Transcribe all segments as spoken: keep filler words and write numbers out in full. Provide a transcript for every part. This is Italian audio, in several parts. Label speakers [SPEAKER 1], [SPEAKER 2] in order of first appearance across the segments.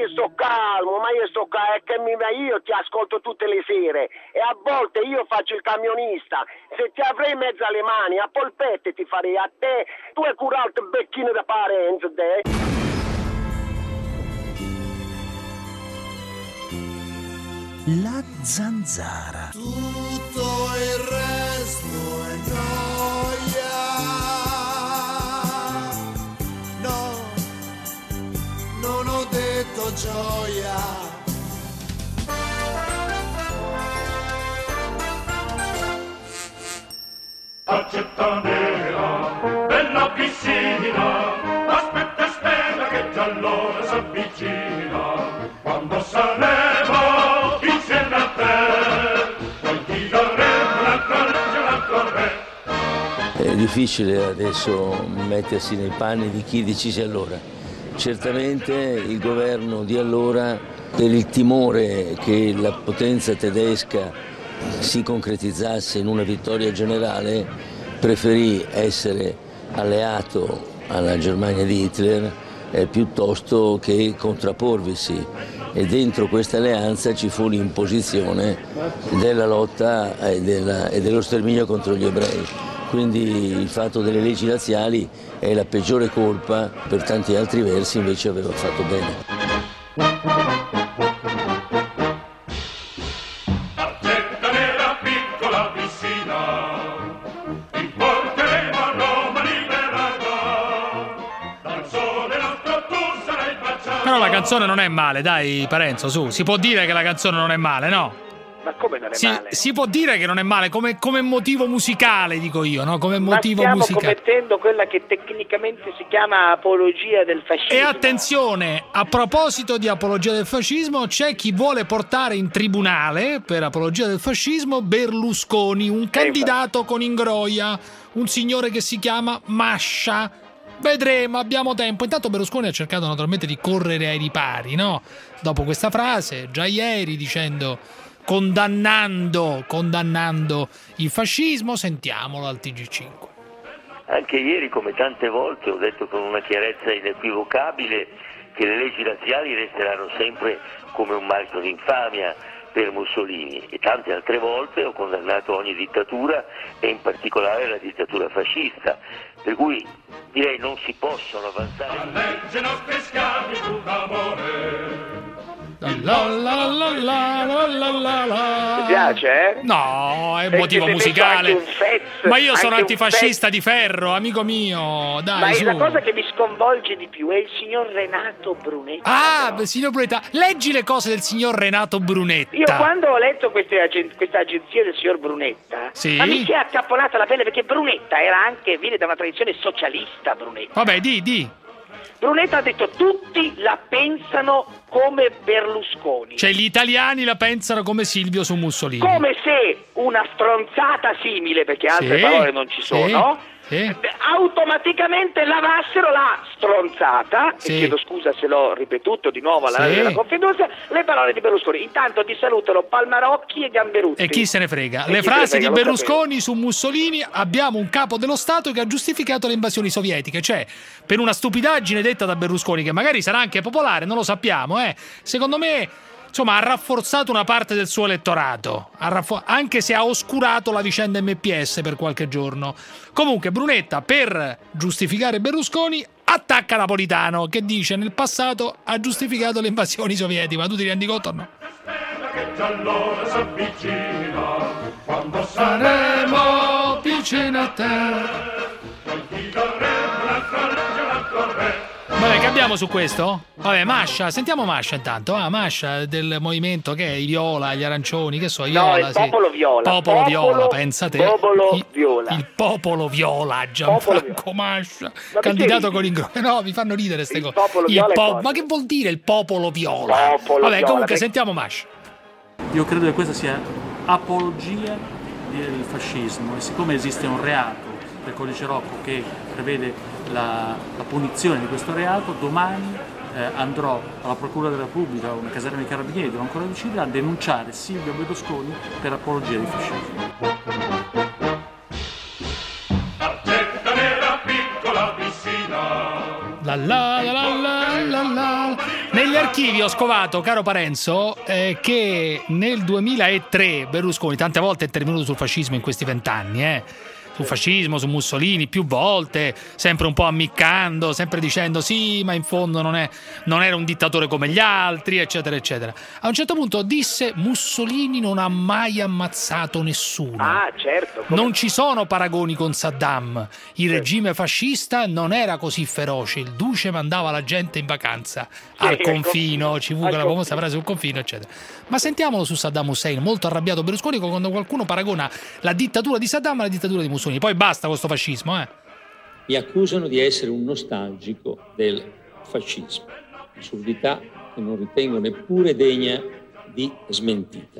[SPEAKER 1] io sto calmo, ma io sto calmo, è che mi, io ti ascolto tutte le sere e a volte io faccio il camionista. Se ti avrei in mezzo alle mani, a polpette ti farei a te, tu hai curato il becchino da parenza, te.
[SPEAKER 2] La zanzara.
[SPEAKER 3] Tutto il resto è noia. No, non ho detto gioia.
[SPEAKER 4] Accetta nera, bella piscina, aspetta e spera che già l'ora s'avvicina. Quando saremo insieme a te, poi ti daremo un'altra legge, un altro re.
[SPEAKER 5] È difficile adesso mettersi nei panni di chi decise allora. Certamente il governo di allora, per il timore che la potenza tedesca si concretizzasse in una vittoria generale, preferì essere alleato alla Germania di Hitler eh, piuttosto che contrapporvisi, e dentro questa alleanza ci fu l'imposizione della lotta e, della, e dello sterminio contro gli ebrei. Quindi il fatto delle leggi razziali è la peggiore colpa, per tanti altri versi invece aveva fatto bene.
[SPEAKER 6] Però la canzone non è male, dai Parenzo, su, si può dire che la canzone non è male, no?
[SPEAKER 1] Ma come non è
[SPEAKER 6] si,
[SPEAKER 1] male?
[SPEAKER 6] Si può dire che non è male, come, come motivo musicale, dico io, no? Come motivo
[SPEAKER 1] Ma stiamo
[SPEAKER 6] musicale.
[SPEAKER 1] commettendo quella che tecnicamente si chiama apologia del fascismo.
[SPEAKER 6] E attenzione, a proposito di apologia del fascismo, c'è chi vuole portare in tribunale per apologia del fascismo Berlusconi, un candidato con ingroia, un signore che si chiama Mascia. Vedremo, abbiamo tempo. Intanto Berlusconi ha cercato naturalmente di correre ai ripari, no? Dopo questa frase, già ieri dicendo, condannando, condannando il fascismo, sentiamolo al T G cinque.
[SPEAKER 7] Anche ieri, come tante volte, ho detto con una chiarezza inequivocabile che le leggi razziali resteranno sempre come un marchio d'infamia per Mussolini, e tante altre volte ho condannato ogni dittatura e in particolare la dittatura fascista, per cui direi non si possono avanzare.
[SPEAKER 4] La legge nostri schiavi fu d'amore.
[SPEAKER 6] La la la la la la la la.
[SPEAKER 1] Ti piace, eh?
[SPEAKER 6] No, è un
[SPEAKER 1] Perché
[SPEAKER 6] motivo
[SPEAKER 1] ti hai messo
[SPEAKER 6] musicale.
[SPEAKER 1] anche un fez,
[SPEAKER 6] Ma io sono
[SPEAKER 1] anche un
[SPEAKER 6] antifascista
[SPEAKER 1] fez.
[SPEAKER 6] di ferro, amico mio. Dai,
[SPEAKER 1] Ma
[SPEAKER 6] su.
[SPEAKER 1] la cosa che mi sconvolge di più è il signor Renato Brunetta.
[SPEAKER 6] Ah,
[SPEAKER 1] però.
[SPEAKER 6] signor Brunetta, leggi le cose del signor Renato Brunetta.
[SPEAKER 1] Io quando ho letto queste agen- questa agenzia del signor Brunetta,
[SPEAKER 6] Sì?
[SPEAKER 1] ma mi si è accapponata la pelle, perché Brunetta era anche, viene da una tradizione socialista, Brunetta.
[SPEAKER 6] Vabbè, di, di.
[SPEAKER 1] Brunetta ha detto tutti la pensano come Berlusconi.
[SPEAKER 6] Cioè, gli italiani la pensano come Silvio su Mussolini.
[SPEAKER 1] Come se una stronzata simile, perché altre
[SPEAKER 6] Sì,
[SPEAKER 1] parole non ci
[SPEAKER 6] sì,
[SPEAKER 1] sono,
[SPEAKER 6] sì.
[SPEAKER 1] automaticamente lavassero la stronzata,
[SPEAKER 6] Sì.
[SPEAKER 1] e chiedo scusa se l'ho ripetuto di nuovo alla
[SPEAKER 6] Sì.
[SPEAKER 1] radio della Confidenza, le parole di Berlusconi. Intanto ti salutano Palmarocchi e Gamberutti.
[SPEAKER 6] E chi se ne frega?
[SPEAKER 1] E
[SPEAKER 6] Le
[SPEAKER 1] chi se ne
[SPEAKER 6] frasi
[SPEAKER 1] frega,
[SPEAKER 6] di
[SPEAKER 1] lo
[SPEAKER 6] Berlusconi su Mussolini: abbiamo un capo dello Stato che ha giustificato le invasioni sovietiche. Cioè, per una stupidaggine detta da Berlusconi, che magari sarà anche popolare, non lo sappiamo, eh. Secondo me, insomma, ha rafforzato una parte del suo elettorato, ha raffo- anche se ha oscurato la vicenda M P S per qualche giorno. Comunque, Brunetta, per giustificare Berlusconi, attacca Napolitano, che dice nel passato ha giustificato le invasioni sovietiche. Ma tu ti rendi conto o no?
[SPEAKER 4] Che già l'ora s'avvicina, quando
[SPEAKER 6] Saremo vicino a te.
[SPEAKER 4] poi ti daremo un'altra legge, un altro re.
[SPEAKER 6] Vabbè, che abbiamo su questo? Vabbè, Mascia, sentiamo Mascia intanto. Ah, Mascia del movimento, che è i viola, gli arancioni, che so, i
[SPEAKER 1] No,
[SPEAKER 6] viola,
[SPEAKER 1] il
[SPEAKER 6] sì.
[SPEAKER 1] popolo viola.
[SPEAKER 6] Popolo,
[SPEAKER 1] Popolo-
[SPEAKER 6] viola, pensa te.
[SPEAKER 1] popolo
[SPEAKER 6] il,
[SPEAKER 1] viola.
[SPEAKER 6] Il popolo viola,
[SPEAKER 1] Popolo
[SPEAKER 6] Gianfranco
[SPEAKER 1] viola.
[SPEAKER 6] Mascia,
[SPEAKER 1] perché
[SPEAKER 6] candidato
[SPEAKER 1] ridi?
[SPEAKER 6] con l'ingrosso. No, mi fanno ridere queste
[SPEAKER 1] Il
[SPEAKER 6] cose.
[SPEAKER 1] popolo
[SPEAKER 6] Il
[SPEAKER 1] viola è
[SPEAKER 6] po-
[SPEAKER 1] cosa?
[SPEAKER 6] Ma che vuol dire il popolo viola?
[SPEAKER 1] Popolo
[SPEAKER 6] Vabbè,
[SPEAKER 1] viola,
[SPEAKER 6] comunque
[SPEAKER 1] perché-
[SPEAKER 6] sentiamo Mascia.
[SPEAKER 8] Io credo che questa sia apologia del fascismo, e siccome esiste un reato del Codice Rocco che prevede la, la punizione di questo reato, domani eh, andrò alla Procura della Repubblica o una caserma dei Carabinieri o ancora vicino a denunciare Silvio Berlusconi per apologia di fascismo.
[SPEAKER 4] Accetta nella piccola piscina.
[SPEAKER 6] La la la la la la la. Negli archivi archivi ho scovato, caro Parenzo, eh, che nel duemilatré Berlusconi, tante volte è intervenuto sul fascismo in questi vent'anni, eh, sul fascismo, su Mussolini, più volte, sempre un po' ammiccando, sempre dicendo sì, ma in fondo non, è, non era un dittatore come gli altri, eccetera, eccetera. A un certo punto disse: Mussolini non ha mai ammazzato nessuno.
[SPEAKER 1] Ah, certo. Come...
[SPEAKER 6] Non ci sono paragoni con Saddam. Il regime fascista non era così feroce. Il duce mandava la gente in vacanza
[SPEAKER 1] sì,
[SPEAKER 6] al confino, ci fu
[SPEAKER 1] al
[SPEAKER 6] quella famosa frase sul confino, eccetera. Ma sentiamolo su Saddam Hussein, molto arrabbiato Berlusconi quando qualcuno paragona la dittatura di Saddam alla dittatura di Mussolini. Poi basta questo fascismo, eh.
[SPEAKER 9] Mi accusano di essere un nostalgico del fascismo, assurdità che non ritengo neppure degna di smentita.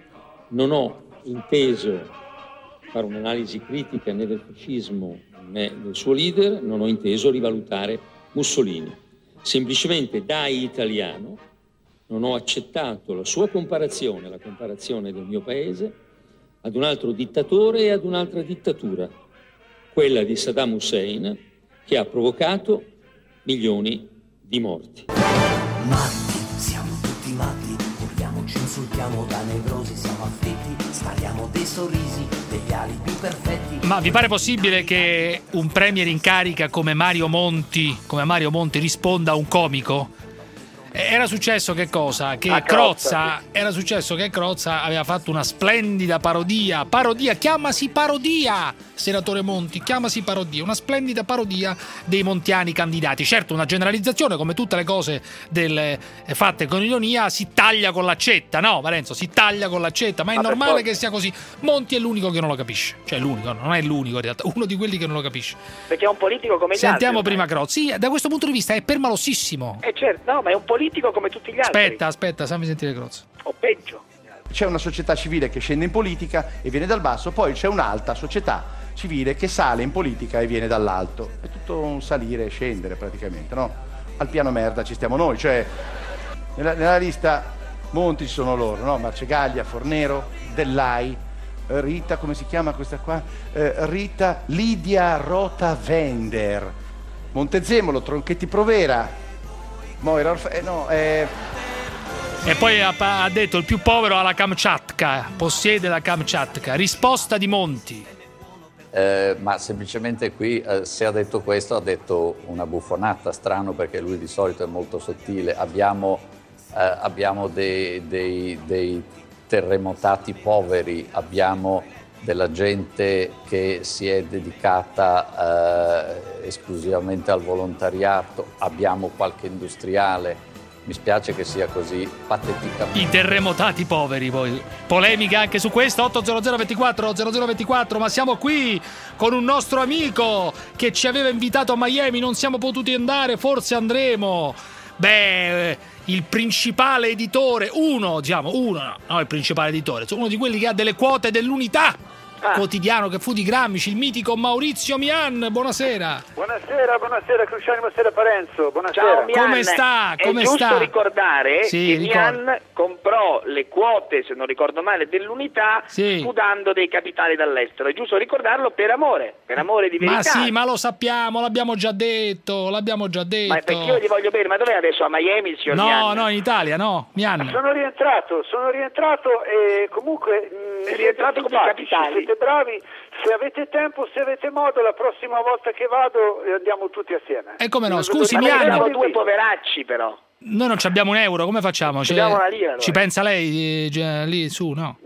[SPEAKER 9] Non ho inteso fare un'analisi critica né del fascismo né del suo leader, non ho inteso rivalutare Mussolini. Semplicemente da italiano non ho accettato la sua comparazione, la comparazione del mio paese, ad un altro dittatore e ad un'altra dittatura, quella di Saddam Hussein, che ha provocato milioni di morti.
[SPEAKER 2] Matti, siamo tutti matti, urliamo, ci insultiamo da nevrosi, siamo affetti, spariamo dei sorrisi, degli alibi perfetti.
[SPEAKER 6] Ma vi pare possibile che un premier in carica come Mario Monti, come Mario Monti risponda a un comico? Era successo che cosa? Che
[SPEAKER 1] ah,
[SPEAKER 6] Crozza,
[SPEAKER 1] Crozza sì.
[SPEAKER 6] era successo che Crozza aveva fatto una splendida parodia, parodia, chiamasi parodia, senatore Monti, chiamasi parodia, una splendida parodia dei montiani candidati. Certo, una generalizzazione, come tutte le cose del, eh, fatte con ironia, si taglia con l'accetta, no Valenzo, si taglia con l'accetta, ma è
[SPEAKER 1] ma
[SPEAKER 6] normale
[SPEAKER 1] poi...
[SPEAKER 6] che sia così. Monti è l'unico che non lo capisce, cioè l'unico, non è l'unico in realtà, uno di quelli che non lo capisce.
[SPEAKER 1] Perché è un politico come gli
[SPEAKER 6] Sentiamo
[SPEAKER 1] altri.
[SPEAKER 6] prima Crozza, sì, da questo punto di vista è permalossissimo.
[SPEAKER 1] Eh certo, no, ma è un politico come tutti gli altri.
[SPEAKER 6] Aspetta, aspetta, fammi sentire Crozza.
[SPEAKER 1] O peggio.
[SPEAKER 10] C'è una società civile che scende in politica e viene dal basso, poi c'è un'alta società civile che sale in politica e viene dall'alto. È tutto un salire e scendere praticamente, no? Al piano merda ci stiamo noi, cioè nella, nella lista Monti ci sono loro, no? Marcegaglia, Fornero, Dell'Ai, Rita, come si chiama questa qua? Eh, Rita Lidia Rota Vender, Montezemolo, Tronchetti Provera, Moira Orf- eh, no, eh...
[SPEAKER 6] E poi ha, ha detto il più povero ha la Kamchatka, possiede la Kamchatka. Risposta di Monti.
[SPEAKER 11] Eh, ma semplicemente qui eh, se ha detto questo ha detto una buffonata, strano perché lui di solito è molto sottile. Abbiamo, eh, abbiamo dei, dei, dei terremotati poveri, abbiamo della gente che si è dedicata eh, esclusivamente al volontariato, abbiamo qualche industriale. Mi spiace che sia così pateticamente.
[SPEAKER 6] I terremotati poveri, poi. Polemica anche su questo, otto zero zero ventiquattro zero zero ventiquattro, ma siamo qui con un nostro amico che ci aveva invitato a Miami, non siamo potuti andare, forse andremo. Beh, il principale editore, uno, diciamo, uno, no, no il principale editore, uno di quelli che ha delle quote dell'Unità. Ah. Quotidiano che fu di Gramsci, il mitico Maurizio Mian. Buonasera.
[SPEAKER 12] Buonasera, buonasera Cruciani, buonasera Parenzo. Buonasera.
[SPEAKER 1] Ciao Mian.
[SPEAKER 6] Come sta? Come
[SPEAKER 1] è giusto
[SPEAKER 6] sta?
[SPEAKER 1] ricordare
[SPEAKER 6] sì,
[SPEAKER 1] che
[SPEAKER 6] ricordo.
[SPEAKER 1] Mian comprò le quote, se non ricordo male, dell'Unità
[SPEAKER 6] sì.
[SPEAKER 1] scudando dei capitali dall'estero. È giusto ricordarlo per amore, per amore di verità.
[SPEAKER 6] Ma sì, ma lo sappiamo, l'abbiamo già detto, l'abbiamo già detto.
[SPEAKER 1] Ma perché io gli voglio bene, ma dov'è adesso? A Miami il signor
[SPEAKER 6] No,
[SPEAKER 1] Mian?
[SPEAKER 6] no, in Italia, no. Mian.
[SPEAKER 12] Sono rientrato, sono rientrato e comunque mh,
[SPEAKER 1] è rientrato con i capitali.
[SPEAKER 12] Siete bravi. Se avete tempo, se avete modo, la prossima volta che vado andiamo tutti assieme.
[SPEAKER 6] E come no, scusi
[SPEAKER 1] Mian.
[SPEAKER 6] Mian.
[SPEAKER 1] Due poveracci però.
[SPEAKER 6] Noi non abbiamo un euro, come facciamo?
[SPEAKER 1] Ci diamo una lira,
[SPEAKER 6] ci
[SPEAKER 1] allora.
[SPEAKER 6] pensa lei eh, lì su, no?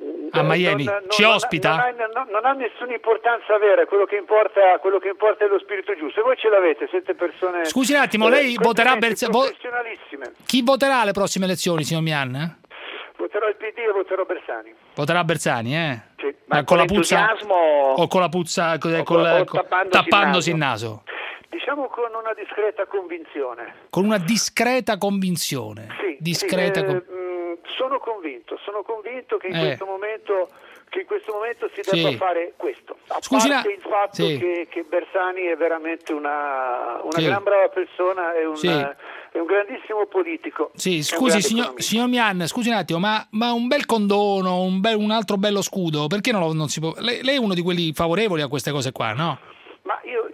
[SPEAKER 6] A Miami?
[SPEAKER 12] Non, non,
[SPEAKER 6] ci
[SPEAKER 12] non,
[SPEAKER 6] ospita?
[SPEAKER 12] Non ha, non, non ha nessuna importanza vera, quello che importa, quello che importa è lo spirito giusto. E voi ce l'avete, siete persone.
[SPEAKER 6] Scusi un attimo, lei voterà Bersani?
[SPEAKER 12] Professionalissime.
[SPEAKER 6] Chi voterà alle prossime elezioni, signor Mian?
[SPEAKER 12] Voterò il P D e voterò Bersani.
[SPEAKER 6] Voterà Bersani, eh?
[SPEAKER 12] Sì.
[SPEAKER 6] Ma,
[SPEAKER 1] Ma
[SPEAKER 6] con,
[SPEAKER 1] con
[SPEAKER 6] la puzza
[SPEAKER 1] o
[SPEAKER 6] con la puzza con,
[SPEAKER 1] o
[SPEAKER 6] con,
[SPEAKER 1] o
[SPEAKER 6] con,
[SPEAKER 1] tappandosi,
[SPEAKER 6] tappandosi
[SPEAKER 1] il
[SPEAKER 6] il
[SPEAKER 1] naso.
[SPEAKER 6] naso?
[SPEAKER 12] Diciamo con una discreta convinzione.
[SPEAKER 6] Con una discreta convinzione.
[SPEAKER 12] Sì,
[SPEAKER 6] discreta
[SPEAKER 12] sì,
[SPEAKER 6] con...
[SPEAKER 12] eh, sono convinto, sono convinto che in
[SPEAKER 6] eh.
[SPEAKER 12] questo momento che in questo momento si debba
[SPEAKER 6] sì.
[SPEAKER 12] fare questo. A
[SPEAKER 6] Scusi,
[SPEAKER 12] parte
[SPEAKER 6] la...
[SPEAKER 12] il fatto
[SPEAKER 6] sì.
[SPEAKER 12] che, che Bersani è veramente una, una
[SPEAKER 6] sì.
[SPEAKER 12] gran brava persona, è un,
[SPEAKER 6] sì.
[SPEAKER 12] è un grandissimo politico.
[SPEAKER 6] Sì, scusi signor, signor Mian, scusi un attimo, ma, ma un bel condono, un, bel, un altro bello scudo, perché non, lo, non si può... Lei, lei è uno di quelli favorevoli a queste cose qua, no?
[SPEAKER 12] Ma io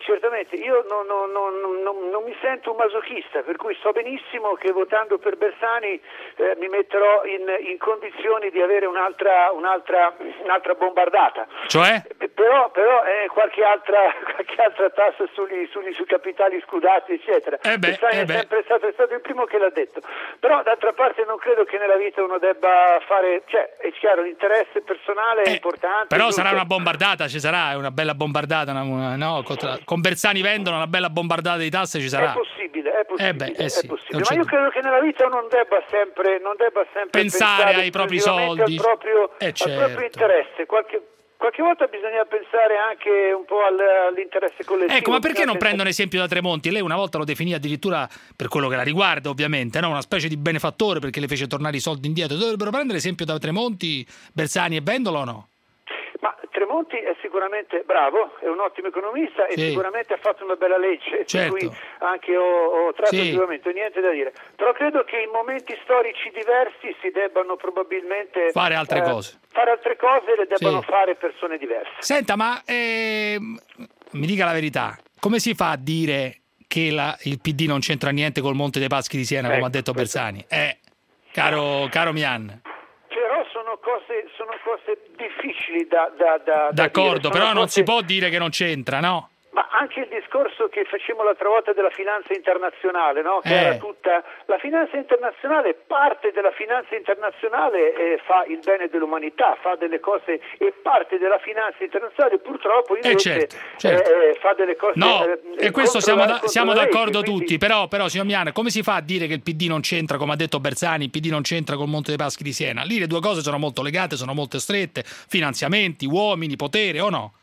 [SPEAKER 12] certamente. Io non, non, non, non, non mi sento un masochista, per cui so benissimo che votando per Bersani eh, mi metterò in, in condizioni di avere un'altra, un'altra, un'altra bombardata.
[SPEAKER 6] Cioè?
[SPEAKER 12] Però, però eh, qualche altra qualche altra tassa sugli, sugli, sui capitali scudati, eccetera.
[SPEAKER 6] Eh beh,
[SPEAKER 12] Bersani
[SPEAKER 6] eh
[SPEAKER 12] è
[SPEAKER 6] beh.
[SPEAKER 12] sempre stato, è stato il primo che l'ha detto. Però d'altra parte non credo che nella vita uno debba fare, cioè è chiaro, l'interesse personale è
[SPEAKER 6] Eh,
[SPEAKER 12] importante.
[SPEAKER 6] Però
[SPEAKER 12] giusto?
[SPEAKER 6] sarà una bombardata, ci sarà una bella bombardata, una- una- no? Contra- con Bersani vendono una bella bombardata di tasse, ci sarà.
[SPEAKER 12] È possibile, è possibile,
[SPEAKER 6] Eh beh, eh sì,
[SPEAKER 12] è possibile.
[SPEAKER 6] non
[SPEAKER 12] Ma
[SPEAKER 6] c'è
[SPEAKER 12] io
[SPEAKER 6] dubbio.
[SPEAKER 12] credo che nella vita uno non debba sempre, non debba sempre
[SPEAKER 6] Pensare
[SPEAKER 12] pensare
[SPEAKER 6] ai propri
[SPEAKER 12] esclusivamente
[SPEAKER 6] soldi.
[SPEAKER 12] al proprio,
[SPEAKER 6] Eh,
[SPEAKER 12] al
[SPEAKER 6] certo.
[SPEAKER 12] proprio interesse. Qualche, qualche volta bisogna pensare anche un po' al- all'interesse collettivo.
[SPEAKER 6] Ecco, ma perché
[SPEAKER 12] Bisogna
[SPEAKER 6] non
[SPEAKER 12] pensare-
[SPEAKER 6] prendono esempio da Tremonti? Lei una volta lo definì addirittura, per quello che la riguarda ovviamente, no? Una specie di benefattore perché le fece tornare i soldi indietro. Dovrebbero prendere esempio da Tremonti, Bersani e Vendola o no?
[SPEAKER 12] Ma Tremonti è sicuramente bravo, è un ottimo economista e
[SPEAKER 6] Sì.
[SPEAKER 12] sicuramente ha fatto una bella legge,
[SPEAKER 6] Certo.
[SPEAKER 12] per cui anche ho, ho tratto
[SPEAKER 6] Sì.
[SPEAKER 12] sicuramente, niente da dire. Però credo che in momenti storici diversi si debbano probabilmente
[SPEAKER 6] Fare altre
[SPEAKER 12] eh,
[SPEAKER 6] cose.
[SPEAKER 12] fare altre cose e le debbano
[SPEAKER 6] Sì.
[SPEAKER 12] fare persone diverse.
[SPEAKER 6] Senta, ma ehm, mi dica la verità, come si fa a dire che la- il P D non c'entra niente col Monte dei Paschi di Siena, come
[SPEAKER 12] Ecco,
[SPEAKER 6] ha detto
[SPEAKER 12] questo.
[SPEAKER 6] Bersani? Eh, caro, caro Mian.
[SPEAKER 12] Però sono cose, sono cose difficili da, da, da, da
[SPEAKER 6] D'accordo,
[SPEAKER 12] dire. Sono
[SPEAKER 6] però non
[SPEAKER 12] cose-
[SPEAKER 6] si può dire che non c'entra, no?
[SPEAKER 12] Ma anche il discorso che facevamo l'altra volta della finanza internazionale, no? Che
[SPEAKER 6] Eh.
[SPEAKER 12] era tutta la finanza internazionale, parte della finanza internazionale eh, fa il bene dell'umanità, fa delle cose, e parte della finanza internazionale purtroppo invece
[SPEAKER 6] Eh, certo, certo.
[SPEAKER 12] eh, eh, fa delle cose.
[SPEAKER 6] No,
[SPEAKER 12] eh,
[SPEAKER 6] e questo
[SPEAKER 12] contro
[SPEAKER 6] siamo,
[SPEAKER 12] la-
[SPEAKER 6] da-
[SPEAKER 12] contro
[SPEAKER 6] siamo
[SPEAKER 12] la legge,
[SPEAKER 6] d'accordo
[SPEAKER 12] quindi-
[SPEAKER 6] tutti, però, però signor Mian, come si fa a dire che il P D non c'entra, come ha detto Bersani, il P D non c'entra col Monte dei Paschi di Siena? Lì le due cose sono molto legate, sono molto strette, finanziamenti, uomini, potere o no?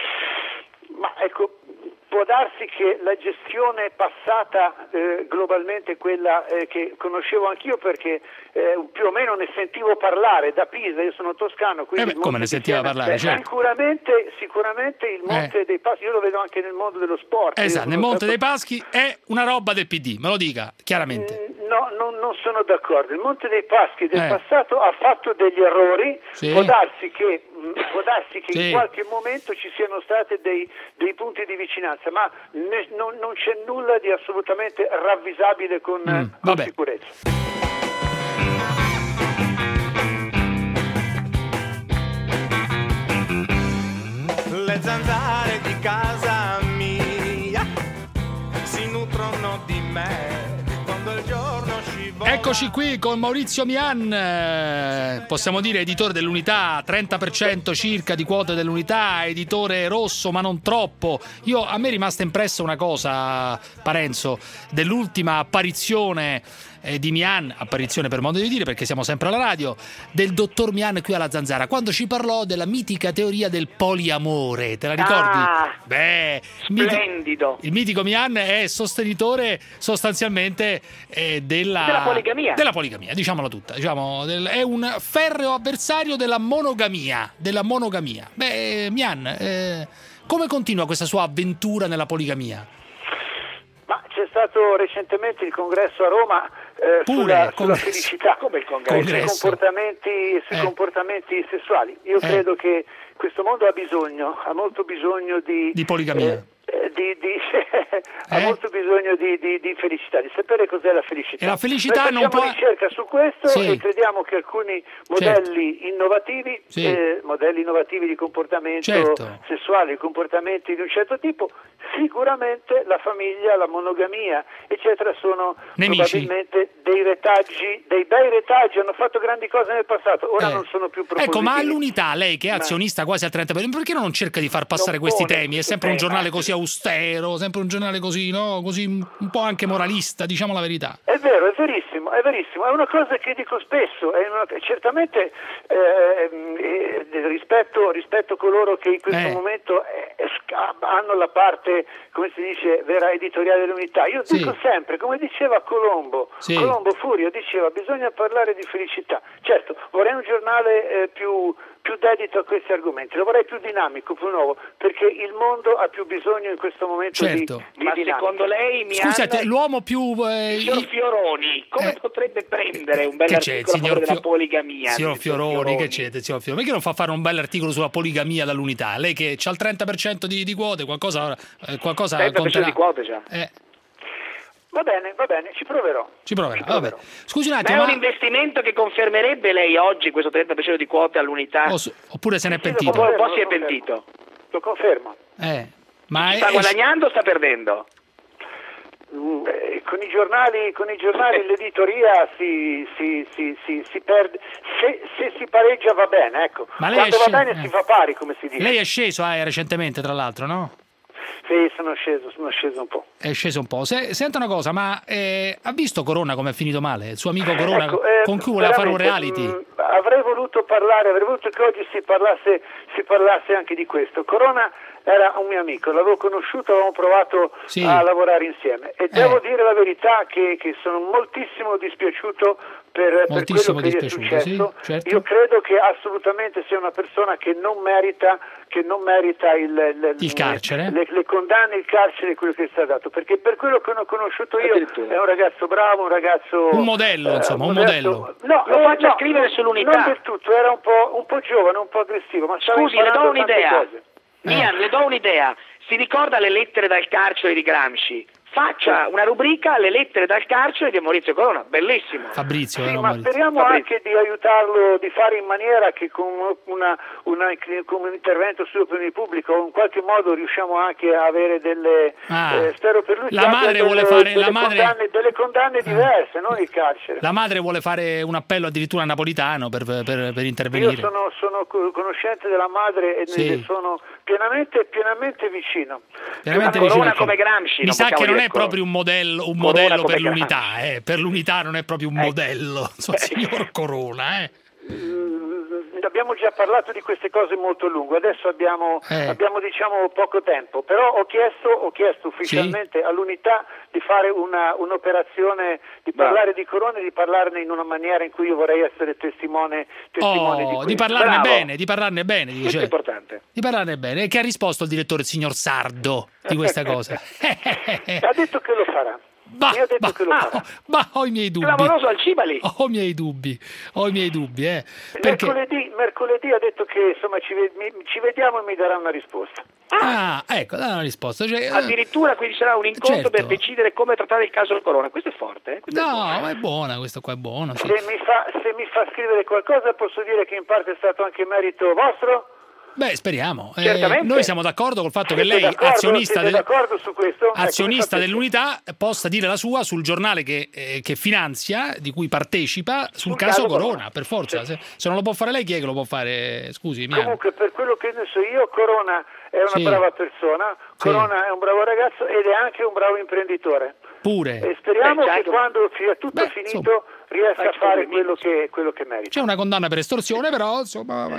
[SPEAKER 12] Ma ecco, può darsi che la gestione passata eh, globalmente, quella eh, che conoscevo anch'io perché eh, più o meno ne sentivo parlare da Pisa, io sono toscano, quindi
[SPEAKER 6] Eh beh,
[SPEAKER 12] il
[SPEAKER 6] come
[SPEAKER 12] Monte
[SPEAKER 6] ne
[SPEAKER 12] di
[SPEAKER 6] sentiva
[SPEAKER 12] Siena-
[SPEAKER 6] parlare,
[SPEAKER 12] eh,
[SPEAKER 6] certo.
[SPEAKER 12] Sicuramente, sicuramente il Monte
[SPEAKER 6] Eh.
[SPEAKER 12] dei Paschi, io lo vedo anche nel mondo dello sport. Io
[SPEAKER 6] Esatto,
[SPEAKER 12] sono
[SPEAKER 6] nel Monte
[SPEAKER 12] stato-
[SPEAKER 6] dei Paschi è una roba del P D, me lo dica chiaramente.
[SPEAKER 12] No, non, non sono d'accordo. Il Monte dei Paschi del
[SPEAKER 6] Eh.
[SPEAKER 12] passato ha fatto degli errori,
[SPEAKER 6] Sì.
[SPEAKER 12] può darsi che, mh, può darsi che
[SPEAKER 6] Sì.
[SPEAKER 12] in qualche momento ci siano stati dei, dei punti di vicinanza, ma ne- non, non c'è nulla di assolutamente ravvisabile con,
[SPEAKER 6] Mm,
[SPEAKER 12] con
[SPEAKER 6] vabbè.
[SPEAKER 12] sicurezza.
[SPEAKER 3] Le zanzare di casa mia si nutrono di me quando il giorno scivola.
[SPEAKER 6] Eccoci qui con Maurizio Mian, eh, possiamo dire editore dell'Unità, trenta per cento circa di quote dell'Unità, editore rosso ma non troppo. Io, a me è rimasta impressa una cosa, Parenzo, dell'ultima apparizione eh, di Mian, apparizione per modo di dire perché siamo sempre alla radio, del dottor Mian qui alla Zanzara, quando ci parlò della mitica teoria del poliamore, te la ricordi?
[SPEAKER 12] Ah,
[SPEAKER 6] Beh, miti-
[SPEAKER 12] splendido.
[SPEAKER 6] il mitico Mian è sostenitore sostanzialmente eh, della,
[SPEAKER 12] Della poligamia.
[SPEAKER 6] della poligamia, diciamola tutta, diciamo, del- è un ferreo avversario della monogamia, della monogamia. Beh, Mian, eh, come continua questa sua avventura nella poligamia?
[SPEAKER 12] Ma c'è stato recentemente il congresso a Roma eh,
[SPEAKER 6] Pure,
[SPEAKER 12] sulla, sulla
[SPEAKER 6] congresso.
[SPEAKER 12] felicità, come il congresso, sui
[SPEAKER 6] Congresso.
[SPEAKER 12] comportamenti, sui
[SPEAKER 6] Eh.
[SPEAKER 12] comportamenti sessuali. Io
[SPEAKER 6] Eh.
[SPEAKER 12] credo che questo mondo ha bisogno, ha molto bisogno di...
[SPEAKER 6] Di poligamia.
[SPEAKER 12] eh, eh, di, di- ha
[SPEAKER 6] Eh?
[SPEAKER 12] molto bisogno di, di- di felicità, di sapere cos'è la felicità.
[SPEAKER 6] E la felicità
[SPEAKER 12] Noi
[SPEAKER 6] non
[SPEAKER 12] facciamo
[SPEAKER 6] può-
[SPEAKER 12] ricerca su questo
[SPEAKER 6] Sì.
[SPEAKER 12] e crediamo che alcuni modelli innovativi,
[SPEAKER 6] Sì.
[SPEAKER 12] eh, modelli innovativi di comportamento
[SPEAKER 6] Certo.
[SPEAKER 12] sessuali, comportamenti di un certo tipo, sicuramente la famiglia, la monogamia, eccetera, sono
[SPEAKER 6] Nemici.
[SPEAKER 12] probabilmente dei retaggi, dei bei retaggi, hanno fatto grandi cose nel passato, ora
[SPEAKER 6] Eh.
[SPEAKER 12] non sono più propositivi.
[SPEAKER 6] Ecco, ma all'Unità, lei che è
[SPEAKER 12] Ma-
[SPEAKER 6] azionista quasi al trenta per cento, perché non cerca di far passare
[SPEAKER 12] Non
[SPEAKER 6] questi
[SPEAKER 12] pone
[SPEAKER 6] temi? È
[SPEAKER 12] questo
[SPEAKER 6] sempre un
[SPEAKER 12] tema.
[SPEAKER 6] giornale così austero, sempre un giornale così, no? Così un po' anche moralista, diciamo la verità.
[SPEAKER 12] È vero, è verissimo, è verissimo, è una cosa che dico spesso, è una- certamente ehm, eh, rispetto, rispetto a coloro che in questo
[SPEAKER 6] Eh.
[SPEAKER 12] momento eh, sca- hanno la parte, come si dice, vera editoriale dell'Unità. Io
[SPEAKER 6] Sì.
[SPEAKER 12] dico sempre, come diceva Colombo,
[SPEAKER 6] Sì.
[SPEAKER 12] Colombo Furio diceva bisogna parlare di felicità. Certo, vorrei un giornale eh, più, più più dedito a questi argomenti, lo vorrei più dinamico, più nuovo, perché il mondo ha più bisogno in questo momento
[SPEAKER 6] certo.
[SPEAKER 12] di, di
[SPEAKER 13] Ma
[SPEAKER 12] dinamica.
[SPEAKER 13] secondo lei mi
[SPEAKER 6] Scusate, l'uomo più...
[SPEAKER 13] Eh, il signor Fioroni, come
[SPEAKER 6] eh,
[SPEAKER 13] potrebbe prendere un bel
[SPEAKER 6] che
[SPEAKER 13] articolo a favore
[SPEAKER 6] Fio...
[SPEAKER 13] della poligamia?
[SPEAKER 6] Signor Fioroni, Fioroni, che c'è, signor Fioroni? Perché non fa fare un bel articolo sulla poligamia dall'unità? Lei che ha il trenta per cento di, di quote, qualcosa, eh, qualcosa
[SPEAKER 13] trenta per cento
[SPEAKER 6] conterà.
[SPEAKER 13] di quote già.
[SPEAKER 12] Eh. Va bene, va bene, ci proverò.
[SPEAKER 6] Ci proverà,
[SPEAKER 12] ci proverò.
[SPEAKER 6] Vabbè. Scusi un attimo,
[SPEAKER 13] ma è
[SPEAKER 6] ma...
[SPEAKER 13] un investimento che confermerebbe lei oggi questo trenta per cento di quote all'unità?
[SPEAKER 6] O, oppure se ne è pentito?
[SPEAKER 13] Un po' si è pentito.
[SPEAKER 12] Lo confermo.
[SPEAKER 6] Eh, ma
[SPEAKER 13] sta
[SPEAKER 6] è...
[SPEAKER 13] guadagnando o sta perdendo?
[SPEAKER 12] Mm, eh, con i giornali, con i giornali l'editoria si, si, si, si, si perde. Se, se si pareggia va bene, ecco.
[SPEAKER 6] Ma lei
[SPEAKER 12] Quando
[SPEAKER 6] è
[SPEAKER 12] va
[SPEAKER 6] sc...
[SPEAKER 12] bene
[SPEAKER 6] eh.
[SPEAKER 12] si fa pari, come si dice.
[SPEAKER 6] Lei è sceso eh, recentemente, tra l'altro, no?
[SPEAKER 12] Sì, sono sceso, sono sceso un po'.
[SPEAKER 6] È sceso un po'. Se, senta una cosa, ma eh, ha visto Corona come è finito male? Il suo amico Corona
[SPEAKER 12] ecco, eh,
[SPEAKER 6] con cui voleva fare un reality?
[SPEAKER 12] Mh, avrei voluto parlare, avrei voluto che oggi si parlasse, si parlasse anche di questo. Corona era un mio amico, l'avevo conosciuto, avevamo provato
[SPEAKER 6] sì.
[SPEAKER 12] a lavorare insieme e
[SPEAKER 6] eh.
[SPEAKER 12] devo dire la verità che, che sono moltissimo dispiaciuto per, per quello che gli è successo.
[SPEAKER 6] Sì, certo.
[SPEAKER 12] Io credo che assolutamente sia una persona che non merita, che non merita il, il,
[SPEAKER 6] il carcere,
[SPEAKER 12] le, le condanne, il carcere, quello che è stato dato, perché per quello che ho conosciuto io è un ragazzo bravo, un ragazzo
[SPEAKER 6] un modello, eh, insomma, un modello.
[SPEAKER 12] No,
[SPEAKER 13] lo
[SPEAKER 12] eh,
[SPEAKER 13] faccia
[SPEAKER 12] no,
[SPEAKER 13] scrivere
[SPEAKER 12] no,
[SPEAKER 13] sull'unità.
[SPEAKER 12] Non del tutto, era un po', un po' giovane, un po' aggressivo, ma stava
[SPEAKER 13] Scusi, le do
[SPEAKER 12] imparando tante
[SPEAKER 13] un'idea.
[SPEAKER 12] cose.
[SPEAKER 13] Mian,
[SPEAKER 6] Eh.
[SPEAKER 13] le do un'idea. Si ricorda le lettere dal carcere di Gramsci? Faccia una rubrica Le lettere dal carcere di Maurizio Corona, bellissimo.
[SPEAKER 6] Fabrizio,
[SPEAKER 12] sì,
[SPEAKER 6] eh,
[SPEAKER 12] ma
[SPEAKER 6] Maurizio.
[SPEAKER 12] speriamo
[SPEAKER 13] Fabrizio.
[SPEAKER 12] anche di aiutarlo, di fare in maniera che con, una, una, con un intervento sull'opinione pubblica o in qualche modo riusciamo anche a avere delle
[SPEAKER 6] Ah,
[SPEAKER 12] eh, spero per lui
[SPEAKER 6] la
[SPEAKER 12] che
[SPEAKER 6] madre
[SPEAKER 12] abbia
[SPEAKER 6] vuole
[SPEAKER 12] delle,
[SPEAKER 6] fare
[SPEAKER 12] delle
[SPEAKER 6] la madre
[SPEAKER 12] condanne, delle condanne diverse, non il carcere.
[SPEAKER 6] La madre vuole fare un appello addirittura a Napolitano per, per, per intervenire.
[SPEAKER 12] Io sono, sono conoscente della madre e
[SPEAKER 6] Sì.
[SPEAKER 12] ne sono pienamente, pienamente vicino.
[SPEAKER 6] Veramente
[SPEAKER 13] Corona
[SPEAKER 6] vicino.
[SPEAKER 13] come Gramsci.
[SPEAKER 6] Mi
[SPEAKER 13] non
[SPEAKER 6] sa che
[SPEAKER 13] possiamo
[SPEAKER 6] non
[SPEAKER 13] dire
[SPEAKER 6] è proprio un modello, un
[SPEAKER 13] Corona
[SPEAKER 6] modello
[SPEAKER 13] come
[SPEAKER 6] per
[SPEAKER 13] Gramsci.
[SPEAKER 6] l'unità, eh. Per l'unità non è proprio un
[SPEAKER 13] Ecco.
[SPEAKER 6] modello, so, signor Corona, eh.
[SPEAKER 12] Mm, abbiamo già parlato di queste cose molto a lungo, adesso abbiamo,
[SPEAKER 6] Eh.
[SPEAKER 12] abbiamo diciamo poco tempo, però ho chiesto, ho chiesto ufficialmente all'unità di fare una, un'operazione, di parlare di Corona e di parlarne in una maniera in cui io vorrei essere testimone, testimone
[SPEAKER 6] Oh,
[SPEAKER 12] di
[SPEAKER 6] di
[SPEAKER 12] questo.
[SPEAKER 6] parlarne
[SPEAKER 13] Bravo.
[SPEAKER 6] bene, di parlarne bene,
[SPEAKER 13] Questo
[SPEAKER 6] dice.
[SPEAKER 13] è importante.
[SPEAKER 6] Di parlarne bene. E che ha risposto il direttore, il signor Sardo, di questa cosa?
[SPEAKER 12] Ha detto che lo farà.
[SPEAKER 6] Bah,
[SPEAKER 12] Mi ha detto
[SPEAKER 6] bah,
[SPEAKER 12] che lo farà.
[SPEAKER 6] ah, bah, ho i miei dubbi.
[SPEAKER 13] Clamoroso al Cibali.
[SPEAKER 6] Ho i miei dubbi, ho i miei dubbi, eh. Perché...
[SPEAKER 12] Mercoledì, mercoledì ha detto che insomma ci, ve- mi- ci vediamo e mi darà una risposta.
[SPEAKER 6] Ah, ecco, dà una risposta. Cioè, eh,
[SPEAKER 13] Addirittura quindi sarà un incontro
[SPEAKER 6] certo.
[SPEAKER 13] per decidere come trattare il caso del Corona. Questo è forte, eh? Questo è
[SPEAKER 6] no,
[SPEAKER 13] buono.
[SPEAKER 6] ma è buona, questo qua è buono. Sì.
[SPEAKER 12] Se mi, fa, se mi fa scrivere qualcosa posso dire che in parte è stato anche merito vostro?
[SPEAKER 6] Beh, speriamo. Eh,
[SPEAKER 13] Certamente.
[SPEAKER 6] noi siamo d'accordo col fatto che
[SPEAKER 12] Siete
[SPEAKER 6] lei,
[SPEAKER 12] d'accordo?
[SPEAKER 6] azionista,
[SPEAKER 12] Siete
[SPEAKER 6] del-
[SPEAKER 12] d'accordo su questo? Ecco, mi
[SPEAKER 6] azionista
[SPEAKER 12] fa
[SPEAKER 6] dell'unità, possa dire la sua sul giornale che, eh, che finanzia, di cui partecipa, sul,
[SPEAKER 12] Sul
[SPEAKER 6] caso,
[SPEAKER 12] caso
[SPEAKER 6] Corona,
[SPEAKER 12] Corona.
[SPEAKER 6] per forza.
[SPEAKER 12] Sì.
[SPEAKER 6] Se, se non lo può fare lei, chi è che lo può fare? Scusi, mi
[SPEAKER 12] Comunque, per quello che ne so io, Corona è una
[SPEAKER 6] Sì.
[SPEAKER 12] brava persona, Corona è un bravo ragazzo ed è anche un bravo imprenditore.
[SPEAKER 6] pure.
[SPEAKER 12] E speriamo
[SPEAKER 13] Beh, c'è
[SPEAKER 12] che
[SPEAKER 13] anche-
[SPEAKER 12] quando sia tutto
[SPEAKER 6] Beh,
[SPEAKER 12] finito
[SPEAKER 6] insomma.
[SPEAKER 12] riesca a
[SPEAKER 13] Anche
[SPEAKER 12] fare
[SPEAKER 13] come
[SPEAKER 12] quello che, quello che merita.
[SPEAKER 6] C'è una condanna per estorsione, però, insomma...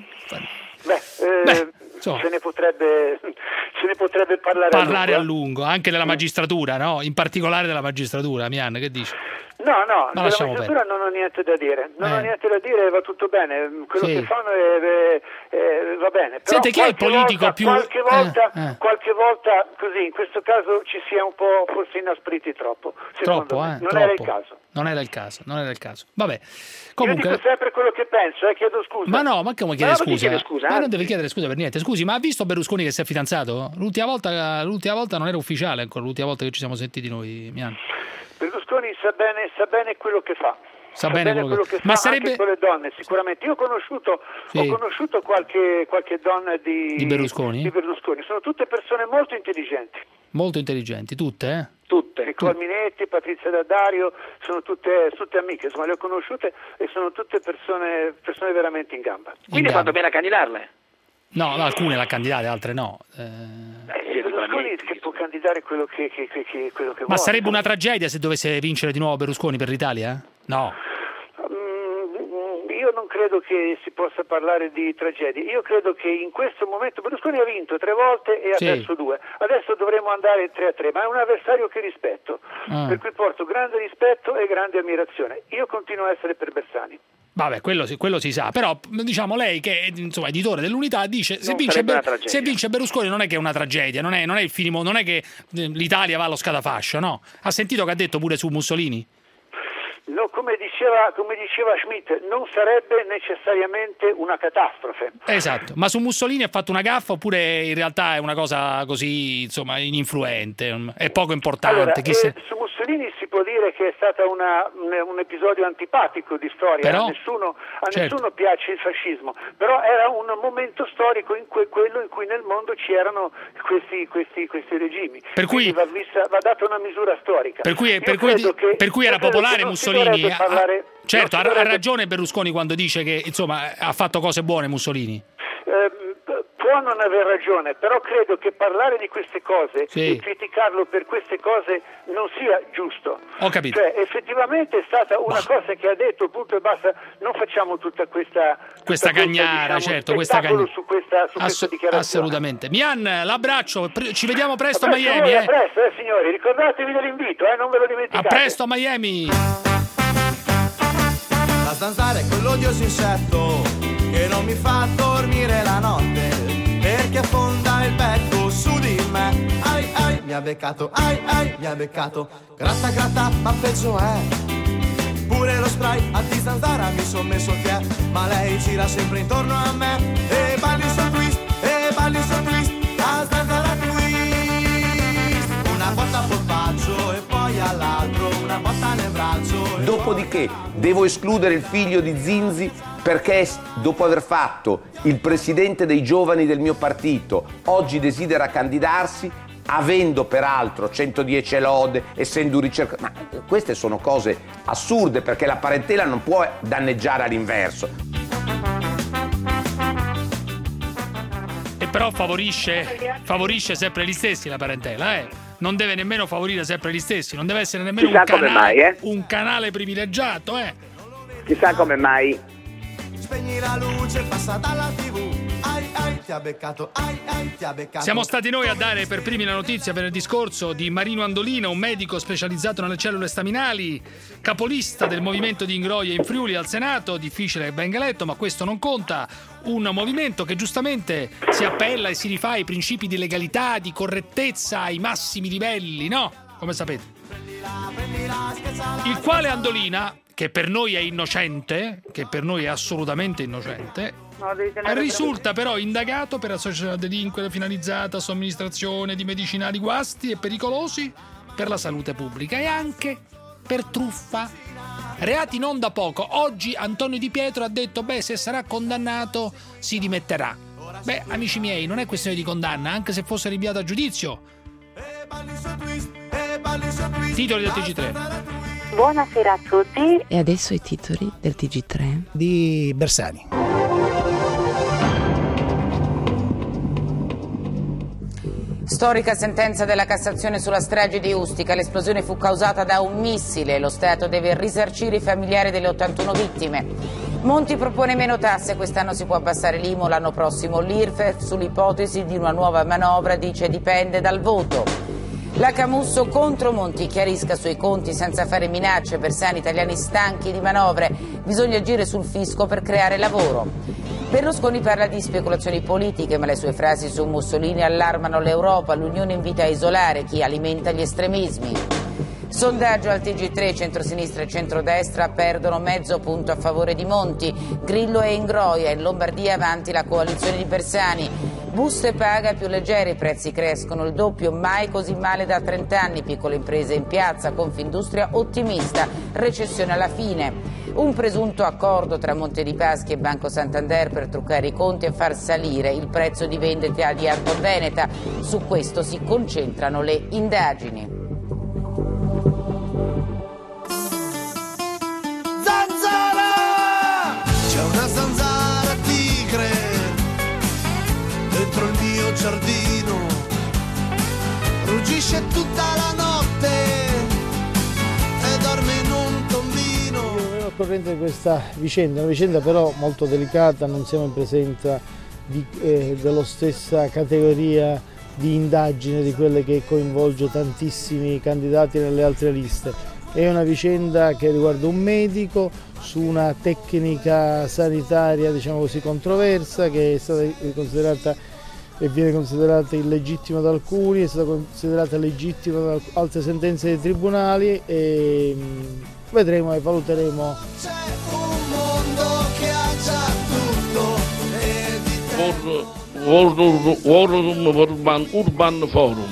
[SPEAKER 12] Beh, eh,
[SPEAKER 6] Beh, insomma.
[SPEAKER 12] se ne potrebbe, se ne potrebbe parlare,
[SPEAKER 6] parlare
[SPEAKER 12] a
[SPEAKER 6] a
[SPEAKER 12] lungo.
[SPEAKER 6] lungo, anche della magistratura, no? In particolare della magistratura, Mian, che dici?
[SPEAKER 12] No, no,
[SPEAKER 6] Ma
[SPEAKER 12] della
[SPEAKER 6] lasciamo
[SPEAKER 12] magistratura non ho niente da dire, non
[SPEAKER 6] Eh.
[SPEAKER 12] ho niente da dire, va tutto bene, quello
[SPEAKER 6] Sì.
[SPEAKER 12] che fanno è, è- è- va bene. Però
[SPEAKER 6] Senti, chi è il
[SPEAKER 12] qualche
[SPEAKER 6] politico
[SPEAKER 12] volta,
[SPEAKER 6] più-
[SPEAKER 12] Qualche volta,
[SPEAKER 6] eh, eh.
[SPEAKER 12] qualche volta, così, in questo caso ci si è un po' forse inaspriti troppo, secondo
[SPEAKER 6] Troppo,
[SPEAKER 12] me.
[SPEAKER 6] eh?
[SPEAKER 12] Non
[SPEAKER 6] Troppo.
[SPEAKER 12] era il caso.
[SPEAKER 6] Non era il caso, non era il caso. Vabbè,
[SPEAKER 12] Io
[SPEAKER 6] comunque...
[SPEAKER 12] dico sempre quello che penso, eh, chiedo scusa.
[SPEAKER 6] Ma no, ma come chiede
[SPEAKER 13] Ma non ti
[SPEAKER 6] scusa?
[SPEAKER 13] chiede scusa,
[SPEAKER 6] Ma non
[SPEAKER 13] anzi.
[SPEAKER 6] deve chiedere scusa per niente. Scusi, ma ha visto Berlusconi che si è fidanzato? L'ultima volta, l'ultima volta non era ufficiale ancora, l'ultima volta che ci siamo sentiti noi, Mian.
[SPEAKER 12] Berlusconi sa bene, sa bene quello che fa.
[SPEAKER 6] Sa bene quello che- ma
[SPEAKER 12] fa
[SPEAKER 6] sarebbe-
[SPEAKER 12] anche con le donne, sicuramente. Io ho conosciuto,
[SPEAKER 6] Sì.
[SPEAKER 12] ho conosciuto qualche, qualche donna di,
[SPEAKER 6] Di Berlusconi?
[SPEAKER 12] di Berlusconi. Sono tutte persone molto intelligenti.
[SPEAKER 6] Molto intelligenti, tutte, eh?
[SPEAKER 12] Tutte. Nicole Minetti, Patrizia D'Addario, sono tutte, tutte amiche, insomma le ho conosciute e sono tutte persone, persone veramente in gamba.
[SPEAKER 13] Quindi ha
[SPEAKER 6] gamba.
[SPEAKER 13] fatto bene a candidarle.
[SPEAKER 6] No, no, alcune l'ha candidate, altre no. Eh,
[SPEAKER 13] Eh,
[SPEAKER 12] Berlusconi che può candidare quello che, che, che, che- quello che
[SPEAKER 6] Ma
[SPEAKER 12] vuole.
[SPEAKER 6] sarebbe una tragedia se dovesse vincere di nuovo Berlusconi per l'Italia? No.
[SPEAKER 12] Mm, Io non credo che si possa parlare di tragedie. Io credo che in questo momento Berlusconi ha vinto tre volte e ha
[SPEAKER 6] Sì.
[SPEAKER 12] perso due. Adesso dovremo andare tre a tre, ma è un avversario che rispetto,
[SPEAKER 6] Ah.
[SPEAKER 12] per cui porto grande rispetto e grande ammirazione. Io continuo a essere per Bersani.
[SPEAKER 6] Vabbè, quello si, quello si sa, però diciamo lei che è insomma editore dell'Unità dice se vince, Ber- se vince Berlusconi non è che è una tragedia, non è, non è il finimo, non è che l'Italia va allo scatafascio, no? Ha sentito che ha detto pure su Mussolini?
[SPEAKER 12] No, come diceva, come diceva Schmitt, non sarebbe necessariamente una catastrofe.
[SPEAKER 6] Esatto, ma su Mussolini ha fatto una gaffa oppure in realtà è una cosa così, insomma, ininfluente, è poco importante?
[SPEAKER 12] Allora,
[SPEAKER 6] Chi
[SPEAKER 12] eh,
[SPEAKER 6] se...
[SPEAKER 12] su Mussolini si può dire che è stato una, un, un episodio antipatico di storia,
[SPEAKER 6] però,
[SPEAKER 12] a, nessuno, a
[SPEAKER 6] certo.
[SPEAKER 12] nessuno piace il fascismo, però era un momento storico in cui, quello in cui nel mondo c'erano questi, questi, questi regimi,
[SPEAKER 6] per cui
[SPEAKER 12] va, vista, va data una misura storica.
[SPEAKER 6] Per cui, per cui,
[SPEAKER 12] che,
[SPEAKER 6] per cui era popolare Mussolini.
[SPEAKER 12] Parlare,
[SPEAKER 6] certo, ha, ha ragione Berlusconi quando dice che insomma ha fatto cose buone Mussolini.
[SPEAKER 12] Eh, può non aver ragione, però credo che parlare di queste cose
[SPEAKER 6] sì.
[SPEAKER 12] e criticarlo per queste cose non sia giusto.
[SPEAKER 6] Ho capito.
[SPEAKER 12] Cioè, effettivamente è stata una bah. cosa che ha detto, punto e basta, non facciamo tutta questa tutta
[SPEAKER 6] questa cagnara,
[SPEAKER 12] diciamo,
[SPEAKER 6] certo, questa cagnara.
[SPEAKER 12] su questa, su
[SPEAKER 6] Ass-
[SPEAKER 12] questa dichiarazione.
[SPEAKER 6] Assolutamente. Mian, l'abbraccio, ci vediamo presto
[SPEAKER 12] a,
[SPEAKER 6] a Miami.
[SPEAKER 12] Eh.
[SPEAKER 6] Eh.
[SPEAKER 12] A presto, eh, signori, ricordatevi dell'invito, eh, non ve lo dimenticate.
[SPEAKER 6] A presto a Miami.
[SPEAKER 14] La zanzara è quell'odioso insetto che non mi fa dormire la notte, perché affonda il becco su di me. Ai ai, mi ha beccato, ai ai, mi ha beccato. Gratta gratta, ma peggio è. Pure lo spray anti-zanzara mi son messo il piede, ma lei gira sempre intorno a me. E balli sul twist, e balli sul twist, la zanzara twist. Una botta a polpaccio e poi all'altro una botta nel braccio.
[SPEAKER 15] Dopodiché devo escludere il figlio di Zinzi perché dopo aver fatto il presidente dei giovani del mio partito oggi desidera candidarsi, avendo peraltro centodieci lode, essendo un ricercatore. Ma queste sono cose assurde, perché la parentela non può danneggiare all'inverso.
[SPEAKER 6] E però favorisce, favorisce sempre gli stessi la parentela, eh? Non deve nemmeno favorire sempre gli stessi, non deve essere nemmeno un canale,
[SPEAKER 13] mai, eh?
[SPEAKER 6] un canale privilegiato, eh?
[SPEAKER 13] Chissà come mai.
[SPEAKER 14] Spegni la luce, passa dalla tivù. Ai ai, ti ha beccato, ai ai, ti ha beccato.
[SPEAKER 6] Siamo stati noi a dare per primi la notizia venerdì scorso di Marino Andolina, un medico specializzato nelle cellule staminali, capolista del movimento di Ingroia in Friuli al Senato, difficile che venga eletto, ma questo non conta. Un movimento che giustamente si appella e si rifà ai principi di legalità, di correttezza ai massimi livelli, no? Come sapete. Il quale Andolina, che per noi è innocente, che per noi è assolutamente innocente,
[SPEAKER 16] no,
[SPEAKER 6] risulta però indagato per associazione a delinquere finalizzata a somministrazione di medicinali guasti e pericolosi per la salute pubblica e anche per truffa. Reati non da poco. Oggi Antonio Di Pietro ha detto, beh, se sarà condannato si dimetterà. Beh, amici miei, non è questione di condanna, anche se fosse rinviato a giudizio. Titoli del T G tre.
[SPEAKER 16] Buonasera a tutti.
[SPEAKER 17] E adesso i titoli del T G tre
[SPEAKER 18] di Bersani.
[SPEAKER 19] Storica sentenza della Cassazione sulla strage di Ustica. L'esplosione fu causata da un missile. Lo Stato deve risarcire i familiari delle ottantuno vittime. Monti propone meno tasse. Quest'anno si può abbassare l'I M U, l'anno prossimo l'I R F E. Sull'ipotesi di una nuova manovra dice dipende dal voto. La Camusso contro Monti, chiarisca sui conti senza fare minacce. Bersani, italiani stanchi di manovre. Bisogna agire sul fisco per creare lavoro. Berlusconi parla di speculazioni politiche, ma le sue frasi su Mussolini allarmano l'Europa. L'Unione invita a isolare chi alimenta gli estremismi. Sondaggio al T G tre, centrosinistra e centrodestra perdono mezzo punto a favore di Monti. Grillo e Ingroia, in Lombardia avanti la coalizione di Bersani. Buste paga più leggere, i prezzi crescono il doppio, mai così male da trent'anni. Piccole imprese in piazza, Confindustria ottimista, recessione alla fine. Un presunto accordo tra Monte dei Paschi e Banco Santander per truccare i conti e far salire il prezzo di vendita di Arco Veneta. Su questo si concentrano le indagini.
[SPEAKER 14] Zanzara! C'è una zanzara tigre dentro il mio giardino, ruggisce tutta la notte e dorme in un tombino.
[SPEAKER 20] Io ero al corrente di questa vicenda, una vicenda però molto delicata, non siamo in presenza di, eh, della stessa categoria di indagine di quelle che coinvolge tantissimi candidati nelle altre liste. È una vicenda che riguarda un medico su una tecnica sanitaria, diciamo così, controversa, che è stata considerata e viene considerata illegittima da alcuni, è stata considerata legittima da altre sentenze dei tribunali e mh, vedremo e valuteremo.
[SPEAKER 14] C'è un mondo che ha già tutto e di
[SPEAKER 18] World, World Urban, Urban Forum.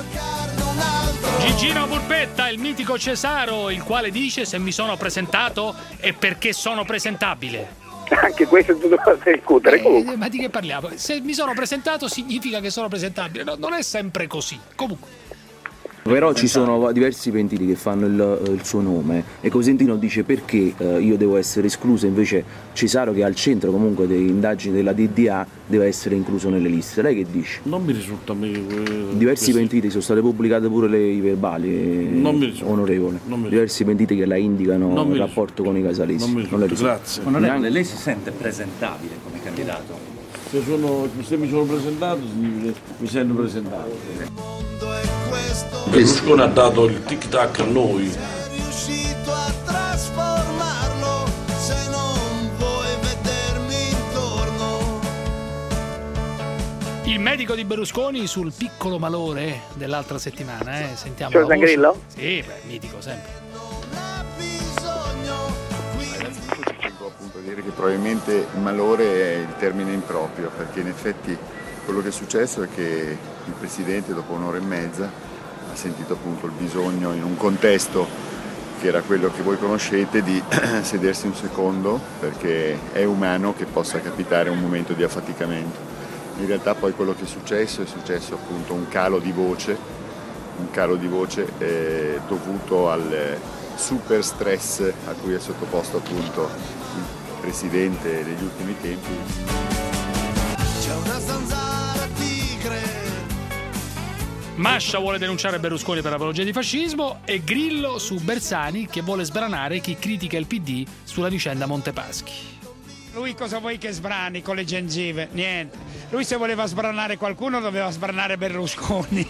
[SPEAKER 6] Gigino Burpetta, il mitico Cesaro, il quale dice: se mi sono presentato è perché sono presentabile.
[SPEAKER 12] Anche questo è tutto da discutere.
[SPEAKER 6] Eh, ma di che parliamo? Se mi sono presentato significa che sono presentabile, no, non è sempre così. Comunque.
[SPEAKER 21] Però ci sono diversi pentiti che fanno il, il suo nome e Cosentino dice perché eh, io devo essere escluso, invece Cesaro, che è al centro comunque delle indagini della D D A, deve essere incluso nelle liste. Lei che dice?
[SPEAKER 18] Non mi risulta a me. Eh,
[SPEAKER 21] diversi questi... pentiti, sono state pubblicate pure le, i verbali, eh, onorevole. Diversi pentiti che la indicano in rapporto con i Casalesi.
[SPEAKER 18] Non mi risulta, non grazie.
[SPEAKER 22] Onorevole, lei si sente presentabile come candidato?
[SPEAKER 18] Se, sono, se mi sono presentato, mi sento presentato. Berlusconi ha dato il tic tac a noi.
[SPEAKER 14] Sei riuscito a trasformarlo, se non vuoi vedermi intorno.
[SPEAKER 6] Il medico di Berlusconi sul piccolo malore dell'altra settimana, eh? Sentiamo.
[SPEAKER 12] C'è Zangrillo?
[SPEAKER 6] Sì, beh, mitico sempre.
[SPEAKER 23] Innanzitutto ci tengo appunto a dire che probabilmente il malore è il termine improprio, perché in effetti quello che è successo è che il Presidente dopo un'ora e mezza ha sentito appunto il bisogno, in un contesto che era quello che voi conoscete, di sedersi un secondo, perché è umano che possa capitare un momento di affaticamento. In realtà poi quello che è successo è successo appunto un calo di voce, un calo di voce eh, dovuto al super stress a cui è sottoposto appunto il Presidente negli ultimi tempi.
[SPEAKER 14] C'è una zanzara tigre.
[SPEAKER 6] Mascia vuole denunciare Berlusconi per apologia di fascismo e Grillo su Bersani che vuole sbranare chi critica il P D sulla vicenda Montepaschi.
[SPEAKER 24] Lui cosa vuoi che sbrani con le gengive? Niente. Lui se voleva sbranare qualcuno doveva sbranare Berlusconi.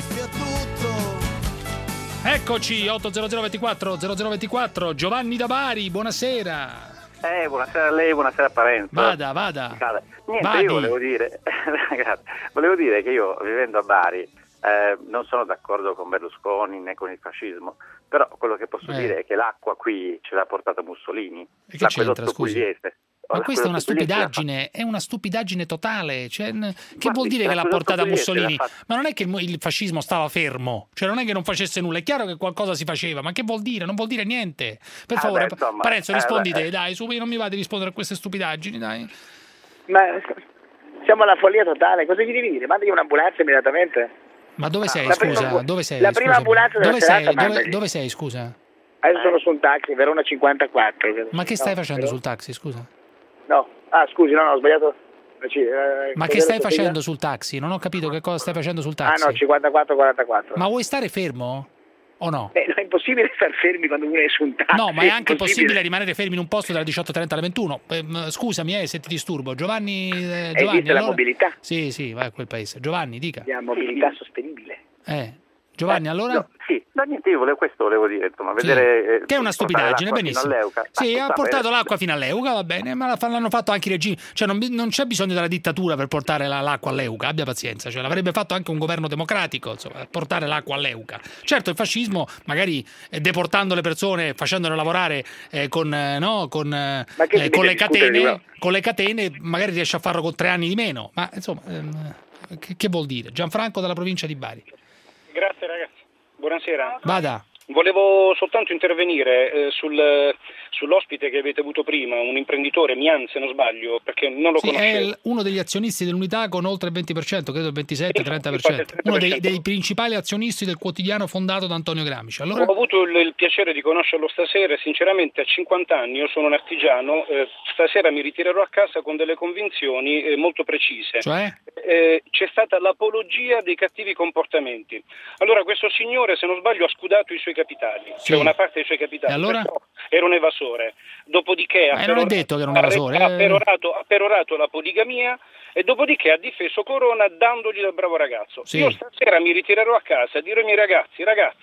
[SPEAKER 6] Eccoci, otto zero zero ventiquattro zero zero ventiquattro, Giovanni da Bari, buonasera.
[SPEAKER 25] Eh, buonasera a lei, buonasera a Parenzo.
[SPEAKER 6] Vada, vada.
[SPEAKER 25] Niente,
[SPEAKER 6] Vadi.
[SPEAKER 25] io volevo dire, grazie, volevo dire che io vivendo a Bari eh, non sono d'accordo con Berlusconi né con il fascismo, però quello che posso
[SPEAKER 6] Eh.
[SPEAKER 25] dire è che l'acqua qui ce l'ha portata Mussolini.
[SPEAKER 6] E che c'entra,
[SPEAKER 25] L'acquedotto
[SPEAKER 6] scusi?
[SPEAKER 25] pugliese.
[SPEAKER 6] Ma questa è una
[SPEAKER 25] L'acquedotto pugliese l'ha
[SPEAKER 6] stupidaggine, è una stupidaggine totale. Cioè, n- che
[SPEAKER 25] Guardi,
[SPEAKER 6] vuol dire che l'ha
[SPEAKER 25] l'acquedotto
[SPEAKER 6] portata
[SPEAKER 25] pugliese
[SPEAKER 6] Mussolini?
[SPEAKER 25] l'ha fatto-
[SPEAKER 6] Ma non è che il, mo- il fascismo stava fermo, cioè non è che non facesse nulla, è chiaro che qualcosa si faceva, ma che vuol dire? Non vuol dire niente. Per
[SPEAKER 25] Ah,
[SPEAKER 6] favore,
[SPEAKER 25] beh, insomma,
[SPEAKER 6] Parenzo,
[SPEAKER 25] eh,
[SPEAKER 6] rispondi
[SPEAKER 25] beh.
[SPEAKER 6] te, dai, su, non mi va di rispondere a queste stupidaggini, dai.
[SPEAKER 12] Ma siamo alla follia totale, cosa gli devi dire? Mandagli un'ambulanza immediatamente.
[SPEAKER 6] Ma dove sei,
[SPEAKER 12] La prima
[SPEAKER 6] scusa?
[SPEAKER 12] ambu-
[SPEAKER 6] Dove sei?
[SPEAKER 12] la prima
[SPEAKER 6] Scusami.
[SPEAKER 12] ambulanza della
[SPEAKER 6] dove sei?
[SPEAKER 12] serata,
[SPEAKER 6] Dove,
[SPEAKER 12] mandagli.
[SPEAKER 6] dove sei, scusa?
[SPEAKER 12] Adesso sono su un taxi, Verona cinquantaquattro. credo.
[SPEAKER 6] Ma che stai
[SPEAKER 12] No,
[SPEAKER 6] facendo
[SPEAKER 12] però-
[SPEAKER 6] sul taxi, scusa?
[SPEAKER 12] No, ah scusi, no, no, ho sbagliato. Sì, eh,
[SPEAKER 6] Ma che stai facendo sul taxi? Non ho capito che cosa stai facendo sul
[SPEAKER 12] Ah
[SPEAKER 6] taxi.
[SPEAKER 12] no, cinquantaquattro quarantaquattro.
[SPEAKER 6] Ma vuoi stare fermo? O no?
[SPEAKER 12] Eh, no, è impossibile star fermi quando uno è su un taxi.
[SPEAKER 6] No, ma è anche possibile rimanere fermi in un posto dalle diciotto e trenta alle ventuno. Ehm, scusami eh, se ti disturbo. Giovanni, eh, Giovanni
[SPEAKER 12] Esiste la
[SPEAKER 6] allora-
[SPEAKER 12] mobilità.
[SPEAKER 6] Sì, sì, vai a quel paese. Giovanni, dica.
[SPEAKER 12] La mobilità sostenibile.
[SPEAKER 6] Eh, Giovanni, allora?
[SPEAKER 25] No, sì, no, niente, io volevo, questo volevo dire, insomma, vedere... eh,
[SPEAKER 6] Che è una
[SPEAKER 25] portare
[SPEAKER 6] stupidaggine,
[SPEAKER 25] l'acqua
[SPEAKER 6] benissimo.
[SPEAKER 25] fino all'Euca.
[SPEAKER 6] Sì,
[SPEAKER 25] Ma
[SPEAKER 6] ha
[SPEAKER 25] sta
[SPEAKER 6] portato
[SPEAKER 25] bene.
[SPEAKER 6] l'acqua fino all'Euca, va bene, ma la fa- l'hanno fatto anche i regimi. Cioè, non, bi- non c'è bisogno della dittatura per portare la- l'acqua all'Euca, abbia pazienza. Cioè, l'avrebbe fatto anche un governo democratico, insomma, portare l'acqua all'Euca. Certo, il fascismo, magari eh, deportando le persone, facendole lavorare eh, con, eh, no, con, eh,
[SPEAKER 12] Ma che
[SPEAKER 6] eh,
[SPEAKER 12] si
[SPEAKER 6] con
[SPEAKER 12] deve
[SPEAKER 6] le
[SPEAKER 12] discutere di
[SPEAKER 6] catene, con le catene, magari riesce a farlo con tre anni di meno. Ma insomma, ehm, che, che vuol dire? Gianfranco dalla provincia di Bari.
[SPEAKER 26] Grazie ragazzi, buonasera.
[SPEAKER 6] Vada.
[SPEAKER 26] Volevo soltanto intervenire eh, sul, sull'ospite che avete avuto prima, un imprenditore, Mian se non sbaglio, perché non lo
[SPEAKER 6] Sì, è
[SPEAKER 26] conoscevo.
[SPEAKER 6] il- uno degli azionisti dell'unità con oltre il venti per cento, credo il ventisette trenta per cento. Uno dei, dei principali azionisti del quotidiano fondato da Antonio Gramsci. Allora,
[SPEAKER 26] Ho avuto il, il piacere di conoscerlo stasera e sinceramente a cinquanta anni, io sono un artigiano, eh, stasera mi ritirerò a casa con delle convinzioni eh, molto precise.
[SPEAKER 6] cioè?
[SPEAKER 26] Eh, c'è stata l'apologia dei cattivi comportamenti. Allora questo signore, se non sbaglio, ha scudato i suoi capitali,
[SPEAKER 6] Sì.
[SPEAKER 26] cioè una parte dei suoi capitali.
[SPEAKER 6] E allora?
[SPEAKER 26] Perciò era un evasore. Dopodiché ha
[SPEAKER 6] Eh, non è
[SPEAKER 26] peror-
[SPEAKER 6] detto che era un
[SPEAKER 26] ha-
[SPEAKER 6] evasore,
[SPEAKER 26] ha
[SPEAKER 6] eh.
[SPEAKER 26] perorato, ha perorato la poligamia e dopodiché ha difeso Corona dandogli del bravo ragazzo.
[SPEAKER 6] Sì.
[SPEAKER 26] Io stasera mi ritirerò a casa e dirò ai miei ragazzi, ragazzi,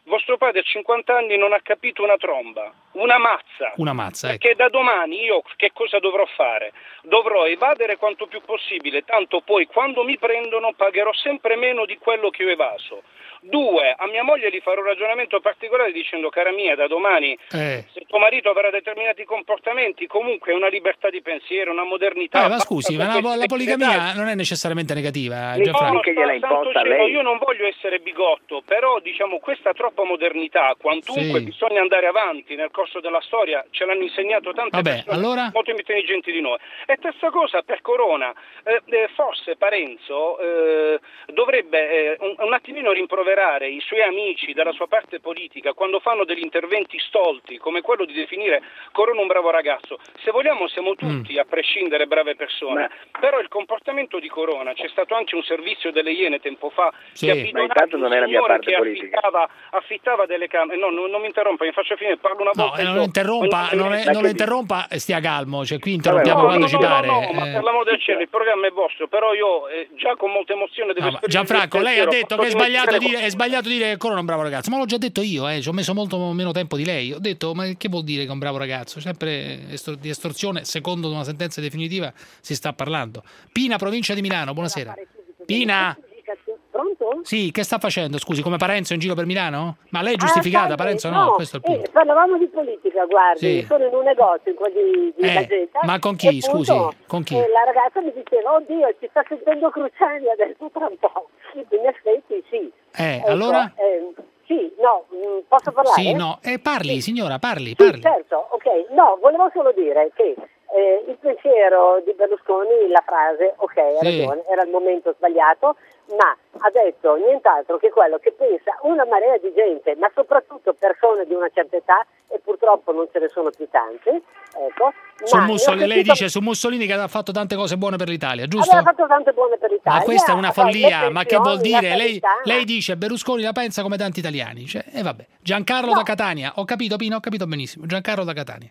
[SPEAKER 26] vostro padre a cinquanta anni non ha capito una tromba, una mazza.
[SPEAKER 6] Una mazza, ecco.
[SPEAKER 26] Perché da domani io che cosa dovrò fare? Dovrò evadere quanto più possibile, tanto poi quando mi prendono pagherò sempre meno di quello che ho evaso. Due, a mia moglie gli farò un ragionamento particolare dicendo: cara mia, da domani
[SPEAKER 6] eh.
[SPEAKER 26] se tuo marito avrà determinati comportamenti, comunque è una libertà di pensiero, una modernità.
[SPEAKER 6] Eh, ma scusi, ma la, la poligamia non è necessariamente negativa, eh, Gianfranco.
[SPEAKER 26] No, che gliela imposta lei. Io non voglio essere bigotto, però diciamo questa troppa modernità, quantunque
[SPEAKER 6] sì.
[SPEAKER 26] bisogna andare avanti nel corso della storia, ce l'hanno insegnato tante
[SPEAKER 6] Vabbè,
[SPEAKER 26] persone
[SPEAKER 6] allora?
[SPEAKER 26] molto intelligenti di noi. E terza cosa, per Corona, eh, eh, forse Parenzo eh, dovrebbe eh, un, un attimino rimproverare i suoi amici dalla sua parte politica quando fanno degli interventi stolti come quello di definire Corona un bravo ragazzo. Se vogliamo siamo tutti, mm. a prescindere, brave persone. Ma... però il comportamento di Corona, c'è stato anche un servizio delle Iene tempo fa
[SPEAKER 6] sì.
[SPEAKER 26] che ha
[SPEAKER 2] ma intanto non è la mia parte
[SPEAKER 26] che
[SPEAKER 2] politica.
[SPEAKER 26] Affittava, affittava delle camere. No, non, non mi interrompa, mi faccio finire, parlo una volta.
[SPEAKER 6] No, non interrompa, non, è, non interrompa, stia calmo, cioè qui interrompiamo
[SPEAKER 26] no,
[SPEAKER 6] quando
[SPEAKER 26] no,
[SPEAKER 6] ci
[SPEAKER 26] no,
[SPEAKER 6] pare.
[SPEAKER 26] No, no,
[SPEAKER 6] eh.
[SPEAKER 26] ma per l'amore del cielo, il programma è vostro, però io eh, già con molta emozione devo
[SPEAKER 6] no, Gianfranco, lei ha detto che è sbagliato dire, è sbagliato dire che Corona è un bravo ragazzo, ma l'ho già detto io, eh, ci ho messo molto meno tempo di lei. Ho detto, ma che vuol dire che è un bravo ragazzo? Sempre estor- di estorsione, secondo una sentenza definitiva si sta parlando. Pina, provincia di Milano, buonasera. Pina?
[SPEAKER 4] Pronto?
[SPEAKER 6] Sì, che sta facendo? Scusi, come Parenzo in giro per Milano? Ma lei è giustificata,
[SPEAKER 4] ah,
[SPEAKER 6] Parenzo? No,
[SPEAKER 4] no,
[SPEAKER 6] questo è il punto.
[SPEAKER 4] Eh, parlavamo di politica, guardi,
[SPEAKER 6] sì.
[SPEAKER 4] sono in un negozio qua di, di
[SPEAKER 6] eh,
[SPEAKER 4] Gazzetta.
[SPEAKER 6] Ma con chi,
[SPEAKER 4] appunto,
[SPEAKER 6] scusi? Con chi?
[SPEAKER 4] Eh, la ragazza mi diceva, oddio, ci sta sentendo Cruciani adesso tra un po'. In effetti sì.
[SPEAKER 6] Eh,
[SPEAKER 4] ecco,
[SPEAKER 6] allora?
[SPEAKER 4] Eh, sì, no, mh, posso parlare?
[SPEAKER 6] Sì, no, eh, parli
[SPEAKER 4] sì.
[SPEAKER 6] signora, parli,
[SPEAKER 4] Sì,
[SPEAKER 6] parli.
[SPEAKER 4] certo, ok. No, volevo solo dire che eh, il pensiero di Berlusconi, la frase, ok, ha
[SPEAKER 6] sì.
[SPEAKER 4] ragione, era il momento sbagliato, ma ha detto nient'altro che quello che pensa una marea di gente, ma soprattutto persone di una certa età, e purtroppo non ce ne sono più tante, ecco.
[SPEAKER 6] Su
[SPEAKER 4] ma
[SPEAKER 6] Mussolini,
[SPEAKER 4] sentito...
[SPEAKER 6] lei dice su Mussolini che ha fatto tante cose buone per l'Italia, giusto?
[SPEAKER 4] Aveva fatto tante buone per l'Italia.
[SPEAKER 6] Ma questa è una follia, ma che vuol dire? Lei,
[SPEAKER 4] carità,
[SPEAKER 6] lei dice Berlusconi la pensa come tanti italiani, cioè, e eh, vabbè. Giancarlo
[SPEAKER 4] no.
[SPEAKER 6] da Catania, ho capito Pino, ho capito benissimo, Giancarlo da Catania.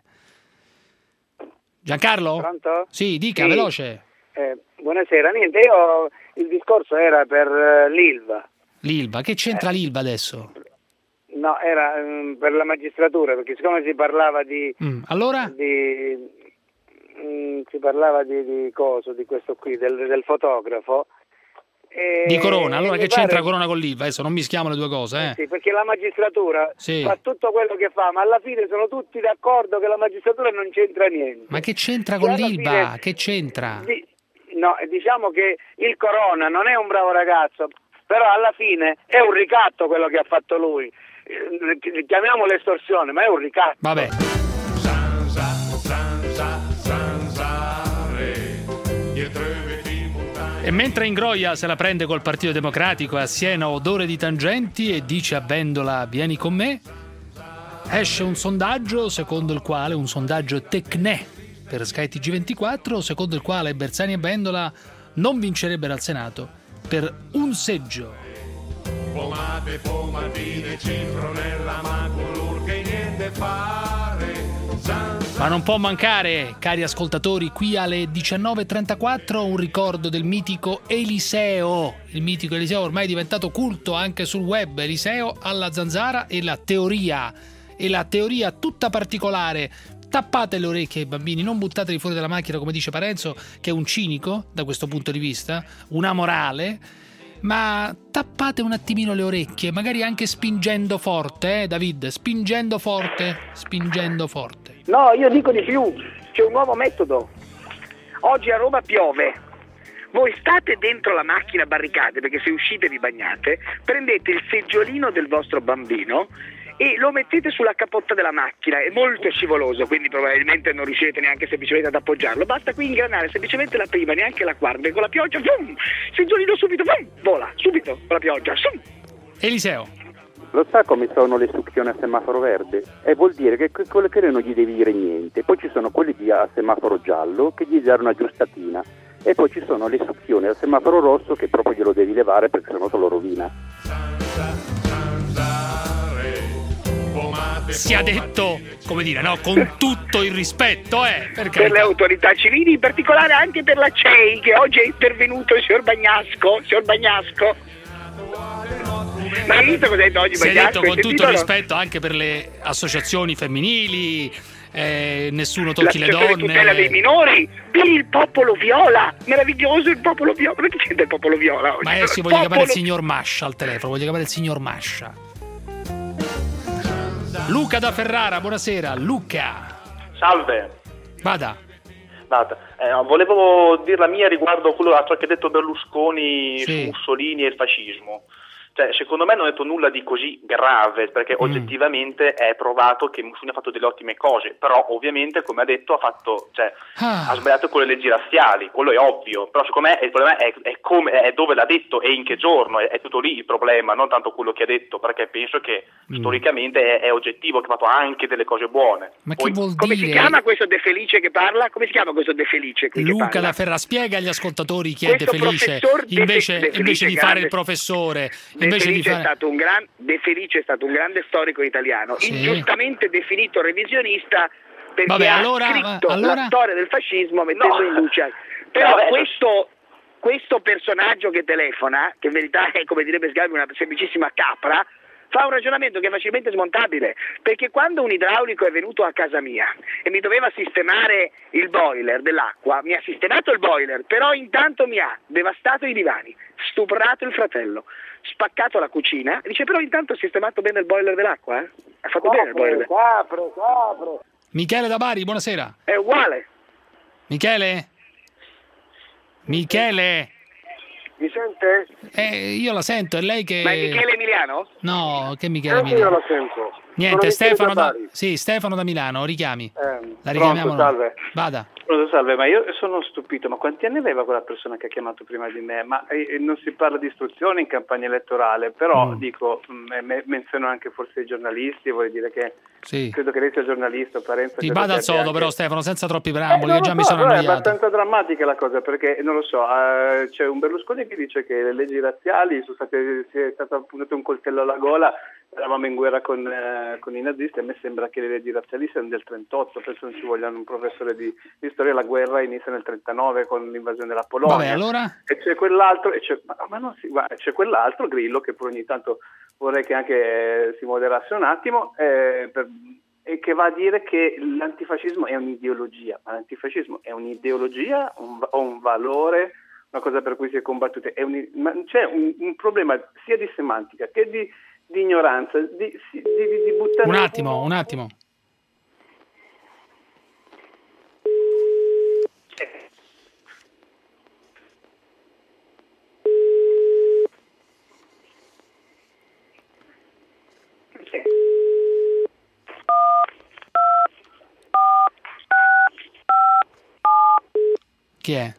[SPEAKER 6] Giancarlo?
[SPEAKER 5] Pronto?
[SPEAKER 6] Sì, dica,
[SPEAKER 5] sì.
[SPEAKER 6] veloce.
[SPEAKER 5] Eh, buonasera, niente, io il discorso era per uh, l'Ilva.
[SPEAKER 6] L'Ilva, che c'entra eh. l'Ilva adesso?
[SPEAKER 5] No, era um, per la magistratura, perché siccome si parlava di...
[SPEAKER 6] Mm, allora?
[SPEAKER 5] Di, um, si parlava di, di coso, di questo qui, del, del fotografo. E,
[SPEAKER 6] di Corona, allora che
[SPEAKER 5] pare...
[SPEAKER 6] c'entra Corona con l'Ilva? Adesso non mischiamo le due cose, eh?
[SPEAKER 5] Sì, perché la magistratura
[SPEAKER 6] sì.
[SPEAKER 5] fa tutto quello che fa, ma alla fine sono tutti d'accordo che la magistratura non c'entra niente.
[SPEAKER 6] Ma che c'entra con l'Ilva? Fine... Che c'entra?
[SPEAKER 5] Di... No, diciamo che il Corona non è un bravo ragazzo, però alla fine è un ricatto quello che ha fatto lui. Chiamiamolo estorsione, ma è un ricatto.
[SPEAKER 6] Vabbè.
[SPEAKER 3] Zanza, zanza, zanzare, dietro i vetri montagne.
[SPEAKER 6] E mentre Ingroia se la prende col Partito Democratico a Siena odore di tangenti e dice a Vendola vieni con me, esce un sondaggio secondo il quale, un sondaggio Tecne per Sky T G ventiquattro, secondo il quale Bersani e Vendola non vincerebbero al Senato per un seggio.
[SPEAKER 3] Pomate, pomatine, cifronella, ma color che niente fare. Zanza.
[SPEAKER 6] Ma non può mancare, cari ascoltatori, qui alle diciannove e trentaquattro un ricordo del mitico Eliseo. Il mitico Eliseo ormai è diventato culto anche sul web. Eliseo alla zanzara e la teoria. E la teoria tutta particolare. Tappate le orecchie ai bambini, non buttateli fuori dalla macchina come dice Parenzo, che è un cinico da questo punto di vista, un amorale. Ma tappate un attimino le orecchie, magari anche spingendo forte, eh David? Spingendo forte, spingendo forte.
[SPEAKER 13] No, io dico di più, c'è un nuovo metodo. Oggi a Roma piove. Voi state dentro la macchina barricate, perché se uscite vi bagnate, prendete il seggiolino del vostro bambino e lo mettete sulla cappotta della macchina, è molto scivoloso, quindi probabilmente non riuscirete neanche semplicemente ad appoggiarlo, basta qui ingranare semplicemente la prima, neanche la quarta, e con la pioggia, vum, seggiolino subito, vum, vola, subito, con la pioggia, sum.
[SPEAKER 6] Eliseo.
[SPEAKER 7] Lo sa come sono le succhioni a semaforo verde? E vuol dire che quello che non gli devi dire niente, poi ci sono quelli di a semaforo giallo che gli dare una giustatina, e poi ci sono le succhioni al semaforo rosso che proprio glielo devi levare perché sennò te lo rovina.
[SPEAKER 6] Sia detto, come dire, no, con tutto il rispetto, eh, per,
[SPEAKER 13] per le autorità civili, in particolare anche per la C E I, che oggi è intervenuto il signor Bagnasco, signor Bagnasco. Ma hai visto cosa hai detto oggi?
[SPEAKER 6] Si è
[SPEAKER 13] Bagliasco?
[SPEAKER 6] detto con
[SPEAKER 13] Hai
[SPEAKER 6] tutto
[SPEAKER 13] sentito, no?
[SPEAKER 6] rispetto anche per le associazioni femminili, eh, nessuno tocchi le
[SPEAKER 13] L'associazione di tutela dei
[SPEAKER 6] donne.
[SPEAKER 13] minori, il popolo viola, meraviglioso il popolo viola. Perché c'entra il popolo viola oggi?
[SPEAKER 6] Ma eh, si
[SPEAKER 13] Il
[SPEAKER 6] voglio chiamare il
[SPEAKER 13] popolo-
[SPEAKER 6] signor Mascia al telefono, voglio chiamare il signor Mascia. Luca da Ferrara, buonasera. Luca,
[SPEAKER 1] Salve.
[SPEAKER 6] vada.
[SPEAKER 1] Guarda, eh, volevo dire la mia riguardo quello a ciò che ha detto Berlusconi
[SPEAKER 6] Sì.
[SPEAKER 1] su Mussolini e il fascismo. Cioè, secondo me non ha detto nulla di così grave, perché
[SPEAKER 6] Mm.
[SPEAKER 1] oggettivamente è provato che Mussolini ha fatto delle ottime cose, però ovviamente, come ha detto, ha fatto, cioè,
[SPEAKER 6] Ah.
[SPEAKER 1] ha sbagliato con le leggi razziali, quello è ovvio, però secondo me il problema è, è come, è dove l'ha detto e in che giorno, è, è tutto lì il problema, non tanto quello che ha detto, perché penso che
[SPEAKER 6] Mm.
[SPEAKER 1] storicamente è, è oggettivo che ha fatto anche delle cose buone.
[SPEAKER 6] Ma
[SPEAKER 1] Poi-
[SPEAKER 6] che vuol
[SPEAKER 13] Come si
[SPEAKER 6] dire?
[SPEAKER 13] chiama questo De Felice che parla? Come si chiama questo De Felice qui che
[SPEAKER 6] Luca
[SPEAKER 13] parla?
[SPEAKER 6] da Ferrara, spiega agli ascoltatori chi è De
[SPEAKER 13] Questo
[SPEAKER 6] Felice,
[SPEAKER 13] professor De Fe-
[SPEAKER 6] invece,
[SPEAKER 13] De Felice,
[SPEAKER 6] invece di fare
[SPEAKER 13] grande-
[SPEAKER 6] il professore,
[SPEAKER 13] De
[SPEAKER 6] invece di
[SPEAKER 13] Felice,
[SPEAKER 6] fare...
[SPEAKER 13] è stato un gran, De Felice è stato un grande storico italiano,
[SPEAKER 6] Sì.
[SPEAKER 13] ingiustamente definito revisionista perché
[SPEAKER 6] Vabbè,
[SPEAKER 13] ha
[SPEAKER 6] allora-
[SPEAKER 13] scritto
[SPEAKER 6] allora?
[SPEAKER 13] la storia del fascismo mettendo
[SPEAKER 1] No.
[SPEAKER 13] in luce. Però
[SPEAKER 1] Vabbè,
[SPEAKER 13] questo, questo personaggio che telefona, che in verità è, come direbbe Sgarbi, una semplicissima capra, fa un ragionamento che è facilmente smontabile, perché quando un idraulico è venuto a casa mia e mi doveva sistemare il boiler dell'acqua, mi ha sistemato il boiler, però intanto mi ha devastato i divani, stuprato il fratello, spaccato la cucina, e dice però intanto ha sistemato bene il boiler dell'acqua, eh? Ha fatto bene il boiler.
[SPEAKER 5] Capre, capre.
[SPEAKER 6] Michele da Bari, buonasera.
[SPEAKER 13] È uguale.
[SPEAKER 6] Michele? Michele?
[SPEAKER 5] Mi sente?
[SPEAKER 6] Eh, io la sento, è lei che...
[SPEAKER 13] Ma è Michele Emiliano?
[SPEAKER 6] No, che Michele
[SPEAKER 5] Anche io
[SPEAKER 6] Milano?
[SPEAKER 5] la sento.
[SPEAKER 6] Niente,
[SPEAKER 5] Sono Michele
[SPEAKER 6] Stefano da...
[SPEAKER 5] Bari.
[SPEAKER 6] Sì, Stefano da Milano, richiami.
[SPEAKER 5] Eh,
[SPEAKER 6] La richiamiamo.
[SPEAKER 2] pronto, salve.
[SPEAKER 6] Vada.
[SPEAKER 2] Pronto, salve, ma io sono stupito, ma quanti anni aveva quella persona che ha chiamato prima di me? Ma eh, non si parla di istruzione in campagna elettorale, però
[SPEAKER 6] Mm.
[SPEAKER 2] dico, mh, me- menziono anche forse i giornalisti, vuol dire che
[SPEAKER 6] Sì.
[SPEAKER 2] credo che lei sia giornalista, Parenzo.
[SPEAKER 6] Ti
[SPEAKER 2] credo
[SPEAKER 6] vada
[SPEAKER 2] che
[SPEAKER 6] al sodo
[SPEAKER 2] abbia
[SPEAKER 6] però
[SPEAKER 2] anche-
[SPEAKER 6] Stefano, senza troppi
[SPEAKER 2] Eh,
[SPEAKER 6] preamboli,
[SPEAKER 2] non
[SPEAKER 6] che già
[SPEAKER 2] lo
[SPEAKER 6] mi
[SPEAKER 2] so,
[SPEAKER 6] sono
[SPEAKER 2] però è
[SPEAKER 6] annoiato.
[SPEAKER 2] abbastanza drammatica la cosa, perché non lo so, eh, c'è un Berlusconi che dice che le leggi razziali sono state, si è stato appuntato un coltello alla gola, eravamo in guerra con, eh, con i nazisti, a me sembra che le leggi razziali siano del trentotto, penso non ci voglia un professore di, di storia, la guerra inizia nel trentanove con l'invasione della Polonia.
[SPEAKER 6] Vabbè, allora?
[SPEAKER 2] E c'è quell'altro, e c'è, ma, ma non si, guarda, c'è quell'altro Grillo che poi ogni tanto vorrei che anche eh, si moderasse un attimo, eh, per, e che va a dire che l'antifascismo è un'ideologia, ma l'antifascismo è un'ideologia un, o un valore, una cosa per cui si è combattuta, è un, ma c'è un, un problema sia di semantica che di, di ignoranza, di, di, di, di buttare...
[SPEAKER 6] Un attimo, un attimo. Chi è?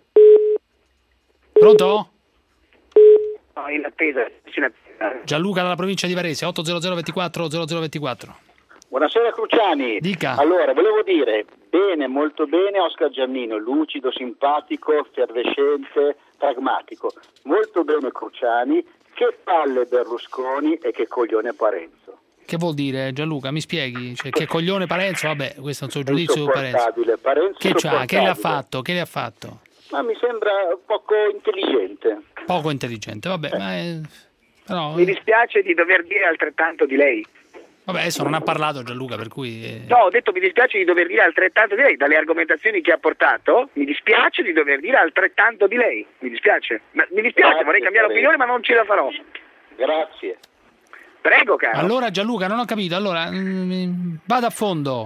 [SPEAKER 6] Pronto?
[SPEAKER 13] No, in attesa. in attesa.
[SPEAKER 6] Gianluca dalla provincia di Varese, otto zero zero ventiquattro zero zero ventiquattro.
[SPEAKER 8] Buonasera Cruciani.
[SPEAKER 6] Dica.
[SPEAKER 8] Allora, volevo dire, bene, molto bene Oscar Giannino, lucido, simpatico, effervescente, pragmatico. Molto bene Cruciani, che palle Berlusconi e che coglione Parenzo.
[SPEAKER 6] Che vuol dire Gianluca? Mi spieghi? Cioè, che coglione Parenzo? Vabbè, questo è un suo giudizio su Parenzo.
[SPEAKER 8] Insopportabile, Parenzo
[SPEAKER 6] Che c'ha? Che le ha
[SPEAKER 8] insopportabile.
[SPEAKER 6] fatto? Che le ha fatto?
[SPEAKER 8] Ma mi sembra poco intelligente.
[SPEAKER 6] Poco intelligente, vabbè, ma è... però...
[SPEAKER 13] Mi dispiace di dover dire altrettanto di lei.
[SPEAKER 6] Vabbè, adesso non ha parlato Gianluca, per cui... eh,
[SPEAKER 13] No, ho detto mi dispiace di dover dire altrettanto di lei, dalle argomentazioni che ha portato, mi dispiace di dover dire altrettanto di lei, mi dispiace. Ma, mi dispiace,
[SPEAKER 8] Grazie,
[SPEAKER 13] vorrei cambiare
[SPEAKER 8] Parenzo.
[SPEAKER 13] opinione ma non ce la farò.
[SPEAKER 8] Grazie.
[SPEAKER 13] Prego, caro.
[SPEAKER 6] Allora Gianluca, non ho capito, allora mm, vada a fondo.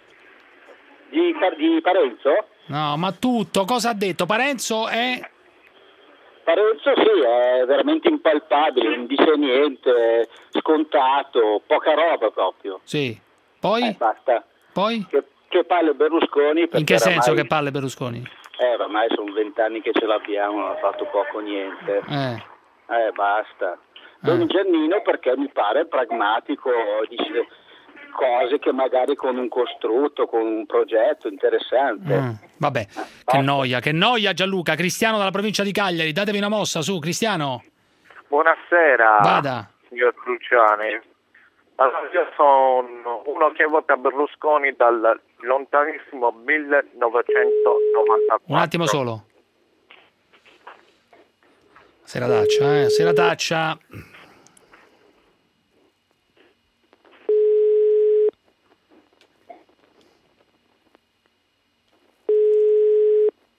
[SPEAKER 8] Di, di Parenzo?
[SPEAKER 6] No, ma tutto, cosa ha detto? Parenzo è...
[SPEAKER 8] Parenzo sì, è veramente impalpabile, non dice niente, scontato, poca roba proprio.
[SPEAKER 6] Sì. Poi?
[SPEAKER 8] Eh, basta.
[SPEAKER 6] Poi?
[SPEAKER 8] Che, che palle Berlusconi.
[SPEAKER 6] In
[SPEAKER 8] perché
[SPEAKER 6] che senso
[SPEAKER 8] oramai-
[SPEAKER 6] che palle Berlusconi?
[SPEAKER 8] Eh, ormai sono vent'anni che ce l'abbiamo, non ha fatto poco niente.
[SPEAKER 6] Eh.
[SPEAKER 8] Eh, basta. Don Giannino perché mi pare pragmatico, dice cose che magari con un costrutto, con un progetto interessante.
[SPEAKER 6] Mm, vabbè, che noia, che noia Gianluca. Cristiano dalla provincia di Cagliari, datevi una mossa, su, Cristiano.
[SPEAKER 9] Buonasera,
[SPEAKER 6] Vada.
[SPEAKER 9] signor Cruciani. Allora, io sono uno che vota Berlusconi dal lontanissimo millenovecentonovantaquattro.
[SPEAKER 6] Un attimo solo. Serataccia, eh, serataccia.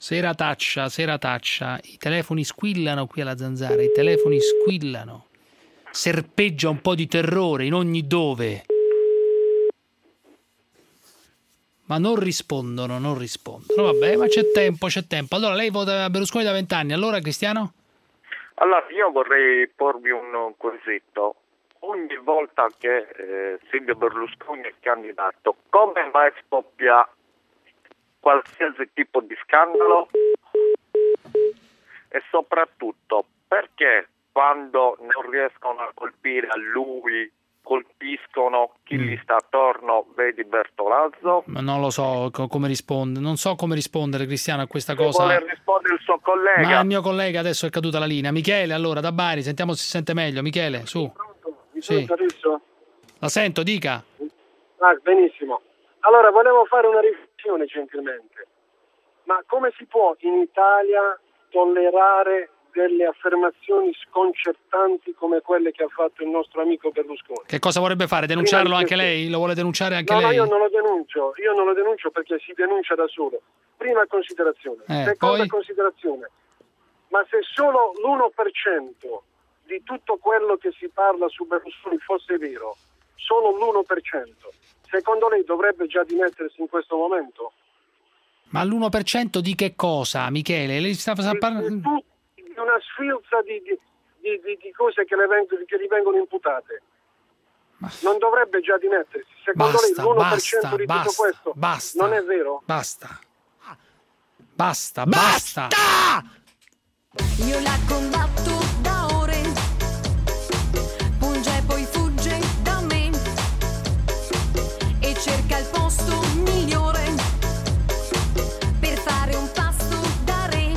[SPEAKER 6] Serataccia, serataccia, i telefoni squillano qui alla Zanzara, i telefoni squillano. Serpeggia un po' di terrore in ogni dove. Ma non rispondono, non rispondono. Vabbè, ma c'è tempo, c'è tempo. Allora, lei vota Berlusconi da vent'anni, allora Cristiano?
[SPEAKER 9] Allora, io vorrei porvi un quesito. Ogni volta che eh, Silvio Berlusconi è candidato, come mai scoppia qualsiasi tipo di scandalo? E soprattutto, perché quando non riescono a colpire a lui, colpiscono chi gli sta attorno, vedi Bertolazzo?
[SPEAKER 6] Ma non lo so co- come risponde, non so come rispondere, Cristiano, a questa
[SPEAKER 9] Se
[SPEAKER 6] cosa.
[SPEAKER 9] vuole rispondere il suo collega.
[SPEAKER 6] Ma il mio collega adesso è caduta la linea. Michele, allora, da Bari, sentiamo se si sente meglio. Michele, su.
[SPEAKER 10] Mi
[SPEAKER 6] Sì.
[SPEAKER 10] sento adesso?
[SPEAKER 6] La sento, dica.
[SPEAKER 10] Ah, benissimo. Allora, volevo fare una riflessione gentilmente. Ma come si può in Italia tollerare delle affermazioni sconcertanti come quelle che ha fatto il nostro amico Berlusconi?
[SPEAKER 6] Che cosa vorrebbe fare? Denunciarlo
[SPEAKER 10] Prima di
[SPEAKER 6] anche
[SPEAKER 10] questo-
[SPEAKER 6] lei? Lo vuole denunciare anche
[SPEAKER 10] No, no,
[SPEAKER 6] lei?
[SPEAKER 10] io non lo denuncio, io non lo denuncio perché si denuncia da solo. Prima considerazione.
[SPEAKER 6] Eh,
[SPEAKER 10] Seconda
[SPEAKER 6] poi?
[SPEAKER 10] considerazione. Ma se solo l'uno per cento di tutto quello che si parla su Berlusconi fosse vero, solo l'uno per cento, secondo lei dovrebbe già dimettersi in questo momento?
[SPEAKER 6] Ma l'uno per cento di che cosa, Michele? Lei sta parlando...
[SPEAKER 10] Di una sfilza di, di, di, di- di cose che, le vengono, che gli vengono imputate. Non dovrebbe già dimettersi? Secondo
[SPEAKER 6] Basta,
[SPEAKER 10] lei l'uno per cento
[SPEAKER 6] basta,
[SPEAKER 10] di
[SPEAKER 6] basta,
[SPEAKER 10] tutto questo
[SPEAKER 6] basta.
[SPEAKER 10] non è vero?
[SPEAKER 6] Basta. Basta, basta.
[SPEAKER 11] Io la combatto da ore, punge e poi fugge da me e cerca il posto migliore per fare un pasto da re.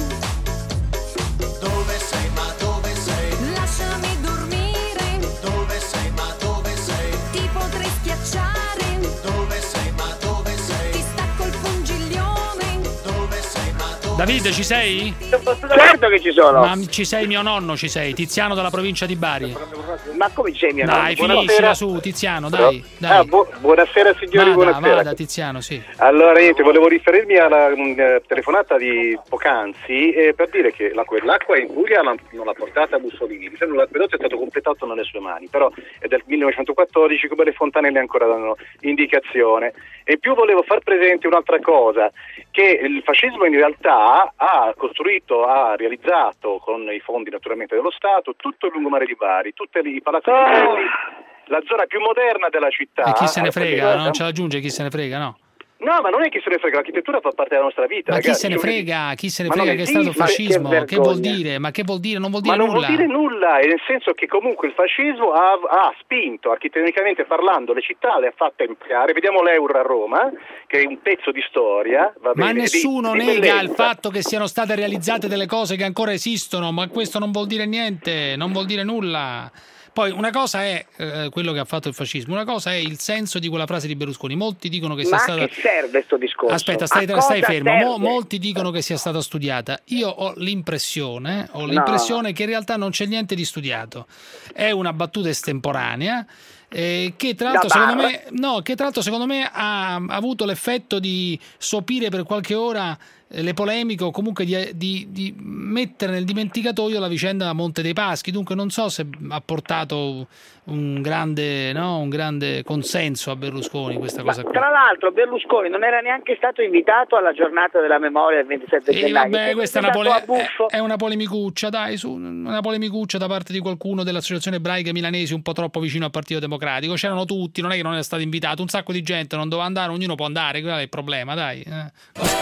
[SPEAKER 14] Dove sei, ma dove sei?
[SPEAKER 11] Lasciami dormire,
[SPEAKER 14] Dove sei, ma dove sei?
[SPEAKER 11] ti potrei schiacciare,
[SPEAKER 14] Dove sei, ma dove sei?
[SPEAKER 11] ti stacco il pungiglione.
[SPEAKER 14] Dove sei, ma dove
[SPEAKER 6] Davide, ci sei?
[SPEAKER 5] Certo che ci sono.
[SPEAKER 6] Ma ci sei mio nonno, ci sei. Tiziano dalla provincia di Bari.
[SPEAKER 5] Ma come c'è mio
[SPEAKER 6] Dai,
[SPEAKER 5] nonno?
[SPEAKER 6] finiscila su, Tiziano, dai. dai.
[SPEAKER 5] Ah, bu- buonasera signori,
[SPEAKER 6] Vada,
[SPEAKER 5] buonasera.
[SPEAKER 6] vada, Tiziano, sì.
[SPEAKER 5] Allora, niente, volevo riferirmi alla mh, telefonata di poc'anzi eh, per dire che la- l'acqua in Puglia non, non l'ha portata Mussolini. Mi sembra l'acquedotto è stato completato nelle sue mani, però è del millenovecentoquattordici, come le fontanelle ancora danno indicazione. E in più volevo far presente un'altra cosa, che il fascismo in realtà ha costruito, ha realizzato con i fondi naturalmente dello Stato tutto il lungomare di Bari, tutti i palazzi moderni, la zona più moderna della città.
[SPEAKER 6] E chi se ne
[SPEAKER 5] Eh,
[SPEAKER 6] frega,
[SPEAKER 5] perché-
[SPEAKER 6] non ce l'aggiunge chi se ne frega, no?
[SPEAKER 5] No, ma non è chi se ne frega, l'architettura fa parte della nostra vita.
[SPEAKER 6] Ma chi
[SPEAKER 5] ragazzi.
[SPEAKER 6] se ne
[SPEAKER 5] Cioè,
[SPEAKER 6] frega, chi se ne
[SPEAKER 5] ma
[SPEAKER 6] frega
[SPEAKER 5] non
[SPEAKER 6] che è stato il
[SPEAKER 5] esiste,
[SPEAKER 6] fascismo?
[SPEAKER 5] che
[SPEAKER 6] Che, vuol
[SPEAKER 5] vergogna.
[SPEAKER 6] dire? Ma che vuol dire? Non vuol
[SPEAKER 5] Ma
[SPEAKER 6] dire
[SPEAKER 5] non
[SPEAKER 6] nulla.
[SPEAKER 5] vuol dire nulla, è nel senso che comunque il fascismo ha, ha spinto, architettonicamente parlando, le città le ha fatte ampliare. Vediamo l'Euro a Roma, che è un pezzo di storia. Va
[SPEAKER 6] Ma
[SPEAKER 5] bene,
[SPEAKER 6] nessuno
[SPEAKER 5] di, di
[SPEAKER 6] nega
[SPEAKER 5] bellezza.
[SPEAKER 6] il fatto che siano state realizzate delle cose che ancora esistono, ma questo non vuol dire niente, non vuol dire nulla. Poi una cosa è eh, quello che ha fatto il fascismo, una cosa è il senso di quella frase di Berlusconi. Molti dicono che sia
[SPEAKER 13] Ma a
[SPEAKER 6] stata...
[SPEAKER 13] che serve sto discorso?
[SPEAKER 6] Aspetta, stai,
[SPEAKER 13] A
[SPEAKER 6] stai
[SPEAKER 13] cosa
[SPEAKER 6] fermo. Mo-
[SPEAKER 13] serve?
[SPEAKER 6] molti dicono che sia stata studiata. Io ho l'impressione, ho l'impressione che in realtà non c'è niente di studiato. È una battuta estemporanea. Eh, che tra l'altro
[SPEAKER 13] Da
[SPEAKER 6] secondo
[SPEAKER 13] bar.
[SPEAKER 6] me no, che tra l'altro secondo me ha, ha avuto l'effetto di sopire per qualche ora eh, le polemiche o comunque di, di, di mettere nel dimenticatoio la vicenda Monte dei Paschi. Dunque non so se ha portato un grande, no, un grande consenso a Berlusconi questa cosa qui.
[SPEAKER 13] Tra l'altro Berlusconi non era neanche stato invitato alla giornata della memoria del ventisette
[SPEAKER 6] E
[SPEAKER 13] gennaio.
[SPEAKER 6] vabbè,
[SPEAKER 13] che
[SPEAKER 6] questa è una,
[SPEAKER 13] stato
[SPEAKER 6] pole-
[SPEAKER 13] a buffo.
[SPEAKER 6] è una polemicuccia, dai, su, una polemicuccia da parte di qualcuno dell'Associazione Ebraica Milanesi un po' troppo vicino al Partito Democratico. C'erano tutti, non è che non era stato invitato, un sacco di gente non doveva andare, ognuno può andare, qual è il problema, dai. Eh.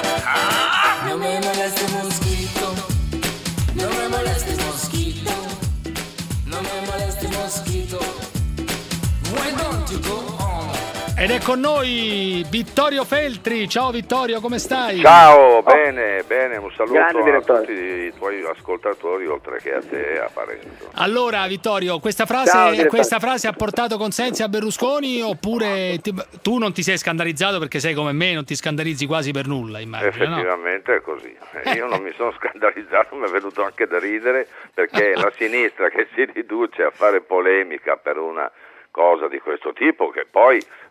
[SPEAKER 14] Non me molesti mosquito, non me molesti mosquito, non me molesti mosquito. Why don't you go on?
[SPEAKER 6] Ed è con noi Vittorio Feltri. Ciao Vittorio, come stai?
[SPEAKER 15] Ciao, bene, bene, un saluto
[SPEAKER 6] Grande
[SPEAKER 15] a
[SPEAKER 6] direttore.
[SPEAKER 15] tutti i tuoi ascoltatori, oltre che a te e a Parenzo.
[SPEAKER 6] Allora Vittorio, questa
[SPEAKER 15] Ciao,
[SPEAKER 6] frase,
[SPEAKER 15] direttore.
[SPEAKER 6] questa frase ha portato consensi a Berlusconi oppure ti- tu non ti sei scandalizzato perché sei come me, non ti scandalizzi quasi per nulla, immagino, no?
[SPEAKER 15] Effettivamente è così. Eh, Io non mi sono scandalizzato, mi è venuto anche da ridere, perché la sinistra che si riduce a fare polemica per una cosa di questo tipo, che poi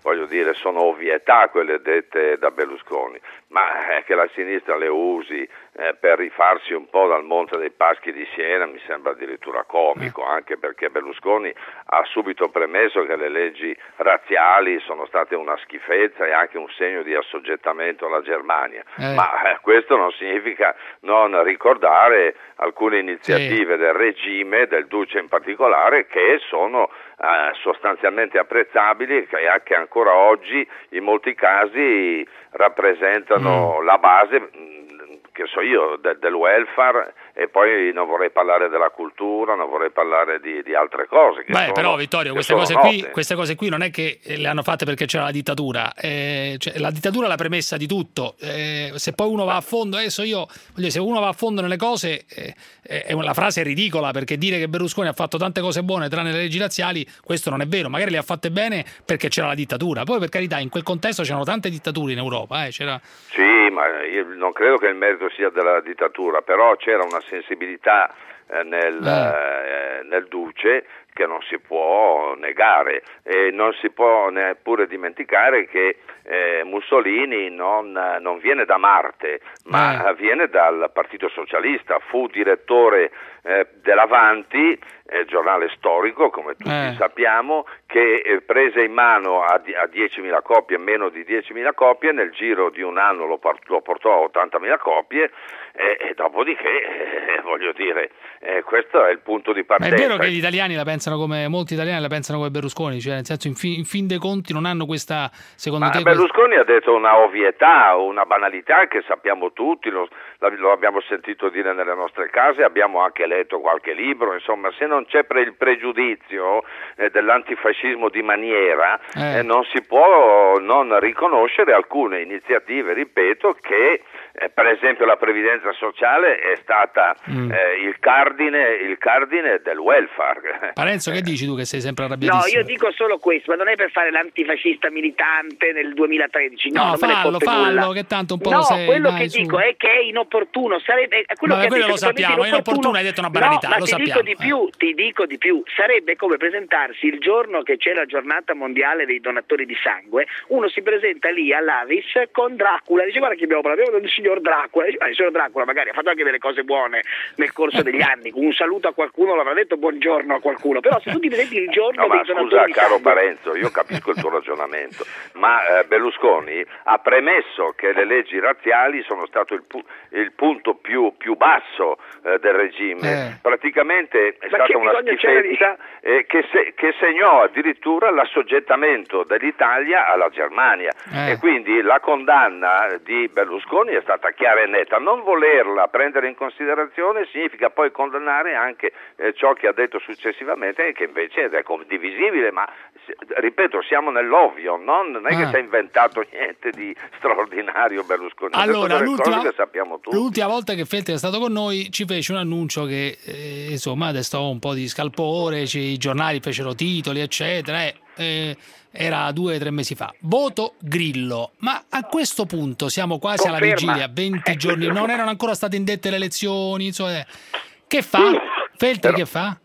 [SPEAKER 15] voglio dire, sono ovvietà quelle dette da Berlusconi, ma eh, che la sinistra le usi eh, per rifarsi un po' dal Monte dei Paschi di Siena mi sembra addirittura comico, anche perché Berlusconi ha subito premesso che le leggi razziali sono state una schifezza e anche un segno di assoggettamento alla Germania, eh. ma eh, questo non significa non ricordare alcune iniziative sì. del regime, del Duce in particolare, che sono eh, sostanzialmente apprezzabili e che anche ancora oggi in molti casi rappresentano mm. la base, che so io, de- del welfare, e poi non vorrei parlare della cultura, non vorrei parlare di, di altre cose. Che
[SPEAKER 6] Beh,
[SPEAKER 15] sono,
[SPEAKER 6] però Vittorio, queste cose, qui, queste cose qui non è che le hanno fatte perché c'era la dittatura, eh, cioè, la dittatura è la premessa di tutto, eh, se poi uno va a fondo, adesso io, voglio dire, se uno va a fondo nelle cose, eh, eh, la frase è ridicola, perché dire che Berlusconi ha fatto tante cose buone tranne le leggi razziali, questo non è vero, magari le ha fatte bene perché c'era la dittatura, poi per carità in quel contesto c'erano tante dittature in Europa, eh, c'era...
[SPEAKER 15] Sì, ma io non credo che il merito sia della dittatura, però c'era una sensibilità eh, nel, eh. Eh, nel Duce che non si può negare, e non si può neppure dimenticare che eh, Mussolini non, non viene da Marte, ma eh. viene dal Partito Socialista, fu direttore eh, dell'Avanti, eh, giornale storico come tutti eh. sappiamo, che eh, prese in mano a, a diecimila copie, meno di diecimila copie, nel giro di un anno lo, port- lo portò a ottantamila copie, eh, e dopodiché eh, voglio dire, eh, questo è il punto di partenza.
[SPEAKER 6] Ma è vero che gli italiani la pensano come molti italiani la pensano come Berlusconi, cioè nel senso in, fi- in fin dei conti non hanno questa, secondo
[SPEAKER 15] Ma
[SPEAKER 6] te
[SPEAKER 15] Berlusconi questa... ha detto una ovvietà, una banalità che sappiamo tutti, lo, lo abbiamo sentito dire nelle nostre case, abbiamo anche letto qualche libro, insomma, se non c'è pre- il pregiudizio eh, dell'antifascismo di maniera eh. Eh, non si può non riconoscere alcune iniziative, ripeto, che eh, per esempio la previdenza sociale è stata mm. eh, il cardine il cardine del welfare.
[SPEAKER 6] Parenzo, che dici tu che sei sempre arrabbiatissimo?
[SPEAKER 13] No, io dico solo questo, ma non è per fare l'antifascista militante nel duemilatredici, no,
[SPEAKER 6] no
[SPEAKER 13] non
[SPEAKER 6] fallo, fallo,
[SPEAKER 13] nulla.
[SPEAKER 6] Che tanto un po'
[SPEAKER 13] no,
[SPEAKER 6] lo sei.
[SPEAKER 13] quello
[SPEAKER 6] dai,
[SPEAKER 13] che
[SPEAKER 6] su.
[SPEAKER 13] dico è che è inopportuno, sarebbe quello
[SPEAKER 6] ma
[SPEAKER 13] che
[SPEAKER 6] quello
[SPEAKER 13] detto,
[SPEAKER 6] lo sappiamo, è inopportuno, hai detto una banalità,
[SPEAKER 13] no, ma
[SPEAKER 6] lo
[SPEAKER 13] ti
[SPEAKER 6] sappiamo.
[SPEAKER 13] dico di più, ti dico di più, sarebbe come presentarsi il giorno che c'è la giornata mondiale dei donatori di sangue, uno si presenta lì all'Avis con Dracula, dice guarda che abbiamo parlato del signor Dracula, dice, ma il signor Dracula magari ha fatto anche delle cose buone nel corso degli anni, un saluto a qualcuno l'avrà detto, buongiorno a qualcuno, però se tu ti presenti il giorno
[SPEAKER 15] no,
[SPEAKER 13] dei
[SPEAKER 15] ma
[SPEAKER 13] donatori
[SPEAKER 15] scusa,
[SPEAKER 13] di
[SPEAKER 15] caro
[SPEAKER 13] sangue...
[SPEAKER 15] Parenzo, io capisco il tuo ragionamento, ma eh, Berlusconi ha premesso che le leggi razziali sono stato il, pu- il punto più, più basso eh, del regime, eh. praticamente è
[SPEAKER 13] ma
[SPEAKER 15] stata una schifezza di... eh, che, se- che segnò addirittura l'assoggettamento dell'Italia alla Germania eh. e quindi la condanna di Berlusconi è stata chiara e netta. Non volerla prendere in considerazione significa poi condannare anche eh, ciò che ha detto successivamente, che invece è condivisibile, ma ripeto, siamo nell'ovvio, non, non è ah. che si è inventato niente di straordinario Berlusconi.
[SPEAKER 6] Allora, l'ultima,
[SPEAKER 15] cose che sappiamo tutti.
[SPEAKER 6] l'ultima volta che Feltri è stato con noi ci fece un annuncio che eh, insomma destò un po' di scalpore, i giornali fecero titoli eccetera, eh, eh, era due o tre mesi fa. Voto Grillo, ma a questo punto siamo quasi
[SPEAKER 13] Conferma.
[SPEAKER 6] alla vigilia, venti giorni, non erano ancora state indette le elezioni, insomma, che fa? Feltri
[SPEAKER 15] Però...
[SPEAKER 6] che fa?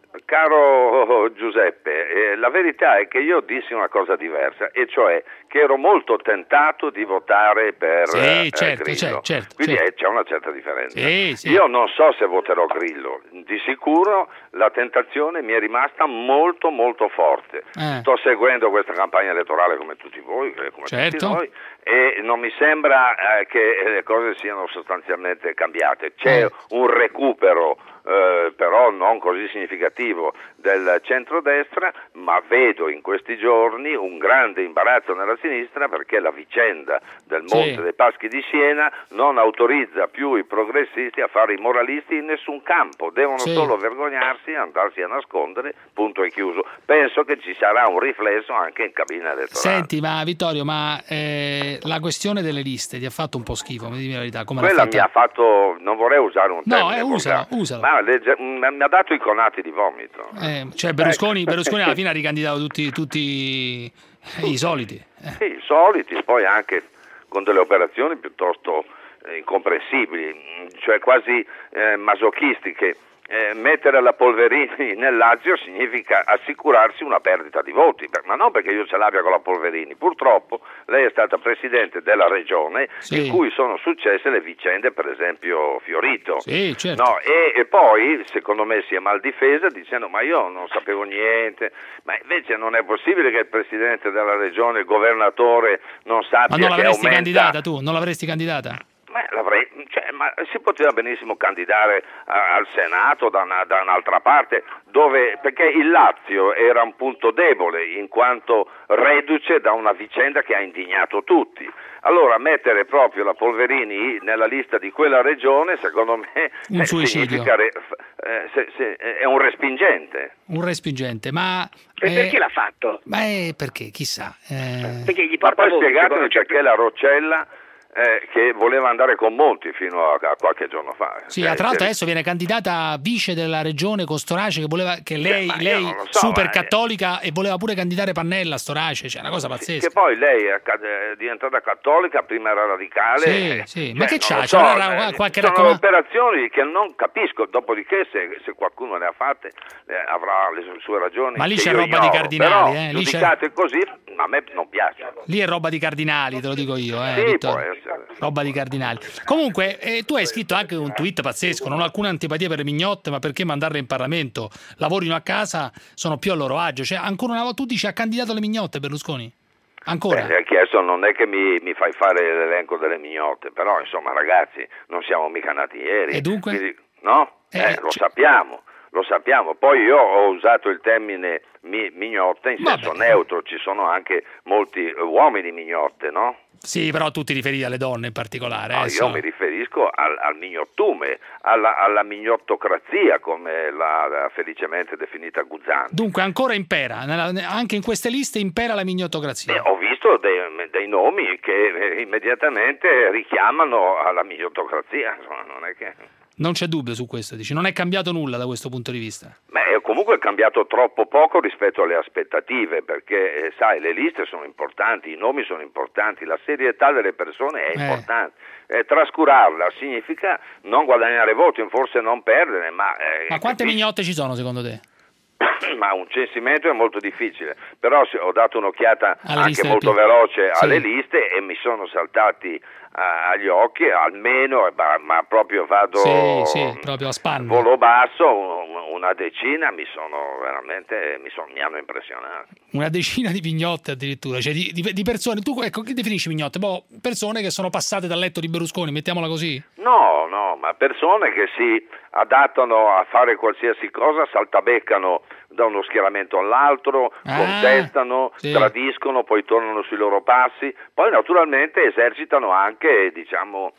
[SPEAKER 15] Caro Giuseppe, eh, la verità è che io dissi una cosa diversa, e cioè che ero molto tentato di votare per
[SPEAKER 6] sì,
[SPEAKER 15] eh,
[SPEAKER 6] certo,
[SPEAKER 15] Grillo,
[SPEAKER 6] certo, certo,
[SPEAKER 15] quindi
[SPEAKER 6] certo.
[SPEAKER 15] Eh, c'è una certa differenza.
[SPEAKER 6] Sì, sì.
[SPEAKER 15] Io non so se voterò Grillo, di sicuro la tentazione mi è rimasta molto molto forte.
[SPEAKER 6] Eh.
[SPEAKER 15] Sto seguendo questa campagna elettorale come tutti voi, come
[SPEAKER 6] certo.
[SPEAKER 15] tutti noi, e non mi sembra eh, che le cose siano sostanzialmente cambiate. C'è eh. un recupero eh, però non così significativo del centrodestra, ma vedo in questi giorni un grande imbarazzo nella sinistra, perché la vicenda del Monte sì. dei Paschi di Siena non autorizza più i progressisti a fare i moralisti in nessun campo, devono sì. solo vergognarsi, andarsi a nascondere, punto e chiuso. Penso che ci sarà un riflesso anche in cabina elettorale.
[SPEAKER 6] Senti, ma Vittorio, ma eh, la questione delle liste ti ha fatto un po' schifo, mi dici la verità? Come
[SPEAKER 15] Quella
[SPEAKER 6] mi
[SPEAKER 15] ha fatto, non vorrei usare un termine,
[SPEAKER 6] no, eh, usalo, usalo.
[SPEAKER 15] ma legge, mi ha dato i conati di vomito.
[SPEAKER 6] Eh, cioè Berlusconi, Berlusconi alla fine ha ricandidato tutti, tutti i soliti. Eh.
[SPEAKER 15] Sì, i soliti, poi anche con delle operazioni piuttosto eh, incomprensibili, cioè quasi eh, masochistiche. eh, mettere la Polverini nel Lazio significa assicurarsi una perdita di voti, ma non perché io ce l'abbia con la Polverini. Purtroppo lei è stata presidente della regione
[SPEAKER 6] Sì.
[SPEAKER 15] in cui sono successe le vicende, per esempio Fiorito.
[SPEAKER 6] Sì, certo.
[SPEAKER 15] No, e, e poi secondo me si è mal difesa dicendo ma io non sapevo niente, ma invece non è possibile che il presidente della regione, il governatore non sappia
[SPEAKER 6] Ma non
[SPEAKER 15] che
[SPEAKER 6] l'avresti
[SPEAKER 15] aumenta.
[SPEAKER 6] candidata tu? Non l'avresti candidata?
[SPEAKER 15] Ma, l'avrei, cioè, ma si poteva benissimo candidare a, al Senato da, una, da un'altra parte, dove, perché il Lazio era un punto debole in quanto reduce da una vicenda che ha indignato tutti. Allora mettere proprio la Polverini nella lista di quella regione, secondo me,
[SPEAKER 6] Un
[SPEAKER 15] eh,
[SPEAKER 6] suicidio.
[SPEAKER 15] significa re- eh, se, se, è un respingente.
[SPEAKER 6] Un respingente, ma...
[SPEAKER 13] E
[SPEAKER 6] eh,
[SPEAKER 13] perché l'ha fatto?
[SPEAKER 6] Ma è perché? Chissà. Eh,
[SPEAKER 13] Perché gli
[SPEAKER 15] Ma
[SPEAKER 13] porta
[SPEAKER 15] poi
[SPEAKER 13] voti,
[SPEAKER 15] spiegatemi
[SPEAKER 13] secondo-
[SPEAKER 15] perché la Roccella eh, che voleva andare con Monti fino a, a qualche giorno fa.
[SPEAKER 6] Sì,
[SPEAKER 15] Cioè,
[SPEAKER 6] tra l'altro
[SPEAKER 15] se-
[SPEAKER 6] adesso viene candidata vice della regione con Storace, che voleva che lei,
[SPEAKER 15] ma io
[SPEAKER 6] lei
[SPEAKER 15] non lo so,
[SPEAKER 6] super
[SPEAKER 15] ma-
[SPEAKER 6] cattolica, e voleva pure candidare Pannella a Storace, cioè una cosa pazzesca.
[SPEAKER 15] Che poi lei è ca- è diventata cattolica, prima era radicale.
[SPEAKER 6] Sì,
[SPEAKER 15] eh,
[SPEAKER 6] sì.
[SPEAKER 15] cioè,
[SPEAKER 6] Ma che
[SPEAKER 15] non
[SPEAKER 6] c'ha?
[SPEAKER 15] lo
[SPEAKER 6] C'è
[SPEAKER 15] so,
[SPEAKER 6] una-
[SPEAKER 15] eh,
[SPEAKER 6] qualche
[SPEAKER 15] sono
[SPEAKER 6] raccoma-
[SPEAKER 15] operazioni che non capisco, dopodiché se, se qualcuno ne ha fatte eh, avrà le su- sue ragioni.
[SPEAKER 6] Ma lì
[SPEAKER 15] che
[SPEAKER 6] c'è
[SPEAKER 15] io
[SPEAKER 6] roba di
[SPEAKER 15] ignoro,
[SPEAKER 6] cardinali,
[SPEAKER 15] però
[SPEAKER 6] eh, lì c'è-
[SPEAKER 15] giudicate così a me non piace.
[SPEAKER 6] Lì è roba di cardinali, te lo dico io, eh,
[SPEAKER 15] Sì,
[SPEAKER 6] Vittorio.
[SPEAKER 15] può essere.
[SPEAKER 6] Roba di cardinali. Comunque, eh, tu hai scritto anche un tweet pazzesco, non ho alcuna antipatia per le mignotte, ma perché mandarle in Parlamento? Lavorino a casa, sono più a loro agio. Cioè, ancora una volta tu dici ha candidato le mignotte Berlusconi? Ancora?
[SPEAKER 15] Beh, chiesto non è che mi, mi fai fare l'elenco delle mignotte, però insomma ragazzi, non siamo mica nati ieri.
[SPEAKER 6] E dunque?
[SPEAKER 15] Quindi, no? Eh, lo sappiamo, lo sappiamo. Poi io ho usato il termine mi- mignotte in senso neutro, ci sono anche molti eh, uomini mignotte, no?
[SPEAKER 6] Sì, però tu ti riferivi alle donne in particolare.
[SPEAKER 15] No,
[SPEAKER 6] eh,
[SPEAKER 15] io
[SPEAKER 6] so.
[SPEAKER 15] mi riferisco al, al mignottume, alla, alla mignottocrazia, come l'ha felicemente definita Guzzanti.
[SPEAKER 6] Dunque ancora impera, nella- anche in queste liste impera la mignottocrazia.
[SPEAKER 15] Beh, ho visto dei, dei nomi che eh, immediatamente richiamano alla mignottocrazia, insomma, non è che...
[SPEAKER 6] Non c'è dubbio su questo, dici, non è cambiato nulla da questo punto di vista.
[SPEAKER 15] Beh, comunque è cambiato troppo poco rispetto alle aspettative, perché eh, sai, le liste sono importanti, i nomi sono importanti, la serietà delle persone è
[SPEAKER 6] Eh.
[SPEAKER 15] importante. Eh, trascurarla significa non guadagnare voti, forse non perdere, ma... eh,
[SPEAKER 6] Ma quante
[SPEAKER 15] capisci?
[SPEAKER 6] mignotte ci sono secondo te?
[SPEAKER 15] Ma un censimento è molto difficile, però se- ho dato un'occhiata
[SPEAKER 6] Alle
[SPEAKER 15] anche
[SPEAKER 6] liste
[SPEAKER 15] molto
[SPEAKER 6] del P-
[SPEAKER 15] veloce
[SPEAKER 6] Sì.
[SPEAKER 15] alle liste e mi sono saltati ah, agli occhi, almeno, eh, ma, ma proprio vado
[SPEAKER 6] Sì, sì, proprio a spanne.
[SPEAKER 15] volo basso, un- una decina mi sono veramente, mi, sono- mi hanno impressionato.
[SPEAKER 6] Una decina di mignotte addirittura, cioè di, di- di persone. Tu ecco, che definisci mignotte? Boh, persone che sono passate dal letto di Berlusconi, mettiamola così.
[SPEAKER 15] No, no, ma persone che si adattano a fare qualsiasi cosa, saltabeccano da uno schieramento all'altro,
[SPEAKER 6] Ah,
[SPEAKER 15] contestano,
[SPEAKER 6] sì.
[SPEAKER 15] tradiscono, poi tornano sui loro passi, poi naturalmente esercitano anche, diciamo,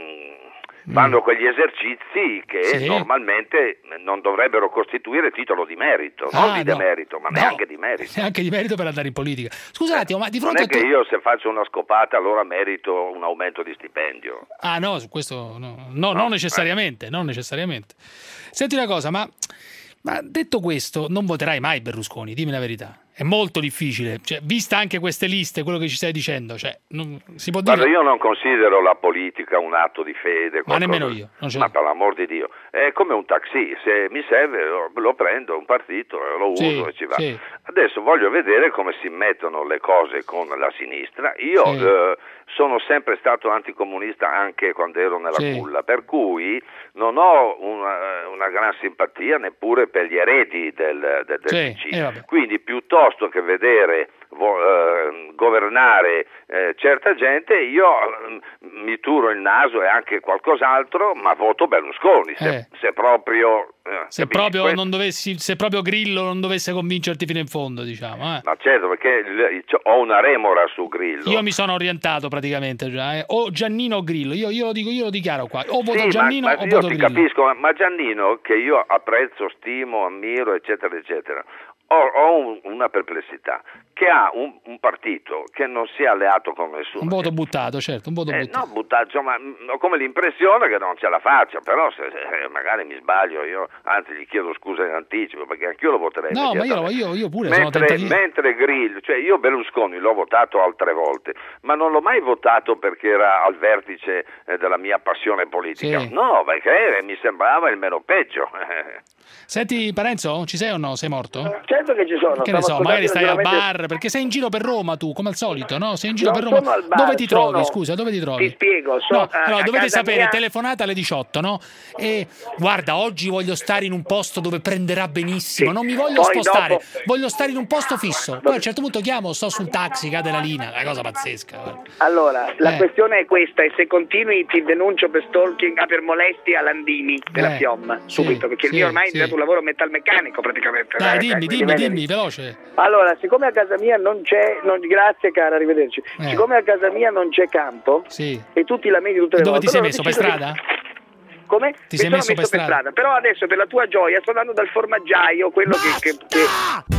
[SPEAKER 15] mh, fanno quegli esercizi che
[SPEAKER 6] Sì.
[SPEAKER 15] normalmente non dovrebbero costituire titolo di merito, non
[SPEAKER 6] Ah,
[SPEAKER 15] di
[SPEAKER 6] no.
[SPEAKER 15] demerito, ma
[SPEAKER 6] No.
[SPEAKER 15] neanche di merito.
[SPEAKER 6] Neanche di merito per andare in politica. Scusa un attimo, ma di
[SPEAKER 15] Non
[SPEAKER 6] fronte
[SPEAKER 15] è
[SPEAKER 6] a
[SPEAKER 15] che
[SPEAKER 6] tu...
[SPEAKER 15] io se faccio una scopata allora merito un aumento di stipendio.
[SPEAKER 6] Ah no, su questo no, no, non necessariamente, non necessariamente. Senti una cosa, ma, ma detto questo, non voterai mai Berlusconi, dimmi la verità. È molto difficile, cioè, vista anche queste liste, quello che ci stai dicendo, cioè, non, si può dire...
[SPEAKER 15] Guarda, io non considero la politica un atto di fede.
[SPEAKER 6] Ma
[SPEAKER 15] qualcosa-
[SPEAKER 6] nemmeno io, non c'è-
[SPEAKER 15] Ma per l'amor di Dio, è come un taxi, se mi serve lo, lo prendo, un partito, lo
[SPEAKER 6] Sì,
[SPEAKER 15] uso e ci va.
[SPEAKER 6] sì.
[SPEAKER 15] Adesso voglio vedere come si mettono le cose con la sinistra. Io
[SPEAKER 6] Sì.
[SPEAKER 15] eh, sono sempre stato anticomunista anche quando ero nella
[SPEAKER 6] Sì.
[SPEAKER 15] culla, per cui non ho una, una gran simpatia neppure per gli eredi del, del, del
[SPEAKER 6] Sì,
[SPEAKER 15] P C.
[SPEAKER 6] eh, vabbè.
[SPEAKER 15] Quindi piuttosto che vedere vo- eh, governare eh, certa gente, io eh, mi turo il naso e anche qualcos'altro, ma voto Berlusconi, se,
[SPEAKER 6] Eh.
[SPEAKER 15] se proprio... eh,
[SPEAKER 6] Se
[SPEAKER 15] capisci?
[SPEAKER 6] proprio,
[SPEAKER 15] Questo-
[SPEAKER 6] non dovessi, se proprio Grillo non dovesse convincerti fino in fondo, diciamo. eh.
[SPEAKER 15] Ma certo, perché il- c'ho- ho una remora su Grillo.
[SPEAKER 6] Io mi sono orientato praticamente già, eh. o Giannino o Grillo, io, io lo dico, io lo dichiaro qua, o voto
[SPEAKER 15] Sì,
[SPEAKER 6] Giannino
[SPEAKER 15] ma, ma
[SPEAKER 6] o
[SPEAKER 15] io
[SPEAKER 6] voto
[SPEAKER 15] ti
[SPEAKER 6] Grillo.
[SPEAKER 15] capisco, ma- ma Giannino, che io apprezzo, stimo, ammiro, eccetera, eccetera, ho, ho un, una perplessità, che ha un, un partito che non si è alleato con nessuno.
[SPEAKER 6] Un voto buttato, certo, un voto
[SPEAKER 15] Eh,
[SPEAKER 6] buttato.
[SPEAKER 15] no, buttato, insomma, mh, ho come l'impressione che non ce la faccia, però se, se magari mi sbaglio io, anzi gli chiedo scusa in anticipo, perché anch'io lo voterei.
[SPEAKER 6] No, ma io, io, io pure sono
[SPEAKER 15] Mentre,
[SPEAKER 6] tentativo.
[SPEAKER 15] mentre Grillo, cioè io Berlusconi l'ho votato altre volte, ma non l'ho mai votato perché era al vertice eh, della mia passione politica.
[SPEAKER 6] Sì.
[SPEAKER 15] No, perché mi sembrava il meno peggio.
[SPEAKER 6] Senti Parenzo, ci sei o no? Sei morto?
[SPEAKER 13] Certo che ci sono.
[SPEAKER 6] Che ne
[SPEAKER 13] stavo
[SPEAKER 6] so, magari stai al
[SPEAKER 13] ascoltando
[SPEAKER 6] bar, perché sei in giro per Roma tu, come al solito, no? Sei in giro
[SPEAKER 13] Non
[SPEAKER 6] per Roma.
[SPEAKER 13] sono al bar,
[SPEAKER 6] Dove ti
[SPEAKER 13] sono-
[SPEAKER 6] trovi? Scusa, dove ti trovi?
[SPEAKER 13] Ti spiego, sono
[SPEAKER 6] No,
[SPEAKER 13] a-
[SPEAKER 6] allora,
[SPEAKER 13] a
[SPEAKER 6] dovete
[SPEAKER 13] casa
[SPEAKER 6] sapere,
[SPEAKER 13] mia.
[SPEAKER 6] telefonata alle diciotto, no? E guarda, oggi voglio stare in un posto dove prenderà benissimo,
[SPEAKER 13] Sì.
[SPEAKER 6] non mi voglio
[SPEAKER 13] Poi
[SPEAKER 6] spostare,
[SPEAKER 13] dopo-
[SPEAKER 6] voglio stare in un posto fisso. Poi a un certo punto chiamo, sto sul taxi, cade la linea, è una cosa pazzesca. guarda.
[SPEAKER 13] Allora, la
[SPEAKER 6] Eh.
[SPEAKER 13] questione è questa, e se continui ti denuncio per stalking, ah, per molestia a Landini della
[SPEAKER 6] Eh,
[SPEAKER 13] Fiomma, subito, perché
[SPEAKER 6] sì,
[SPEAKER 13] il mio ormai è
[SPEAKER 6] sì.
[SPEAKER 13] diventato un lavoro metalmeccanico praticamente.
[SPEAKER 6] Dai,
[SPEAKER 13] eh,
[SPEAKER 6] dimmi,
[SPEAKER 13] quindi
[SPEAKER 6] dimmi,
[SPEAKER 13] vedi-
[SPEAKER 6] dimmi, veloce.
[SPEAKER 13] Allora, siccome a casa mia non c'è, non- grazie cara, arrivederci,
[SPEAKER 6] Eh.
[SPEAKER 13] siccome a casa mia non c'è campo,
[SPEAKER 6] Sì.
[SPEAKER 13] e tutti lamenti tutte le
[SPEAKER 6] Dove
[SPEAKER 13] volte,
[SPEAKER 6] ti sei
[SPEAKER 13] allora
[SPEAKER 6] messo?
[SPEAKER 13] ho
[SPEAKER 6] Per
[SPEAKER 13] deciso
[SPEAKER 6] strada?
[SPEAKER 13] di- Come?
[SPEAKER 6] Ti
[SPEAKER 13] Mi
[SPEAKER 6] sei
[SPEAKER 13] sono
[SPEAKER 6] messo per strada?
[SPEAKER 13] Però adesso per la tua gioia sto andando dal formaggiaio, quello che... che, che...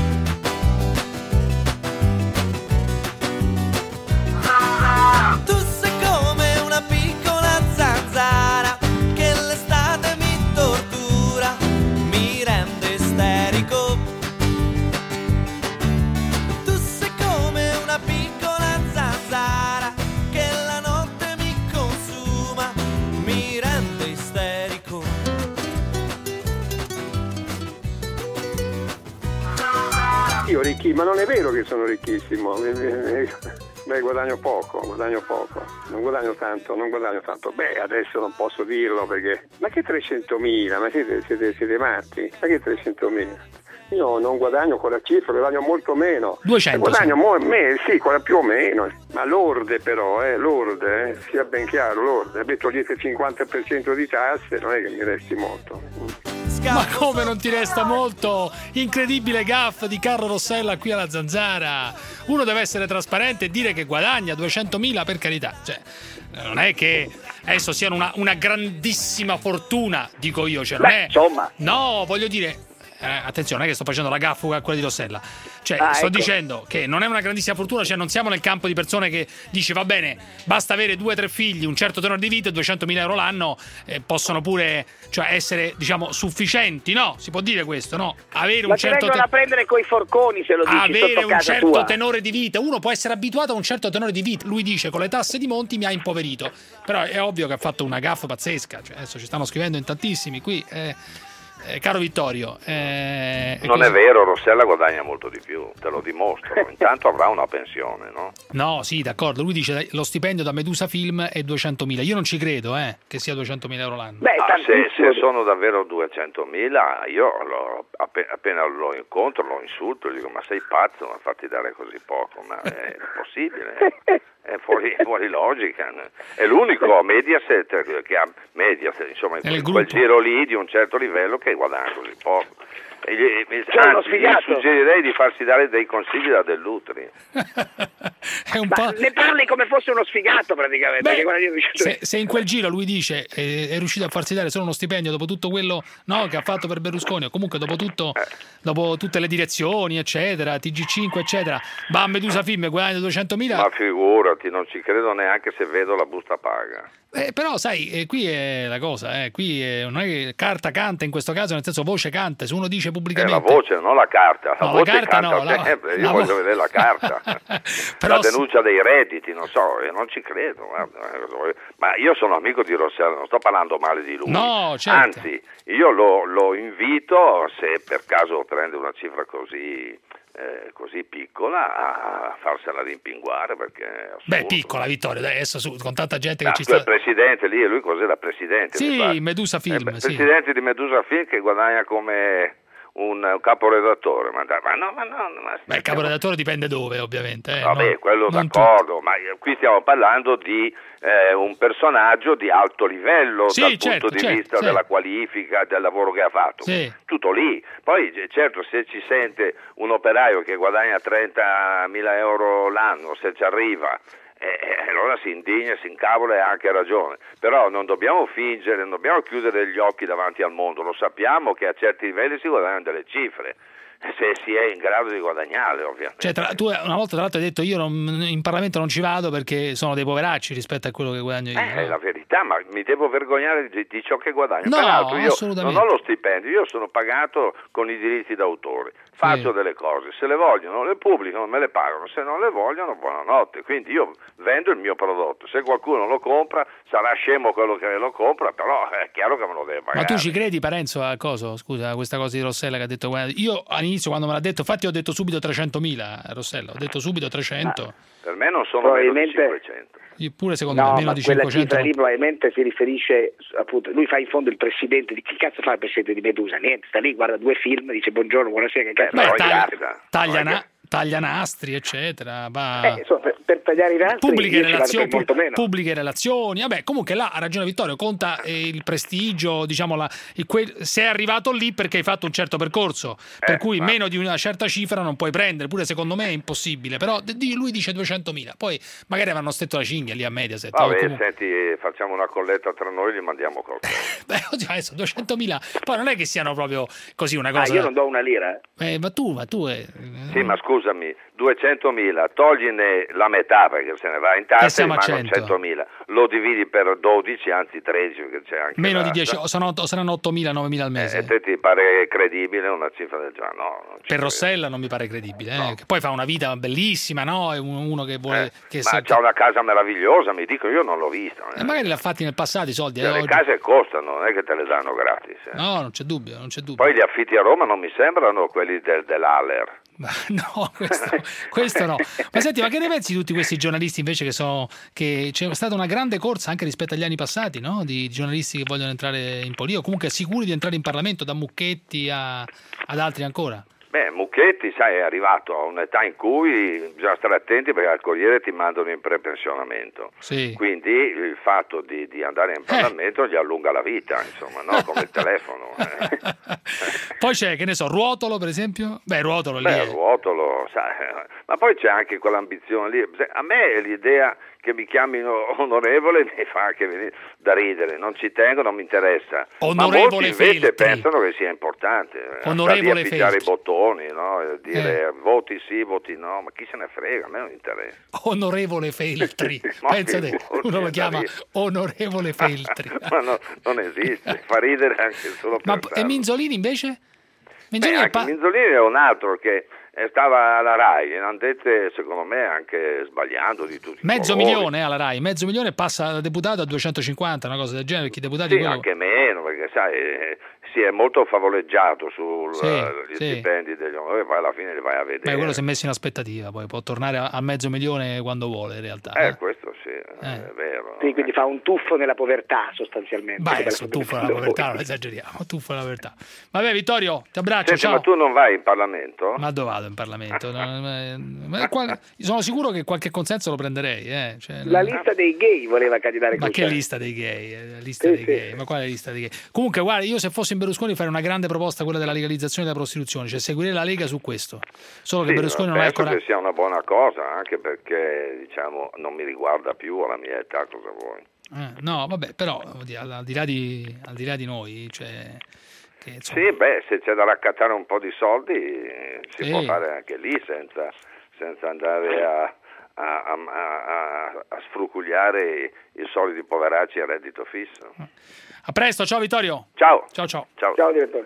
[SPEAKER 14] Tu sei come una piccola zanzara che l'estate mi tortura, mi rende isterico. Tu sei come una piccola zanzara che la notte mi consuma, mi rende isterico.
[SPEAKER 10] Io ricchi, ma non è vero che sono ricchissimo, beh, guadagno poco, guadagno poco, non guadagno tanto, non guadagno tanto. Beh, adesso non posso dirlo perché, ma che trecentomila, ma siete, siete, siete matti, ma che trecentomila? Io non guadagno quella cifra, guadagno molto meno.
[SPEAKER 6] duecento,
[SPEAKER 10] E guadagno mo- me, sì, quella più o meno, ma lorde però, eh, lorde, eh, sia ben chiaro, lorde. Se togliete il cinquanta per cento di tasse, non è che mi resti molto.
[SPEAKER 6] Ma come non ti resta molto? Incredibile gaff di Carlo Rossella qui alla Zanzara. Uno deve essere trasparente e dire che guadagna duecentomila, per carità. Cioè, non è che adesso siano una, una grandissima fortuna, dico io. Cioè, non
[SPEAKER 13] Beh,
[SPEAKER 6] è...
[SPEAKER 13] insomma.
[SPEAKER 6] No, voglio dire... Eh, attenzione, non è che sto facendo la gaffa a quella di Rossella. Cioè,
[SPEAKER 13] Ah,
[SPEAKER 6] sto
[SPEAKER 13] ecco.
[SPEAKER 6] dicendo che non è una grandissima fortuna, cioè non siamo nel campo di persone che dice va bene, basta avere due o tre figli, un certo tenore di vita e duecentomila euro l'anno eh, possono pure, cioè, essere, diciamo, sufficienti, no? Si può dire questo, no? Avere
[SPEAKER 13] Ma
[SPEAKER 6] un
[SPEAKER 13] ti
[SPEAKER 6] certo
[SPEAKER 13] vengono
[SPEAKER 6] te-
[SPEAKER 13] a prendere coi forconi se lo dici
[SPEAKER 6] avere
[SPEAKER 13] sotto
[SPEAKER 6] un
[SPEAKER 13] casa
[SPEAKER 6] certo
[SPEAKER 13] tua.
[SPEAKER 6] tenore di vita. Uno può essere abituato a un certo tenore di vita. Lui dice con le tasse di Monti mi ha impoverito. Però è ovvio che ha fatto una gaffa pazzesca. Cioè, adesso ci stanno scrivendo in tantissimi qui. Eh, eh, caro Vittorio, eh,
[SPEAKER 15] Non
[SPEAKER 6] così-
[SPEAKER 15] è vero, Rossella guadagna molto di più, te lo dimostro. Intanto avrà una pensione, no?
[SPEAKER 6] No, sì, d'accordo. Lui dice lo stipendio da Medusa Film è duecentomila. Io non ci credo, eh, che sia duecentomila euro l'anno.
[SPEAKER 15] Ah, se, se sono davvero duecentomila, io lo- appe- appena lo incontro lo insulto, gli dico ma sei pazzo a farti dare così poco, ma è possibile, è fuori, fuori logica. È l'unico a Mediaset che ha Mediaset, insomma, in
[SPEAKER 6] Nel
[SPEAKER 15] quel
[SPEAKER 6] gruppo.
[SPEAKER 15] giro lì di un certo livello che guadagna così poco. E gli, e-
[SPEAKER 13] C'è uno
[SPEAKER 15] anzi, gli
[SPEAKER 13] sfigato.
[SPEAKER 15] suggerirei di farsi dare dei consigli da Dell'Utri.
[SPEAKER 6] È un
[SPEAKER 13] Ma
[SPEAKER 6] po'...
[SPEAKER 13] ne parli come fosse uno sfigato praticamente.
[SPEAKER 6] Beh,
[SPEAKER 13] perché guarda, io-
[SPEAKER 6] se, se in quel giro lui dice eh, è riuscito a farsi dare solo uno stipendio dopo tutto quello, no, che ha fatto per Berlusconi, o comunque dopo tutto, dopo tutte le direzioni, eccetera, T G cinque, eccetera, va a Medusa Film e guadagna duecentomila.
[SPEAKER 15] Ma figurati, non ci credo neanche se vedo la busta paga.
[SPEAKER 6] Eh, però sai, eh, qui è la cosa, eh, qui è, non è che carta canta in questo caso, nel senso voce canta, se uno dice
[SPEAKER 15] È la
[SPEAKER 6] pubblicamente...
[SPEAKER 15] voce, non la carta. La
[SPEAKER 6] No, la
[SPEAKER 15] voce
[SPEAKER 6] carta
[SPEAKER 15] canta
[SPEAKER 6] no, la-
[SPEAKER 15] sempre. Io
[SPEAKER 6] la
[SPEAKER 15] voglio
[SPEAKER 6] vo-
[SPEAKER 15] vedere la carta.
[SPEAKER 6] Però
[SPEAKER 15] la
[SPEAKER 6] sì.
[SPEAKER 15] denuncia dei redditi, non so, io non ci credo. Guarda, eh, cosa voglio- ma io sono amico di Rossella, non sto parlando male di lui.
[SPEAKER 6] No, certo.
[SPEAKER 15] Anzi, io lo, lo invito, se per caso prende una cifra così, eh, così piccola, a farsela rimpinguare perché è
[SPEAKER 6] Beh, piccola Vittorio, dai, adesso su, con tanta gente che
[SPEAKER 15] Ah,
[SPEAKER 6] ci
[SPEAKER 15] quel
[SPEAKER 6] sta...
[SPEAKER 15] presidente lì, lui cos'era presidente? mi
[SPEAKER 6] Sì,
[SPEAKER 15] pare.
[SPEAKER 6] Medusa Film,
[SPEAKER 15] Eh,
[SPEAKER 6] sì.
[SPEAKER 15] Presidente di Medusa Film che guadagna come un, un caporedattore, ma, dai, ma no, ma no, ma
[SPEAKER 6] Beh, il caporedattore dipende dove, ovviamente. Eh,
[SPEAKER 15] vabbè,
[SPEAKER 6] no?
[SPEAKER 15] quello
[SPEAKER 6] non
[SPEAKER 15] d'accordo, ma qui stiamo parlando di eh, un personaggio di alto livello
[SPEAKER 6] Sì,
[SPEAKER 15] dal
[SPEAKER 6] certo,
[SPEAKER 15] punto di
[SPEAKER 6] certo,
[SPEAKER 15] vista
[SPEAKER 6] sì.
[SPEAKER 15] della qualifica, del lavoro che ha fatto.
[SPEAKER 6] Sì.
[SPEAKER 15] Tutto lì. Poi eh, certo se ci sente un operaio che guadagna trentamila euro l'anno, se ci arriva, eh, allora si indigna, si incavola e ha anche ragione. Però non dobbiamo fingere, non dobbiamo chiudere gli occhi davanti al mondo, lo sappiamo che a certi livelli si guadagnano delle cifre. se si è in grado di guadagnare, ovviamente.
[SPEAKER 6] Cioè, tra, tu una volta tra l'altro hai detto io non, in Parlamento non ci vado perché sono dei poveracci rispetto a quello che guadagno io.
[SPEAKER 15] Eh, è la verità, ma mi devo vergognare di, di ciò che guadagno.
[SPEAKER 6] No,
[SPEAKER 15] Peraltro io
[SPEAKER 6] assolutamente.
[SPEAKER 15] non ho lo stipendio, io sono pagato con i diritti d'autore, faccio
[SPEAKER 6] Sì.
[SPEAKER 15] delle cose, se le vogliono le pubblicano, me le pagano, se non le vogliono buonanotte, quindi io vendo il mio prodotto, se qualcuno lo compra sarà scemo quello che lo compra, però è chiaro che me lo deve pagare.
[SPEAKER 6] Ma tu ci credi, Parenzo, a cosa? Scusa, a questa cosa di Rossella che ha detto guarda, io all'inizio quando me l'ha detto, infatti ho detto subito trecentomila, Rossella, ho detto subito trecento.
[SPEAKER 15] Per me non sono meno di cinquecento.
[SPEAKER 6] Io pure secondo
[SPEAKER 13] No,
[SPEAKER 6] me meno
[SPEAKER 13] ma
[SPEAKER 6] di
[SPEAKER 13] quella
[SPEAKER 6] cinquecento.
[SPEAKER 13] cifra lì probabilmente si riferisce, appunto, lui fa in fondo il presidente, di chi cazzo fa il presidente di Medusa? Niente, sta lì, guarda due film, dice buongiorno, buonasera, che cazzo.
[SPEAKER 6] Beh,
[SPEAKER 13] Poi
[SPEAKER 6] taglia,
[SPEAKER 13] guarda.
[SPEAKER 6] taglia, na- taglia nastri, eccetera. Va...
[SPEAKER 13] Eh, insomma, per, per tagliare i nastri
[SPEAKER 6] Pubbliche
[SPEAKER 13] io ci vado
[SPEAKER 6] relazioni,
[SPEAKER 13] per molto meno.
[SPEAKER 6] pubbliche relazioni, vabbè, comunque là ha ragione Vittorio, conta eh, il prestigio, diciamo, la, il que- sei arrivato lì perché hai fatto un certo percorso, per
[SPEAKER 15] Eh,
[SPEAKER 6] cui
[SPEAKER 15] ma-
[SPEAKER 6] meno di una certa cifra non puoi prendere, pure secondo me è impossibile, però di- lui dice duecentomila, poi magari avranno stretto la cinghia lì a Mediaset. o
[SPEAKER 15] Vabbè,
[SPEAKER 6] comunque-
[SPEAKER 15] senti, facciamo una colletta tra noi e gli mandiamo qualcosa.
[SPEAKER 6] Beh, oddio, adesso duecentomila, poi non è che siano proprio così una
[SPEAKER 13] Ah,
[SPEAKER 6] cosa...
[SPEAKER 13] io non do una lira.
[SPEAKER 6] Eh, ma tu, ma tu... eh,
[SPEAKER 15] Sì, ma scusami, duecentomila, togline la metà perché se ne va in tasca e
[SPEAKER 6] siamo a
[SPEAKER 15] rimangono
[SPEAKER 6] cento.
[SPEAKER 15] centomila, lo dividi per dodici, anzi tredici, perché c'è anche
[SPEAKER 6] Meno
[SPEAKER 15] la-
[SPEAKER 6] di dieci, saranno, otto- saranno ottomila, novemila al mese.
[SPEAKER 15] E a te ti pare credibile una cifra del genere? No, non ci
[SPEAKER 6] Per Rossella non mi pare credibile, eh, che poi fa una vita bellissima, no? È un- uno che vuole... che
[SPEAKER 15] ma
[SPEAKER 6] sa-
[SPEAKER 15] c'ha una casa meravigliosa, mi dico, io non l'ho vista.
[SPEAKER 6] E magari l'ha fatti nel passato i soldi. eh,
[SPEAKER 15] Cioè, le
[SPEAKER 6] oggi-
[SPEAKER 15] case costano, non è che te le danno gratis. eh.
[SPEAKER 6] No, non c'è dubbio, non c'è dubbio.
[SPEAKER 15] Poi gli affitti a Roma non mi sembrano quelli del, dell'Aller.
[SPEAKER 6] No, questo, questo no. Ma senti, ma che ne pensi di tutti questi giornalisti invece che sono... che c'è stata una grande corsa anche rispetto agli anni passati, no? Di giornalisti che vogliono entrare in politica, o comunque sicuri di entrare in Parlamento, da Mucchetti a, ad altri ancora.
[SPEAKER 15] Beh, Mucchetti, sai, è arrivato a un'età in cui bisogna stare attenti perché al Corriere ti mandano in prepensionamento.
[SPEAKER 6] Sì.
[SPEAKER 15] Quindi il fatto di, di andare in Parlamento gli allunga la vita, insomma, no? Come il telefono. eh.
[SPEAKER 6] Poi c'è, che ne so, Ruotolo per esempio? Beh, Ruotolo lì
[SPEAKER 15] Beh,
[SPEAKER 6] è...
[SPEAKER 15] Ruotolo, sai, ma poi c'è anche quell'ambizione lì. A me l'idea che mi chiamino onorevole mi fa anche venire da ridere, non ci tengo, non mi interessa.
[SPEAKER 6] Onorevole
[SPEAKER 15] ma molti invece
[SPEAKER 6] Feltri.
[SPEAKER 15] pensano che sia importante.
[SPEAKER 6] Onorevole
[SPEAKER 15] Stare lì a pigiare
[SPEAKER 6] Feltri.
[SPEAKER 15] i bottoni, no? E dire voti sì, voti no, ma chi se ne frega, a me non interessa.
[SPEAKER 6] Onorevole Feltri.
[SPEAKER 15] Ma
[SPEAKER 6] Pensa te,
[SPEAKER 15] figurati,
[SPEAKER 6] uno lo
[SPEAKER 15] da
[SPEAKER 6] chiama
[SPEAKER 15] ridere.
[SPEAKER 6] Onorevole Feltri.
[SPEAKER 15] ma no, non esiste, fa ridere anche solo
[SPEAKER 6] Ma
[SPEAKER 15] per
[SPEAKER 6] e Minzolini invece? Minzolini
[SPEAKER 15] Beh,
[SPEAKER 6] è pa-
[SPEAKER 15] anche Minzolini è un altro che eh, stava alla Rai e ne hanno dette secondo me anche sbagliando di tutti i
[SPEAKER 6] mezzo
[SPEAKER 15] colori.
[SPEAKER 6] milione eh, alla Rai, mezzo milione passa da deputato a duecentocinquanta, una cosa del genere, perché i deputati
[SPEAKER 15] Sì,
[SPEAKER 6] quello-
[SPEAKER 15] anche meno, perché sai, eh, si è molto favoleggiato sugli
[SPEAKER 6] Sì, sì.
[SPEAKER 15] stipendi degli onorevoli, poi alla fine li vai a vedere.
[SPEAKER 6] Beh, quello si è messo in aspettativa, poi può tornare a, a mezzo milione quando vuole in realtà.
[SPEAKER 15] Eh, questo sì, è vero.
[SPEAKER 13] Sì, quindi fa un tuffo nella povertà sostanzialmente.
[SPEAKER 6] Beh,
[SPEAKER 13] Come
[SPEAKER 6] adesso
[SPEAKER 13] la-
[SPEAKER 6] tuffo nella povertà, non esageriamo, tuffo nella povertà. Vabbè Vittorio, ti abbraccio,
[SPEAKER 15] Senti,
[SPEAKER 6] ciao.
[SPEAKER 15] ma tu non vai in Parlamento?
[SPEAKER 6] Ma dove vado in Parlamento? No, ma- ma qua- sono sicuro che qualche consenso lo prenderei. Eh. Cioè,
[SPEAKER 13] La lista dei gay voleva candidare
[SPEAKER 6] ma che
[SPEAKER 13] Cruciani.
[SPEAKER 6] lista dei gay? eh, Lista
[SPEAKER 13] Sì,
[SPEAKER 6] dei
[SPEAKER 13] sì.
[SPEAKER 6] gay? Ma quale lista dei gay? Comunque, guarda, io se fossi in Berlusconi farei una grande proposta, quella della legalizzazione della prostituzione, cioè seguire la Lega su questo. Solo che
[SPEAKER 15] Sì,
[SPEAKER 6] Berlusconi
[SPEAKER 15] ma
[SPEAKER 6] non ha il
[SPEAKER 15] penso
[SPEAKER 6] coraggio.
[SPEAKER 15] che sia una buona cosa, anche perché diciamo non mi riguarda più alla mia età, cosa vuoi?
[SPEAKER 6] Eh, no, vabbè, però oddio, al, al di là di, al di là di noi, cioè, che, insomma,
[SPEAKER 15] Sì, beh, se c'è da raccattare un po' di soldi eh, si
[SPEAKER 6] Sì.
[SPEAKER 15] può fare anche lì senza, senza andare a, a, a, a, a sfrucugliare i soliti poveracci a reddito fisso.
[SPEAKER 6] a presto, ciao Vittorio.
[SPEAKER 15] Ciao.
[SPEAKER 6] Ciao ciao.
[SPEAKER 15] Ciao.
[SPEAKER 13] Ciao direttore.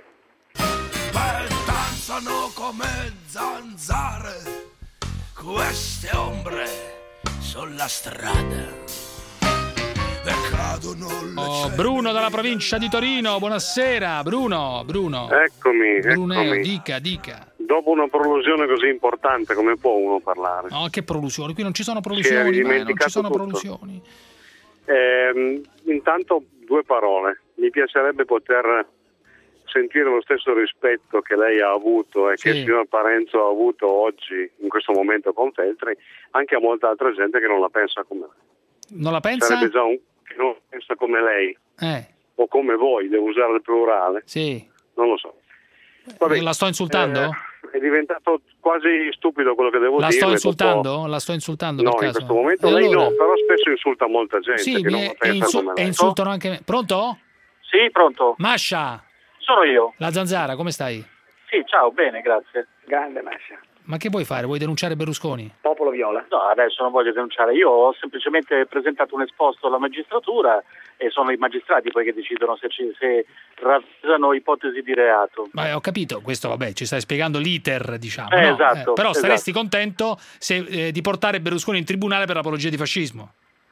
[SPEAKER 3] Danzano come zanzare queste ombre sulla strada e cadono le
[SPEAKER 6] Oh, Bruno dalla provincia di Torino, buonasera Bruno, Bruno.
[SPEAKER 10] Eccomi,
[SPEAKER 6] Bruneo,
[SPEAKER 10] eccomi.
[SPEAKER 6] dica, dica.
[SPEAKER 10] Dopo una prolusione così importante, come può uno parlare?
[SPEAKER 6] No, che prolusioni? Qui non ci sono
[SPEAKER 10] Si è
[SPEAKER 6] prolusioni, ma non ci
[SPEAKER 10] dimenticato
[SPEAKER 6] sono
[SPEAKER 10] tutto.
[SPEAKER 6] prolusioni.
[SPEAKER 10] Ehm, intanto due parole. Mi piacerebbe poter sentire lo stesso rispetto che lei ha avuto e
[SPEAKER 6] Sì.
[SPEAKER 10] che il signor Parenzo ha avuto oggi, in questo momento con Feltri, anche a molta altra gente che non la pensa come lei.
[SPEAKER 6] Non la pensa?
[SPEAKER 10] Sarebbe già un che non la pensa come lei,
[SPEAKER 6] Eh,
[SPEAKER 10] o come voi, devo usare il plurale,
[SPEAKER 6] sì.
[SPEAKER 10] non lo so. Vabbè,
[SPEAKER 6] La sto insultando?
[SPEAKER 10] eh, è diventato quasi stupido quello che devo
[SPEAKER 6] La
[SPEAKER 10] dire.
[SPEAKER 6] sto
[SPEAKER 10] dopo-
[SPEAKER 6] insultando? La sto insultando
[SPEAKER 10] No,
[SPEAKER 6] per
[SPEAKER 10] in
[SPEAKER 6] caso?
[SPEAKER 10] questo momento
[SPEAKER 6] E
[SPEAKER 10] lei
[SPEAKER 6] allora?
[SPEAKER 10] no, però spesso insulta molta gente
[SPEAKER 6] Sì,
[SPEAKER 10] che non
[SPEAKER 6] mi-
[SPEAKER 10] la
[SPEAKER 6] e,
[SPEAKER 10] pensa
[SPEAKER 6] insu-
[SPEAKER 10] come
[SPEAKER 6] e
[SPEAKER 10] lei.
[SPEAKER 6] insultano anche me. Pronto?
[SPEAKER 10] Sì, pronto.
[SPEAKER 6] Mascia,
[SPEAKER 10] Sono io.
[SPEAKER 6] la zanzara, come stai?
[SPEAKER 16] Sì, ciao, bene, grazie.
[SPEAKER 13] Grande Mascia.
[SPEAKER 6] Ma che vuoi fare? Vuoi denunciare Berlusconi?
[SPEAKER 13] Popolo viola.
[SPEAKER 16] No, adesso non voglio denunciare, io ho semplicemente presentato un esposto alla magistratura e sono i magistrati poi che decidono se, ci, se ravvisano ipotesi di reato.
[SPEAKER 6] Ma ho capito, questo vabbè, ci stai spiegando l'iter, diciamo.
[SPEAKER 16] Eh,
[SPEAKER 6] no?
[SPEAKER 16] esatto,
[SPEAKER 6] eh, però
[SPEAKER 16] esatto.
[SPEAKER 6] saresti contento se, eh, di portare Berlusconi in tribunale per apologia di fascismo?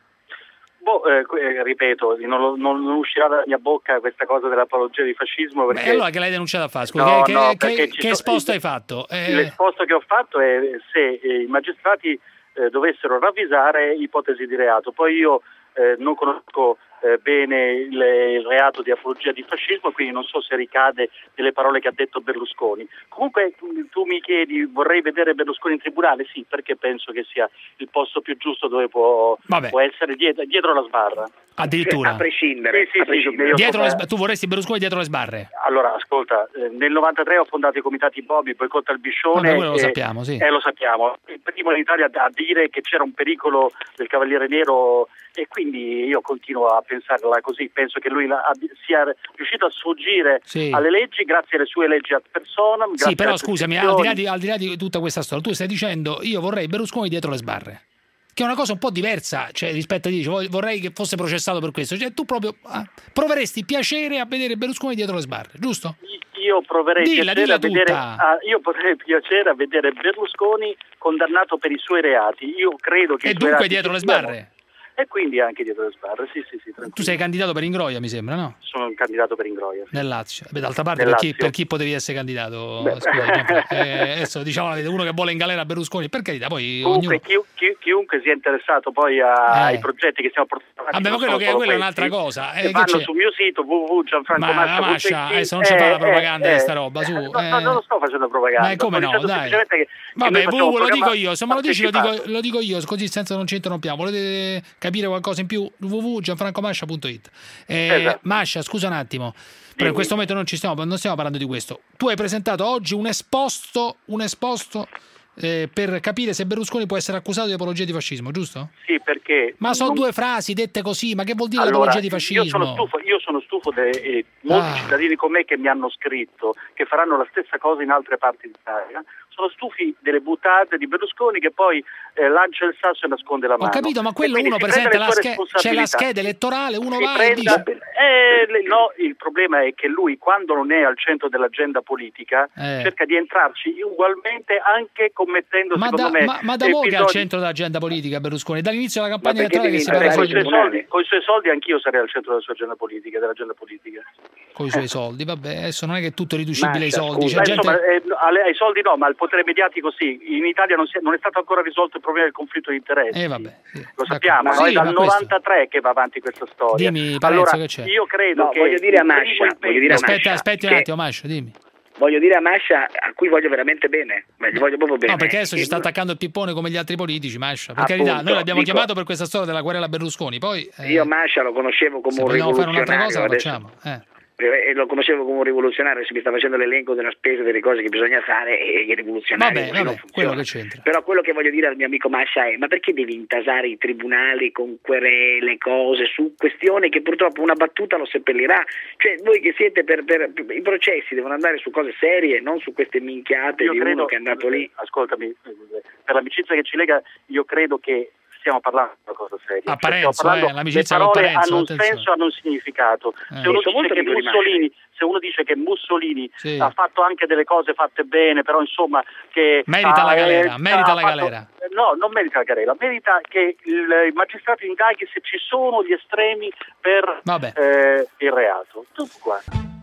[SPEAKER 16] Boh, eh, ripeto, non, non uscirà dalla mia bocca questa cosa dell'apologia di fascismo. Perché...
[SPEAKER 6] Beh, allora che l'hai denunciata a fare? Scusa,
[SPEAKER 16] No,
[SPEAKER 6] che,
[SPEAKER 16] no,
[SPEAKER 6] che, che,
[SPEAKER 16] ci
[SPEAKER 6] che
[SPEAKER 16] sono-
[SPEAKER 6] esposto hai fatto? Eh,
[SPEAKER 16] L'esposto che ho fatto è se eh, i magistrati eh, dovessero ravvisare ipotesi di reato. Poi io eh, non conosco eh, bene il, il reato di apologia di fascismo, quindi non so se ricade nelle parole che ha detto Berlusconi. Comunque tu, tu mi chiedi, vorrei vedere Berlusconi in tribunale? Sì, perché penso che sia il posto più giusto dove può,
[SPEAKER 6] Vabbè.
[SPEAKER 16] può essere dietro, dietro la sbarra.
[SPEAKER 6] Addirittura.
[SPEAKER 16] A prescindere. Sì, sì,
[SPEAKER 13] a
[SPEAKER 16] sì,
[SPEAKER 13] prescindere.
[SPEAKER 16] io
[SPEAKER 6] Dietro
[SPEAKER 16] so-
[SPEAKER 6] le sba- tu vorresti Berlusconi dietro le sbarre?
[SPEAKER 16] Allora, ascolta, eh, nel novantatré ho fondato i comitati Bobby, Boicotta il Biscione.
[SPEAKER 6] Vabbè, quello lo
[SPEAKER 16] e-
[SPEAKER 6] sappiamo, sì.
[SPEAKER 16] Eh, lo sappiamo. Il primo in Italia a dire che c'era un pericolo del Cavaliere Nero e quindi io continuo a pensarla così. Penso che lui la- abbia- sia riuscito a sfuggire
[SPEAKER 6] Sì.
[SPEAKER 16] alle leggi grazie alle sue leggi ad personam. grazie
[SPEAKER 6] Sì, però
[SPEAKER 16] alle
[SPEAKER 6] scusami, al di, là
[SPEAKER 16] prescrizioni.
[SPEAKER 6] di, al di là di tutta questa storia, tu stai dicendo io vorrei Berlusconi dietro le sbarre, che è una cosa un po' diversa, cioè, rispetto a dire "Voglio- vorrei che fosse processato per questo", cioè tu proprio ah, proveresti piacere a vedere Berlusconi dietro le sbarre, giusto?
[SPEAKER 16] Io proverei
[SPEAKER 6] Dilla,
[SPEAKER 16] piacere
[SPEAKER 6] dilla
[SPEAKER 16] a vedere,
[SPEAKER 6] tutta.
[SPEAKER 16] ah, io potrei piacere a vedere Berlusconi condannato per i suoi reati. Io credo che
[SPEAKER 6] E
[SPEAKER 16] i suoi
[SPEAKER 6] dunque
[SPEAKER 16] reati
[SPEAKER 6] dietro le
[SPEAKER 16] ci siano.
[SPEAKER 6] sbarre?
[SPEAKER 16] E quindi anche dietro le sbarre, sì, sì, sì, tranquillo.
[SPEAKER 6] Tu sei candidato per Ingroia, mi sembra, no?
[SPEAKER 16] Sono un candidato per Ingroia. Sì.
[SPEAKER 6] Nel Lazio. Beh, d'altra parte,
[SPEAKER 16] Nel
[SPEAKER 6] per chi,
[SPEAKER 16] Lazio.
[SPEAKER 6] per chi potevi essere candidato?
[SPEAKER 16] Beh.
[SPEAKER 6] Scusa, Gianfranco. eh, adesso diciamo la verità, uno che vuole in galera Berlusconi, per carità, poi
[SPEAKER 16] Comunque,
[SPEAKER 6] ognuno...
[SPEAKER 16] chi- chi- chiunque sia interessato poi a- ai progetti che stiamo portando avanti,
[SPEAKER 6] Vabbè, ma
[SPEAKER 16] non
[SPEAKER 6] quello
[SPEAKER 16] sono
[SPEAKER 6] che-
[SPEAKER 16] solo
[SPEAKER 6] quella è
[SPEAKER 16] questi,
[SPEAKER 6] un'altra cosa. Eh,
[SPEAKER 16] che
[SPEAKER 6] che
[SPEAKER 16] vanno
[SPEAKER 6] c'è?
[SPEAKER 16] sul mio sito w w w punto gianfranco
[SPEAKER 6] Ma
[SPEAKER 16] mascia punto it.
[SPEAKER 6] Mascia, adesso non ci fa la propaganda di sta roba, su.
[SPEAKER 16] No,
[SPEAKER 6] eh.
[SPEAKER 16] no, non lo sto facendo propaganda.
[SPEAKER 6] Ma come
[SPEAKER 16] sto
[SPEAKER 6] no,
[SPEAKER 16] dicendo
[SPEAKER 6] dai.
[SPEAKER 16] semplicemente che- che
[SPEAKER 6] Vabbè,
[SPEAKER 16] noi facciamo
[SPEAKER 6] Vuvo,
[SPEAKER 16] un
[SPEAKER 6] lo dico
[SPEAKER 16] programma
[SPEAKER 6] io, se me lo dici lo dico,
[SPEAKER 16] partecipato.
[SPEAKER 6] lo dico io, così senza non ci interrompiamo. Volete capire qualcosa in più? w w w punto gianfranco mascia punto it. Eh,
[SPEAKER 16] Esatto.
[SPEAKER 6] Mascia, scusa un attimo, però in questo momento non ci stiamo, non stiamo parlando di questo. Tu hai presentato oggi un esposto, un esposto eh, per capire se Berlusconi può essere accusato di apologia di fascismo, giusto?
[SPEAKER 16] Sì, perché...
[SPEAKER 6] Ma sono
[SPEAKER 16] non-
[SPEAKER 6] due frasi dette così, ma che vuol dire
[SPEAKER 16] Allora,
[SPEAKER 6] l'apologia di fascismo?
[SPEAKER 16] Io sono stufo, io sono stufo de, eh, molti
[SPEAKER 6] Ah.
[SPEAKER 16] cittadini con me che mi hanno scritto che faranno la stessa cosa in altre parti d'Italia. Sono stufi delle buttate di Berlusconi che poi eh, lancia il sasso e nasconde la
[SPEAKER 6] Ho
[SPEAKER 16] mano.
[SPEAKER 6] capito, ma quello
[SPEAKER 16] E quindi
[SPEAKER 6] uno
[SPEAKER 16] si prende
[SPEAKER 6] presenta
[SPEAKER 16] le
[SPEAKER 6] la
[SPEAKER 16] sue
[SPEAKER 6] scheda, c'è la
[SPEAKER 16] responsabilità.
[SPEAKER 6] scheda elettorale, uno
[SPEAKER 16] Si
[SPEAKER 6] va e
[SPEAKER 16] prenda-
[SPEAKER 6] dice...
[SPEAKER 16] eh, le- no, il problema è che lui quando non è al centro dell'agenda politica
[SPEAKER 6] Eh.
[SPEAKER 16] cerca di entrarci ugualmente anche commettendo
[SPEAKER 6] Ma
[SPEAKER 16] secondo
[SPEAKER 6] da,
[SPEAKER 16] me
[SPEAKER 6] ma, ma da mo' che è al
[SPEAKER 16] episodi-
[SPEAKER 6] centro dell'agenda politica Berlusconi, dall'inizio della campagna
[SPEAKER 16] Ma perché
[SPEAKER 6] elettorale che si
[SPEAKER 16] devi
[SPEAKER 6] parla
[SPEAKER 16] entrare
[SPEAKER 6] di
[SPEAKER 16] coi suoi
[SPEAKER 6] soldi.
[SPEAKER 16] soldi, coi suoi soldi anch'io sarei al centro della sua agenda politica, dell'agenda politica.
[SPEAKER 6] Con i suoi soldi, vabbè, adesso non è che è tutto riducibile ai
[SPEAKER 16] Mascia,
[SPEAKER 6] soldi,
[SPEAKER 16] scusa,
[SPEAKER 6] c'è
[SPEAKER 16] ma
[SPEAKER 6] gente...
[SPEAKER 16] insomma, eh, alle- ai soldi no, ma al potere mediatico sì. In Italia non, si è, non è stato ancora risolto il problema del conflitto di interessi.
[SPEAKER 6] Eh vabbè, sì,
[SPEAKER 16] Lo sappiamo,
[SPEAKER 6] d'accordo.
[SPEAKER 16] no?
[SPEAKER 6] Sì,
[SPEAKER 16] è dal
[SPEAKER 6] ma questo-
[SPEAKER 16] novantatré che va avanti questa storia.
[SPEAKER 6] Dimmi, Parenzo,
[SPEAKER 16] allora,
[SPEAKER 6] che c'è?
[SPEAKER 16] io credo
[SPEAKER 13] No,
[SPEAKER 16] che
[SPEAKER 13] voglio dire a
[SPEAKER 16] il primo
[SPEAKER 13] Mascia,
[SPEAKER 16] impegno-
[SPEAKER 13] voglio dire a
[SPEAKER 6] Aspetta,
[SPEAKER 13] Mascia
[SPEAKER 6] aspetti un
[SPEAKER 13] che-
[SPEAKER 6] attimo, Mascia, dimmi.
[SPEAKER 13] Voglio dire a Mascia a cui voglio veramente bene, ma gli voglio proprio bene.
[SPEAKER 6] No, perché adesso
[SPEAKER 13] E
[SPEAKER 6] ci sta
[SPEAKER 13] lui-
[SPEAKER 6] attaccando il pippone come gli altri politici, Mascia. Per
[SPEAKER 13] Appunto,
[SPEAKER 6] carità, noi l'abbiamo
[SPEAKER 13] dico-
[SPEAKER 6] chiamato per questa storia della querela Berlusconi, poi... eh,
[SPEAKER 13] Io Mascia lo conoscevo come
[SPEAKER 6] se
[SPEAKER 13] un
[SPEAKER 6] vogliamo fare un'altra
[SPEAKER 13] rivoluzionario,
[SPEAKER 6] cosa la
[SPEAKER 13] adesso-
[SPEAKER 6] facciamo. Eh.
[SPEAKER 13] e lo conoscevo come un rivoluzionario, si mi sta facendo l'elenco della spesa delle cose che bisogna fare e i rivoluzionari
[SPEAKER 6] Vabbè,
[SPEAKER 13] così non
[SPEAKER 6] vabbè,
[SPEAKER 13] funziona.
[SPEAKER 6] quello che c'entra.
[SPEAKER 13] Però quello che voglio dire al mio amico Mascia è: ma perché devi intasare i tribunali con querele, cose su questioni che purtroppo una battuta lo seppellirà? Cioè voi che siete per, per, per i processi devono andare su cose serie, non su queste minchiate
[SPEAKER 16] Io
[SPEAKER 13] di
[SPEAKER 16] credo,
[SPEAKER 13] uno che è andato lì.
[SPEAKER 16] Ascoltami, per l'amicizia che ci lega, io credo che stiamo parlando di una cosa seria.
[SPEAKER 6] A
[SPEAKER 16] Cioè,
[SPEAKER 6] Parenzo,
[SPEAKER 16] stiamo parlando-
[SPEAKER 6] eh, l'amicizia
[SPEAKER 16] le
[SPEAKER 6] con
[SPEAKER 16] parole
[SPEAKER 6] Parenzo,
[SPEAKER 16] hanno un
[SPEAKER 6] attenzione.
[SPEAKER 16] senso, hanno un significato.
[SPEAKER 6] Eh.
[SPEAKER 16] Se, uno
[SPEAKER 13] Sì, sono
[SPEAKER 16] dice
[SPEAKER 13] molto
[SPEAKER 16] che
[SPEAKER 13] rimasti.
[SPEAKER 16] Mussolini, se uno dice che Mussolini
[SPEAKER 6] Sì.
[SPEAKER 16] ha fatto anche delle cose fatte bene, però insomma che
[SPEAKER 6] Merita
[SPEAKER 16] ha,
[SPEAKER 6] la galera,
[SPEAKER 16] eh,
[SPEAKER 6] merita
[SPEAKER 16] ha
[SPEAKER 6] la
[SPEAKER 16] fatto-
[SPEAKER 6] galera.
[SPEAKER 16] No, non merita la galera, merita che il, il magistrato indaghi se ci sono gli estremi per
[SPEAKER 6] Vabbè.
[SPEAKER 16] eh, il reato. Tutto qua.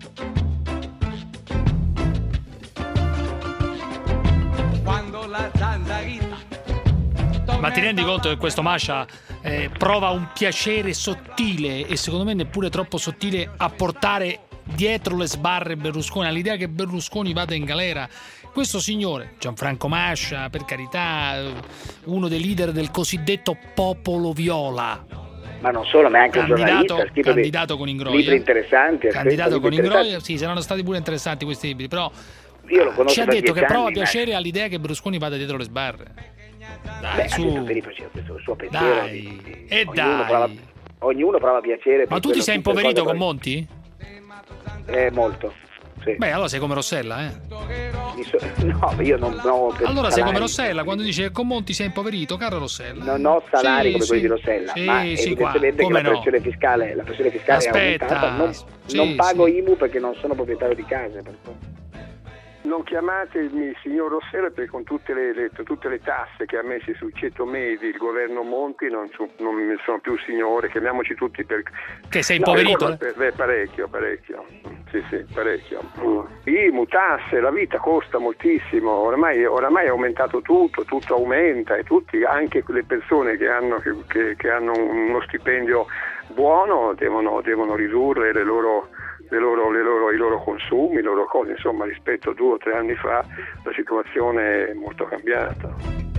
[SPEAKER 3] Quando la zanzarita
[SPEAKER 6] Ma ti rendi conto che questo Mascia eh, prova un piacere sottile e secondo me neppure troppo sottile a portare dietro le sbarre Berlusconi, all'idea che Berlusconi vada in galera? Questo signore, Gianfranco Mascia, per carità, eh, uno dei leader del cosiddetto popolo viola,
[SPEAKER 13] Ma non solo, ma è anche un
[SPEAKER 6] candidato,
[SPEAKER 13] giornalista, ha scritto dei
[SPEAKER 6] candidato con Ingroia,
[SPEAKER 13] libri interessanti. ha
[SPEAKER 6] candidato
[SPEAKER 13] scritto
[SPEAKER 6] con
[SPEAKER 13] libri
[SPEAKER 6] Ingroia,
[SPEAKER 13] interessanti.
[SPEAKER 6] sì, saranno stati pure interessanti questi libri, però
[SPEAKER 13] Io lo conosco
[SPEAKER 6] ci ha
[SPEAKER 13] da
[SPEAKER 6] detto
[SPEAKER 13] dieci
[SPEAKER 6] che prova
[SPEAKER 13] anni, ma-
[SPEAKER 6] piacere all'idea che Berlusconi vada dietro le sbarre. Dai,
[SPEAKER 13] Beh,
[SPEAKER 6] su.
[SPEAKER 13] ha detto per i- questo è il suo pensiero.
[SPEAKER 6] Dai,
[SPEAKER 13] di-
[SPEAKER 6] e
[SPEAKER 13] ognuno
[SPEAKER 6] dai.
[SPEAKER 13] Prova, ognuno prova piacere. per
[SPEAKER 6] Ma tu
[SPEAKER 13] quello
[SPEAKER 6] ti sei
[SPEAKER 13] tutte le
[SPEAKER 6] impoverito
[SPEAKER 13] cose
[SPEAKER 6] con Monti?
[SPEAKER 13] poi- Eh, molto.
[SPEAKER 17] Sì.
[SPEAKER 6] Beh, allora sei come Rossella, eh?
[SPEAKER 17] No, io non ho per
[SPEAKER 6] Allora sei come
[SPEAKER 17] salari.
[SPEAKER 6] Rossella, quando dice che con Monti sei impoverito, caro Rossella.
[SPEAKER 17] Non ho salari
[SPEAKER 6] Sì,
[SPEAKER 17] come
[SPEAKER 6] sì.
[SPEAKER 17] quelli di Rossella,
[SPEAKER 6] Sì,
[SPEAKER 17] ma
[SPEAKER 6] sì, qua.
[SPEAKER 17] evidentemente che
[SPEAKER 6] Come
[SPEAKER 17] la
[SPEAKER 6] no?
[SPEAKER 17] pressione fiscale, la pressione fiscale
[SPEAKER 6] Aspetta,
[SPEAKER 17] è aumentata. Non,
[SPEAKER 6] sì,
[SPEAKER 17] non pago
[SPEAKER 6] sì.
[SPEAKER 17] I M U perché non sono proprietario di casa. Per cui.
[SPEAKER 10] Non chiamatemi signor Rossella perché con tutte le, le- tutte le tasse che ha messo sul ceto medi il governo Monti non, so- non mi sono più signore, chiamiamoci tutti per...
[SPEAKER 6] Che sei
[SPEAKER 10] No,
[SPEAKER 6] impoverito?
[SPEAKER 10] per- per- parecchio, parecchio, sì sì, parecchio. I M U, tasse, la vita costa moltissimo, oramai, oramai è aumentato tutto, tutto aumenta e tutti, anche le persone che hanno, che, che- che hanno uno stipendio buono devono, devono ridurre le loro... Le loro, le loro, i loro consumi, le loro cose, insomma rispetto a due o tre anni fa la situazione è molto cambiata.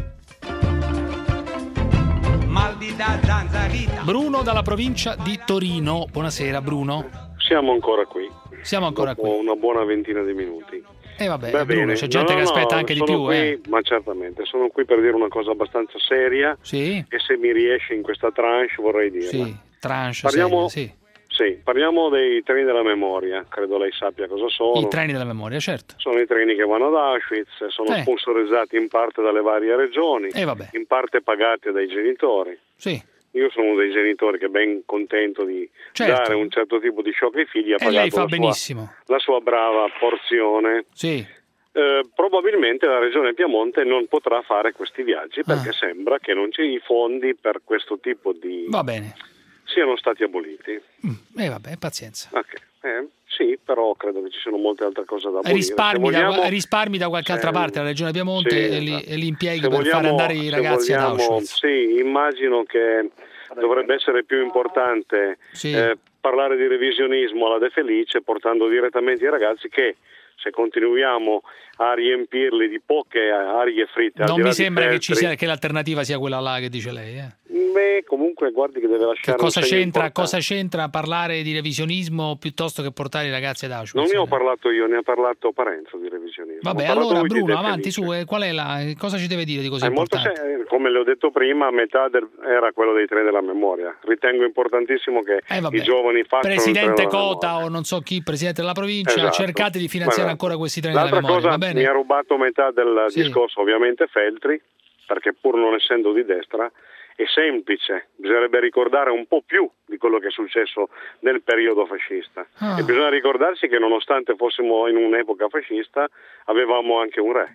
[SPEAKER 3] Mal di da zanzarita.
[SPEAKER 6] Bruno dalla provincia di Torino. Buonasera Bruno.
[SPEAKER 18] Siamo ancora qui.
[SPEAKER 6] Siamo ancora
[SPEAKER 18] dopo
[SPEAKER 6] qui.
[SPEAKER 18] una buona ventina di minuti.
[SPEAKER 6] E eh vabbè,
[SPEAKER 18] Va
[SPEAKER 6] Bruno,
[SPEAKER 18] bene.
[SPEAKER 6] c'è gente
[SPEAKER 18] No,
[SPEAKER 6] che
[SPEAKER 18] no,
[SPEAKER 6] aspetta
[SPEAKER 18] no,
[SPEAKER 6] anche di
[SPEAKER 18] sono
[SPEAKER 6] più,
[SPEAKER 18] qui,
[SPEAKER 6] eh.
[SPEAKER 18] Ma certamente, sono qui per dire una cosa abbastanza seria.
[SPEAKER 6] Sì.
[SPEAKER 18] E se mi riesce in questa tranche vorrei dirla.
[SPEAKER 6] Sì, tranche
[SPEAKER 18] Parliamo,
[SPEAKER 6] seria, sì.
[SPEAKER 18] sì, parliamo dei treni della memoria, credo lei sappia cosa sono.
[SPEAKER 6] I treni della memoria, certo.
[SPEAKER 18] Sono i treni che vanno ad Auschwitz, sono
[SPEAKER 6] Eh.
[SPEAKER 18] sponsorizzati in parte dalle varie regioni,
[SPEAKER 6] Eh, vabbè.
[SPEAKER 18] in parte pagati dai genitori.
[SPEAKER 6] Sì.
[SPEAKER 18] Io sono uno dei genitori che è ben contento di
[SPEAKER 6] Certo.
[SPEAKER 18] dare un certo tipo di shock ai figli, ha
[SPEAKER 6] E lei
[SPEAKER 18] pagato
[SPEAKER 6] fa
[SPEAKER 18] la sua,
[SPEAKER 6] benissimo.
[SPEAKER 18] la sua brava porzione.
[SPEAKER 6] Sì.
[SPEAKER 18] Eh, probabilmente la regione Piemonte non potrà fare questi viaggi perché
[SPEAKER 6] Ah.
[SPEAKER 18] sembra che non ci i fondi per questo tipo di
[SPEAKER 6] Va bene.
[SPEAKER 18] siano stati aboliti.
[SPEAKER 6] E eh, vabbè, pazienza.
[SPEAKER 18] Ok. Eh, sì, però credo che ci siano molte altre cose da abolire.
[SPEAKER 6] Risparmi,
[SPEAKER 18] Se vogliamo-
[SPEAKER 6] da, risparmi da qualche altra
[SPEAKER 18] se-
[SPEAKER 6] parte la regione Piemonte
[SPEAKER 18] sì,
[SPEAKER 6] e, li,
[SPEAKER 18] esatto.
[SPEAKER 6] e li impieghi
[SPEAKER 18] Se
[SPEAKER 6] per
[SPEAKER 18] vogliamo-
[SPEAKER 6] fare andare i
[SPEAKER 18] se
[SPEAKER 6] ragazzi ad
[SPEAKER 18] vogliamo-
[SPEAKER 6] Auschwitz.
[SPEAKER 18] Sì, immagino che dovrebbe essere più importante
[SPEAKER 6] Sì.
[SPEAKER 18] eh, parlare di revisionismo alla De Felice portando direttamente i ragazzi che se continuiamo a riempirli di poche arie fritte al
[SPEAKER 6] Non
[SPEAKER 18] di là
[SPEAKER 6] mi
[SPEAKER 18] di
[SPEAKER 6] sembra che, ci
[SPEAKER 18] Feltri,
[SPEAKER 6] sia, che l'alternativa sia quella là che dice lei. Eh.
[SPEAKER 18] beh, comunque guardi che deve lasciare
[SPEAKER 6] Che cosa
[SPEAKER 18] un segno
[SPEAKER 6] c'entra,
[SPEAKER 18] importante.
[SPEAKER 6] cosa c'entra parlare di revisionismo piuttosto che portare i ragazzi ad Auschwitz?
[SPEAKER 18] Non ne ho parlato io, ne ha parlato Parenzo di revisionismo.
[SPEAKER 6] Vabbè,
[SPEAKER 18] Ho parlato
[SPEAKER 6] allora
[SPEAKER 18] lui di
[SPEAKER 6] Bruno,
[SPEAKER 18] De
[SPEAKER 6] avanti
[SPEAKER 18] Felice.
[SPEAKER 6] su, eh, qual è la, cosa ci deve dire di così
[SPEAKER 18] È molto
[SPEAKER 6] importante?
[SPEAKER 18] se- come le ho detto prima, metà del- era quello dei treni della memoria. Ritengo importantissimo che
[SPEAKER 6] Eh, vabbè.
[SPEAKER 18] i giovani facciano il treno
[SPEAKER 6] Presidente
[SPEAKER 18] della
[SPEAKER 6] Cota o non so chi, presidente della provincia,
[SPEAKER 18] Esatto.
[SPEAKER 6] cercate di finanziare
[SPEAKER 18] Esatto.
[SPEAKER 6] ancora questi treni della
[SPEAKER 18] L'altra
[SPEAKER 6] memoria,
[SPEAKER 18] cosa
[SPEAKER 6] va bene?
[SPEAKER 18] mi ha rubato metà del
[SPEAKER 6] Sì.
[SPEAKER 18] discorso ovviamente Feltri, perché pur non essendo di destra è semplice, bisognerebbe ricordare un po' più di quello che è successo nel periodo fascista
[SPEAKER 6] Ah.
[SPEAKER 18] e bisogna ricordarsi che nonostante fossimo in un'epoca fascista avevamo anche un re.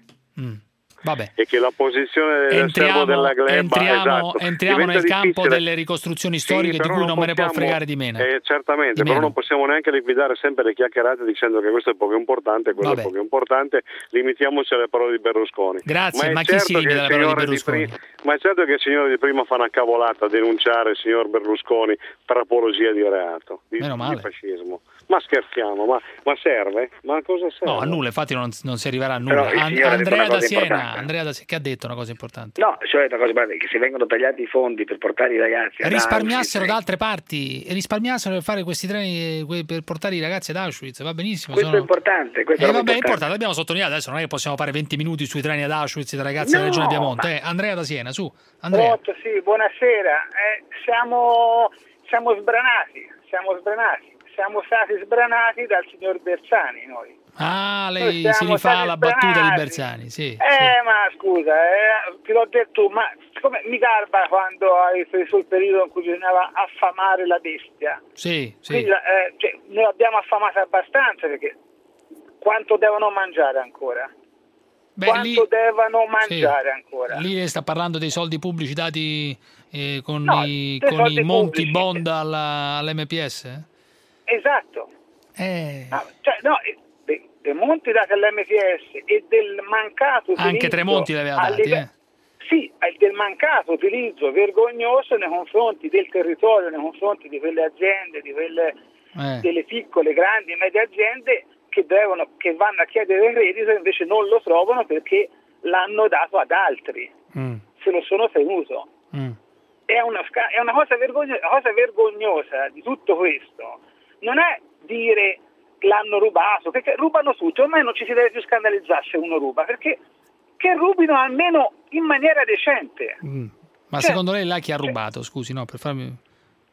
[SPEAKER 6] Vabbè.
[SPEAKER 18] E che la posizione del servo
[SPEAKER 6] Entriamo,
[SPEAKER 18] della gleba
[SPEAKER 6] entriamo,
[SPEAKER 18] esatto,
[SPEAKER 6] entriamo
[SPEAKER 18] diventa
[SPEAKER 6] nel campo
[SPEAKER 18] difficile.
[SPEAKER 6] delle ricostruzioni
[SPEAKER 18] Sì,
[SPEAKER 6] storiche di
[SPEAKER 18] però
[SPEAKER 6] cui non me ne può
[SPEAKER 18] possiamo-
[SPEAKER 6] fregare di meno.
[SPEAKER 18] eh, certamente,
[SPEAKER 6] Di
[SPEAKER 18] però
[SPEAKER 6] meno.
[SPEAKER 18] non possiamo neanche liquidare sempre le chiacchierate dicendo che questo è poco importante, quello
[SPEAKER 6] Vabbè.
[SPEAKER 18] è poco importante, limitiamoci alle parole di Berlusconi.
[SPEAKER 6] Grazie,
[SPEAKER 18] è
[SPEAKER 6] ma chi
[SPEAKER 18] certo
[SPEAKER 6] si
[SPEAKER 18] che
[SPEAKER 6] limita
[SPEAKER 18] il
[SPEAKER 6] alle parole di
[SPEAKER 18] signore
[SPEAKER 6] Berlusconi?
[SPEAKER 18] pri- ma è certo che il signore di prima fa una cavolata a denunciare il signor Berlusconi per apologia di reato, di,
[SPEAKER 6] Meno male.
[SPEAKER 18] di fascismo. Ma scherziamo, ma, ma serve? Ma cosa serve?
[SPEAKER 6] No, a nulla, infatti non, non si arriverà a nulla.
[SPEAKER 17] Però il
[SPEAKER 6] An-
[SPEAKER 17] signore ha detto
[SPEAKER 6] Andrea
[SPEAKER 17] una
[SPEAKER 6] da
[SPEAKER 17] cosa
[SPEAKER 6] Siena,
[SPEAKER 17] importante.
[SPEAKER 6] Andrea da Siena, che ha detto una cosa importante.
[SPEAKER 17] No, cioè una cosa importante, che se vengono tagliati i fondi per portare i ragazzi ad
[SPEAKER 6] Risparmiassero
[SPEAKER 17] Auschwitz,
[SPEAKER 6] da altre parti e risparmiassero per fare questi treni eh, que- per portare i ragazzi ad Auschwitz, va benissimo.
[SPEAKER 17] questo
[SPEAKER 6] sono-
[SPEAKER 17] è importante, questo
[SPEAKER 6] Eh,
[SPEAKER 17] è
[SPEAKER 6] vabbè, è
[SPEAKER 17] importante.
[SPEAKER 6] importante, l'abbiamo sottolineato, adesso non è che possiamo fare venti minuti sui treni ad Auschwitz dei ragazzi
[SPEAKER 17] No,
[SPEAKER 6] della regione Piemonte.
[SPEAKER 17] ma-
[SPEAKER 6] Eh, Andrea da Siena, su, Andrea.
[SPEAKER 12] Pronto, sì, buonasera. Eh, siamo, siamo sbranati, siamo sbranati, siamo stati sbranati dal signor Bersani noi.
[SPEAKER 6] Ah,
[SPEAKER 12] Noi
[SPEAKER 6] lei si
[SPEAKER 12] siamo
[SPEAKER 6] rifà
[SPEAKER 12] stati
[SPEAKER 6] alla battuta di
[SPEAKER 12] sbranati.
[SPEAKER 6] Bersani, sì.
[SPEAKER 12] Eh, ma scusa, eh, ti l'ho detto, ma come mi garba quando hai preso il periodo in cui bisognava affamare la bestia?
[SPEAKER 6] Sì, sì.
[SPEAKER 12] Quindi, eh, cioè, noi abbiamo affamato abbastanza perché quanto devono mangiare ancora?
[SPEAKER 6] Beh,
[SPEAKER 12] quanto
[SPEAKER 6] lì-
[SPEAKER 12] devono
[SPEAKER 6] sì.
[SPEAKER 12] mangiare ancora?
[SPEAKER 6] Lì lei sta parlando dei soldi pubblici dati eh, con
[SPEAKER 12] No,
[SPEAKER 6] i,
[SPEAKER 12] dei
[SPEAKER 6] con
[SPEAKER 12] soldi
[SPEAKER 6] i monti
[SPEAKER 12] pubblici.
[SPEAKER 6] bond alla- all'M P S?
[SPEAKER 12] Esatto.
[SPEAKER 6] Eh,
[SPEAKER 12] Ah, cioè, no, eh, dei, dei monti dati all'M P S e del mancato utilizzo
[SPEAKER 6] anche Tremonti li aveva
[SPEAKER 12] a
[SPEAKER 6] dati,
[SPEAKER 12] live-
[SPEAKER 6] eh.
[SPEAKER 12] Sì, eh, del mancato utilizzo vergognoso nei confronti del territorio, nei confronti di quelle aziende, di quelle
[SPEAKER 6] Eh.
[SPEAKER 12] delle piccole, grandi e medie aziende che devono, che vanno a chiedere il reddito e invece non lo trovano perché l'hanno dato ad altri,
[SPEAKER 6] Mm,
[SPEAKER 12] se lo sono tenuto.
[SPEAKER 6] mm.
[SPEAKER 12] È una, sca- è una cosa vergognosa, la cosa vergognosa di tutto questo non è dire l'hanno rubato, perché rubano tutti, ormai non ci si deve più scandalizzare se uno ruba, perché che rubino almeno in maniera decente.
[SPEAKER 6] Mm. Ma
[SPEAKER 12] Cioè,
[SPEAKER 6] secondo lei là chi ha rubato? Scusi, no, per farmi...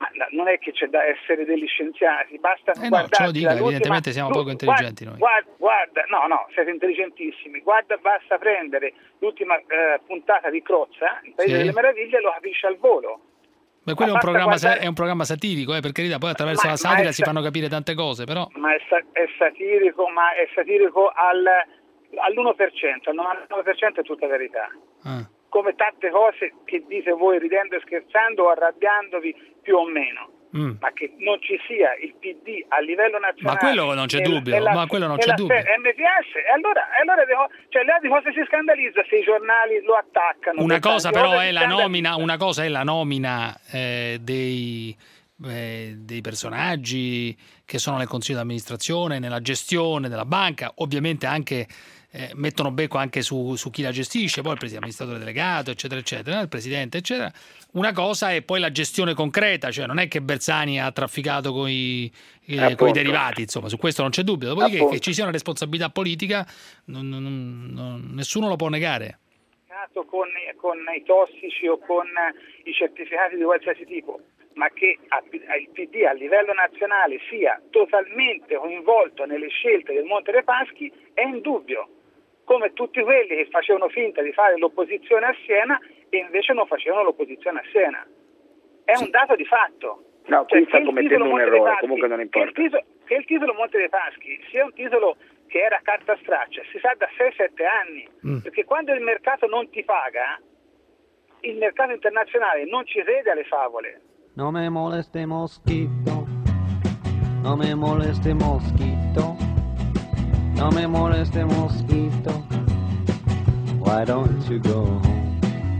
[SPEAKER 19] Ma non è che c'è da essere degli scienziati, basta
[SPEAKER 6] Eh no,
[SPEAKER 19] guardarsi
[SPEAKER 6] ce lo dica,
[SPEAKER 19] dall'ultima-
[SPEAKER 6] evidentemente siamo poco intelligenti noi.
[SPEAKER 19] Guarda, guarda, no, no, siete intelligentissimi. Guarda, basta prendere l'ultima eh, puntata di Crozza, il Paese
[SPEAKER 6] Sì.
[SPEAKER 19] delle Meraviglie, lo capisce al volo.
[SPEAKER 6] Ma quello è un,
[SPEAKER 19] basta
[SPEAKER 6] programma, sa-
[SPEAKER 19] guardare-
[SPEAKER 6] è un programma satirico, eh, per carità, poi attraverso
[SPEAKER 19] Ma-
[SPEAKER 6] la
[SPEAKER 19] ma
[SPEAKER 6] satira
[SPEAKER 19] è
[SPEAKER 6] si
[SPEAKER 19] sa-
[SPEAKER 6] fanno capire tante cose, però...
[SPEAKER 19] Ma è, sa- è satirico, ma è satirico al, all'uno per cento, al novantanove per cento è tutta verità.
[SPEAKER 6] Ah.
[SPEAKER 19] Come tante cose che dite voi ridendo e scherzando o arrabbiandovi più o meno.
[SPEAKER 6] Mm.
[SPEAKER 19] Ma che non ci sia il P D a livello nazionale.
[SPEAKER 6] Ma quello non c'è
[SPEAKER 19] nel-
[SPEAKER 6] dubbio,
[SPEAKER 19] nella-
[SPEAKER 6] ma quello non
[SPEAKER 19] nella
[SPEAKER 6] c'è dubbio.
[SPEAKER 19] sfera M P S, e allora, e allora di co- cioè, lei di cosa si scandalizza se i giornali lo attaccano?
[SPEAKER 6] Una
[SPEAKER 19] per
[SPEAKER 6] cosa
[SPEAKER 19] tante
[SPEAKER 6] però
[SPEAKER 19] cose
[SPEAKER 6] è
[SPEAKER 19] si
[SPEAKER 6] la
[SPEAKER 19] scandalizza.
[SPEAKER 6] nomina, una cosa è la nomina eh, dei, eh, dei personaggi che sono nel consiglio di amministrazione, nella gestione della banca, ovviamente anche eh, mettono becco anche su, su chi la gestisce, poi il presidente amministratore delegato, eccetera, eccetera, il presidente, eccetera. Una cosa è poi la gestione concreta, cioè non è che Bersani ha trafficato con i
[SPEAKER 19] Appunto.
[SPEAKER 6] derivati, insomma, su questo non c'è dubbio. Dopodiché
[SPEAKER 19] Appunto.
[SPEAKER 6] che ci sia una responsabilità politica, non- non- non- nessuno lo può negare.
[SPEAKER 19] Con, con i tossici o con i certificati di qualsiasi tipo, ma che a- a- il P D a livello nazionale sia totalmente coinvolto nelle scelte del Monte dei Paschi è indubbio, come tutti quelli che facevano finta di fare l'opposizione a Siena e invece non facevano l'opposizione a Siena. È un dato di fatto.
[SPEAKER 17] No,
[SPEAKER 19] Cioè,
[SPEAKER 17] qui sta
[SPEAKER 19] che il
[SPEAKER 17] commettendo
[SPEAKER 19] titolo
[SPEAKER 17] un
[SPEAKER 19] Monte dei
[SPEAKER 17] errore,
[SPEAKER 19] Paschi-
[SPEAKER 17] comunque non
[SPEAKER 19] che il
[SPEAKER 17] importa.
[SPEAKER 19] titolo- Che il titolo Monte dei Paschi sia un titolo che era carta straccia, si sa da sei sette anni,
[SPEAKER 6] Mm.
[SPEAKER 19] perché quando il mercato non ti paga, il mercato internazionale non ci crede alle favole.
[SPEAKER 20] No me moleste mosquito, no me moleste mosquito, no me moleste mosquito, why don't you go home?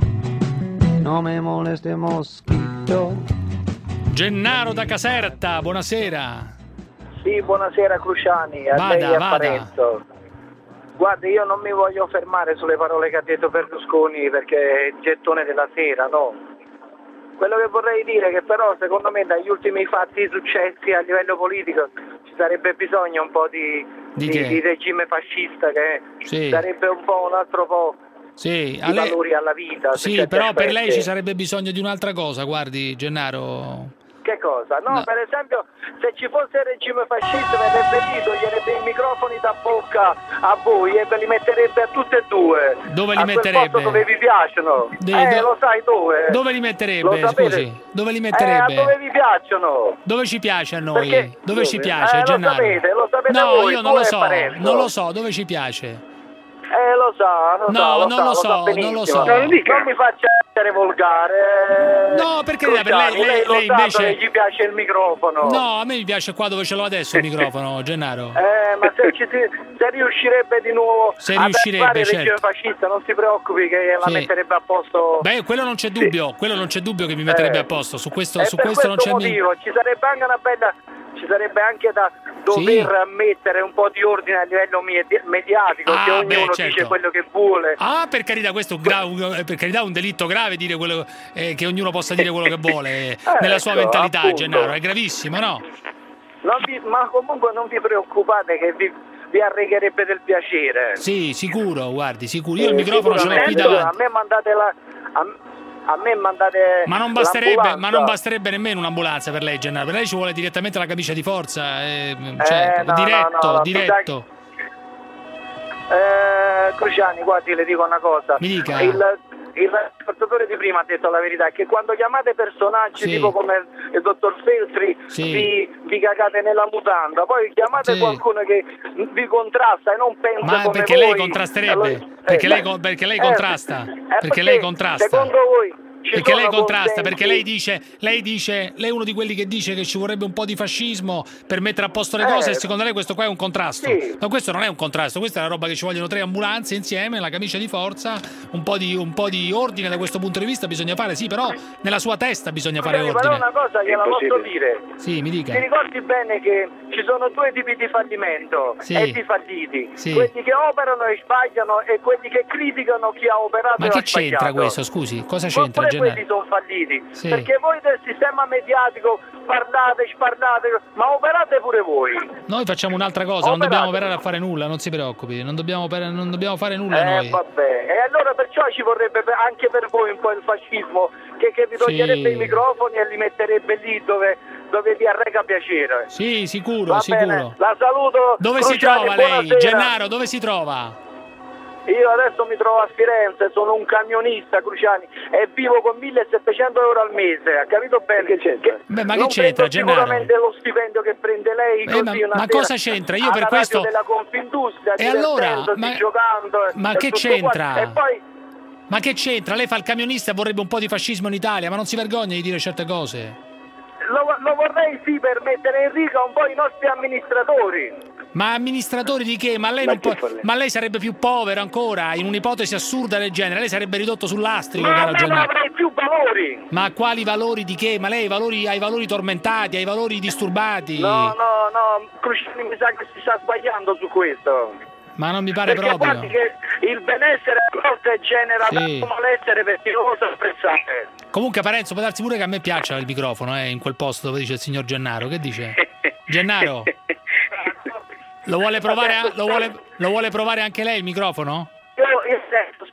[SPEAKER 20] No me moleste mosquito.
[SPEAKER 6] Gennaro da Caserta, buonasera.
[SPEAKER 21] Sì, buonasera Cruciani, a
[SPEAKER 6] Vada,
[SPEAKER 21] lei e a
[SPEAKER 6] vada.
[SPEAKER 21] Parenzo. Guardi, io non mi voglio fermare sulle parole che ha detto Berlusconi perché è il gettone della sera, no. Quello che vorrei dire è che però secondo me dagli ultimi fatti successi a livello politico ci sarebbe bisogno un po' di,
[SPEAKER 6] Di
[SPEAKER 21] di,
[SPEAKER 6] che?
[SPEAKER 21] di regime fascista che
[SPEAKER 6] Sì.
[SPEAKER 21] sarebbe un po' un altro po'
[SPEAKER 6] Sì,
[SPEAKER 21] di
[SPEAKER 6] a lei-
[SPEAKER 21] valori alla vita. su
[SPEAKER 6] sì,
[SPEAKER 21] certi
[SPEAKER 6] però per
[SPEAKER 21] aspetti.
[SPEAKER 6] lei ci sarebbe bisogno di un'altra cosa, guardi Gennaro.
[SPEAKER 21] Che cosa? No,
[SPEAKER 6] No.
[SPEAKER 21] per esempio, se ci fosse il regime fascista verrebbe lì, toglierebbe i microfoni da bocca a voi e ve li metterebbe a tutte e due.
[SPEAKER 6] Dove li
[SPEAKER 21] a quel
[SPEAKER 6] metterebbe?
[SPEAKER 21] posto dove vi piacciono.
[SPEAKER 6] De-
[SPEAKER 21] eh,
[SPEAKER 6] do-
[SPEAKER 21] lo sai dove?
[SPEAKER 6] Dove li
[SPEAKER 21] Lo
[SPEAKER 6] metterebbe,
[SPEAKER 21] sapete?
[SPEAKER 6] scusi? Dove li
[SPEAKER 21] Eh, a
[SPEAKER 6] metterebbe?
[SPEAKER 21] dove vi piacciono.
[SPEAKER 6] Dove ci piace a noi?
[SPEAKER 21] Perché-
[SPEAKER 6] Dove ci
[SPEAKER 21] dove?
[SPEAKER 6] piace,
[SPEAKER 21] Eh, lo
[SPEAKER 6] Gennaro?
[SPEAKER 21] sapete, lo sapete
[SPEAKER 6] no,
[SPEAKER 21] voi,
[SPEAKER 6] io non
[SPEAKER 21] tu
[SPEAKER 6] lo
[SPEAKER 21] e
[SPEAKER 6] so,
[SPEAKER 21] Parenzo.
[SPEAKER 6] non lo so, dove ci piace?
[SPEAKER 21] Eh, lo sa, lo
[SPEAKER 6] No,
[SPEAKER 21] sa, lo
[SPEAKER 6] non
[SPEAKER 21] sa,
[SPEAKER 6] lo so,
[SPEAKER 21] sa
[SPEAKER 6] non
[SPEAKER 21] benissimo.
[SPEAKER 6] lo so.
[SPEAKER 21] Non, lo dica. Non mi faccia essere volgare.
[SPEAKER 6] No, perché per lei-
[SPEAKER 21] Cruciani,
[SPEAKER 6] lei-
[SPEAKER 21] lo
[SPEAKER 6] lei
[SPEAKER 21] sa
[SPEAKER 6] invece-
[SPEAKER 21] dove gli piace il microfono.
[SPEAKER 6] No, a me mi piace qua dove ce l'ho adesso il microfono, Gennaro.
[SPEAKER 21] Eh, ma se, ci, si- se riuscirebbe di nuovo
[SPEAKER 6] Se
[SPEAKER 21] a
[SPEAKER 6] riuscirebbe,
[SPEAKER 21] fare il regime
[SPEAKER 6] certo.
[SPEAKER 21] fascista, non si preoccupi che la
[SPEAKER 6] Sì.
[SPEAKER 21] metterebbe a posto.
[SPEAKER 6] Beh, quello non c'è dubbio, quello non c'è dubbio che mi metterebbe a posto, su questo,
[SPEAKER 21] E
[SPEAKER 6] su
[SPEAKER 21] per
[SPEAKER 6] questo non c'è
[SPEAKER 21] questo
[SPEAKER 6] mi-
[SPEAKER 21] motivo ci sarebbe anche una bella ci sarebbe anche da dover mettere un po' di ordine a livello medi- mediatico,
[SPEAKER 6] Ah,
[SPEAKER 21] che ognuno
[SPEAKER 6] beh, certo.
[SPEAKER 21] dice quello che vuole.
[SPEAKER 6] Ah, per carità, questo è un, gra- un- per carità, un delitto grave dire quello, eh, che ognuno possa dire quello che vuole eh, nella sua
[SPEAKER 21] ecco,
[SPEAKER 6] mentalità,
[SPEAKER 21] appunto.
[SPEAKER 6] Gennaro, è gravissimo, no?
[SPEAKER 21] Non vi- ma comunque non vi preoccupate che vi, vi arregherebbe del piacere.
[SPEAKER 6] Sì, sicuro, guardi, sicuro. Io il
[SPEAKER 21] Eh,
[SPEAKER 6] microfono ce l'ho qui
[SPEAKER 21] sicuramente.
[SPEAKER 6] davanti.
[SPEAKER 21] A me mandate la a, a me mandate
[SPEAKER 6] Ma non basterebbe,
[SPEAKER 21] l'ambulanza.
[SPEAKER 6] ma non basterebbe nemmeno un'ambulanza per lei, Gennaro. Per lei ci vuole direttamente la camicia di forza, eh, cioè,
[SPEAKER 21] Eh, no,
[SPEAKER 6] diretto,
[SPEAKER 21] no, no,
[SPEAKER 6] diretto.
[SPEAKER 21] Eh, Cruciani, guardi, le dico una cosa.
[SPEAKER 6] Mi dica.
[SPEAKER 21] Il, il rapportatore di prima ha detto la verità, che quando chiamate personaggi
[SPEAKER 6] Sì.
[SPEAKER 21] tipo come il dottor Feltri
[SPEAKER 6] Sì.
[SPEAKER 21] vi, vi cagate nella mutanda, poi chiamate
[SPEAKER 6] Sì.
[SPEAKER 21] qualcuno che vi contrasta e non pensa
[SPEAKER 6] Ma
[SPEAKER 21] come
[SPEAKER 6] perché
[SPEAKER 21] voi.
[SPEAKER 6] lei contrasterebbe?
[SPEAKER 21] Allora,
[SPEAKER 6] Perché
[SPEAKER 21] eh,
[SPEAKER 6] lei co- perché lei
[SPEAKER 21] eh,
[SPEAKER 6] contrasta?
[SPEAKER 21] eh,
[SPEAKER 6] Perché lei contrasta?
[SPEAKER 21] Secondo voi ci
[SPEAKER 6] Perché lei
[SPEAKER 21] sono
[SPEAKER 6] contrasta,
[SPEAKER 21] consensi?
[SPEAKER 6] perché lei dice, lei dice, lei è uno di quelli che dice che ci vorrebbe un po' di fascismo per mettere a posto le
[SPEAKER 21] Eh.
[SPEAKER 6] cose e secondo lei questo qua è un contrasto.
[SPEAKER 21] Sì.
[SPEAKER 6] Ma questo non è un contrasto, questa è la roba che ci vogliono tre ambulanze insieme, la camicia di forza, un po' di, un po' di ordine da questo punto di vista bisogna fare, sì, però nella sua testa bisogna fare
[SPEAKER 21] Scusami, però
[SPEAKER 6] ordine.
[SPEAKER 21] una cosa gliela posso dire.
[SPEAKER 6] Sì, mi dica.
[SPEAKER 21] Ti ricordi bene che ci sono due tipi di fallimento
[SPEAKER 6] Sì.
[SPEAKER 21] e di falliti,
[SPEAKER 6] Sì.
[SPEAKER 21] quelli che operano e sbagliano e quelli che criticano chi ha operato
[SPEAKER 6] Ma
[SPEAKER 21] e
[SPEAKER 6] che
[SPEAKER 21] ha sbagliato.
[SPEAKER 6] c'entra questo, scusi? Cosa c'entra,
[SPEAKER 21] Oppure
[SPEAKER 6] Gennaro.
[SPEAKER 21] quelli sono falliti,
[SPEAKER 6] Sì.
[SPEAKER 21] perché voi del sistema mediatico parlate, sparlate, ma operate pure voi.
[SPEAKER 6] Noi facciamo un'altra cosa, non dobbiamo operare a fare nulla, non si preoccupi, non dobbiamo, operare- non dobbiamo fare nulla
[SPEAKER 21] Eh
[SPEAKER 6] noi.
[SPEAKER 21] vabbè, e allora perciò ci vorrebbe per- anche per voi un po' il fascismo, che, che vi toglierebbe
[SPEAKER 6] Sì.
[SPEAKER 21] i microfoni e li metterebbe lì dove, dove vi arrega piacere.
[SPEAKER 6] Sì, sicuro,
[SPEAKER 21] Va
[SPEAKER 6] sicuro.
[SPEAKER 21] bene, la saluto.
[SPEAKER 6] Dove si
[SPEAKER 21] Cruciani,
[SPEAKER 6] trova lei?
[SPEAKER 21] buonasera.
[SPEAKER 6] Gennaro, dove si trova?
[SPEAKER 21] Io adesso mi trovo a Firenze, sono un camionista, Cruciani, e vivo con millesettecento euro al mese, ha capito bene? Che c'entra?
[SPEAKER 6] Beh, ma che
[SPEAKER 21] non
[SPEAKER 6] c'entra,
[SPEAKER 21] prendo
[SPEAKER 6] Gennaro?
[SPEAKER 21] sicuramente lo stipendio che prende lei
[SPEAKER 6] Eh,
[SPEAKER 21] così
[SPEAKER 6] ma-
[SPEAKER 21] una
[SPEAKER 6] ma
[SPEAKER 21] sera
[SPEAKER 6] cosa c'entra? Io per
[SPEAKER 21] alla
[SPEAKER 6] questo-
[SPEAKER 21] radio della Confindustria,
[SPEAKER 6] E allora,
[SPEAKER 21] divertendosi,
[SPEAKER 6] ma-
[SPEAKER 21] giocando,
[SPEAKER 6] ma
[SPEAKER 21] e
[SPEAKER 6] che
[SPEAKER 21] tutto
[SPEAKER 6] c'entra?
[SPEAKER 21] qua. E poi
[SPEAKER 6] Ma che c'entra? Lei fa il camionista e vorrebbe un po' di fascismo in Italia, ma non si vergogna di dire certe cose?
[SPEAKER 21] lo, lo vorrei sì per mettere in riga un po' i nostri amministratori.
[SPEAKER 6] Ma amministratori di che? Ma lei, non può... ma lei sarebbe più povero ancora, in un'ipotesi assurda del genere. Lei sarebbe ridotto sull'astrico,
[SPEAKER 21] Ma
[SPEAKER 6] caro
[SPEAKER 21] non
[SPEAKER 6] Gennaro.
[SPEAKER 21] avrei più valori.
[SPEAKER 6] Ma quali valori di che? Ma lei ha i valori, ha i valori tormentati, ha i valori disturbati.
[SPEAKER 21] No, no, no, Cruciani mi sa che si sta sbagliando su questo.
[SPEAKER 6] Ma non mi pare
[SPEAKER 21] Perché
[SPEAKER 6] proprio.
[SPEAKER 21] guardi che il benessere a volte genera
[SPEAKER 6] Sì.
[SPEAKER 21] tanto malessere perché non lo sa apprezzare.
[SPEAKER 6] Comunque Parenzo, può darsi pure che a me piaccia il microfono, eh, in quel posto dove dice il signor Gennaro. Che dice? Gennaro? Lo vuole provare, a- lo vuole, lo vuole provare anche lei il microfono?
[SPEAKER 21] Io, io sento.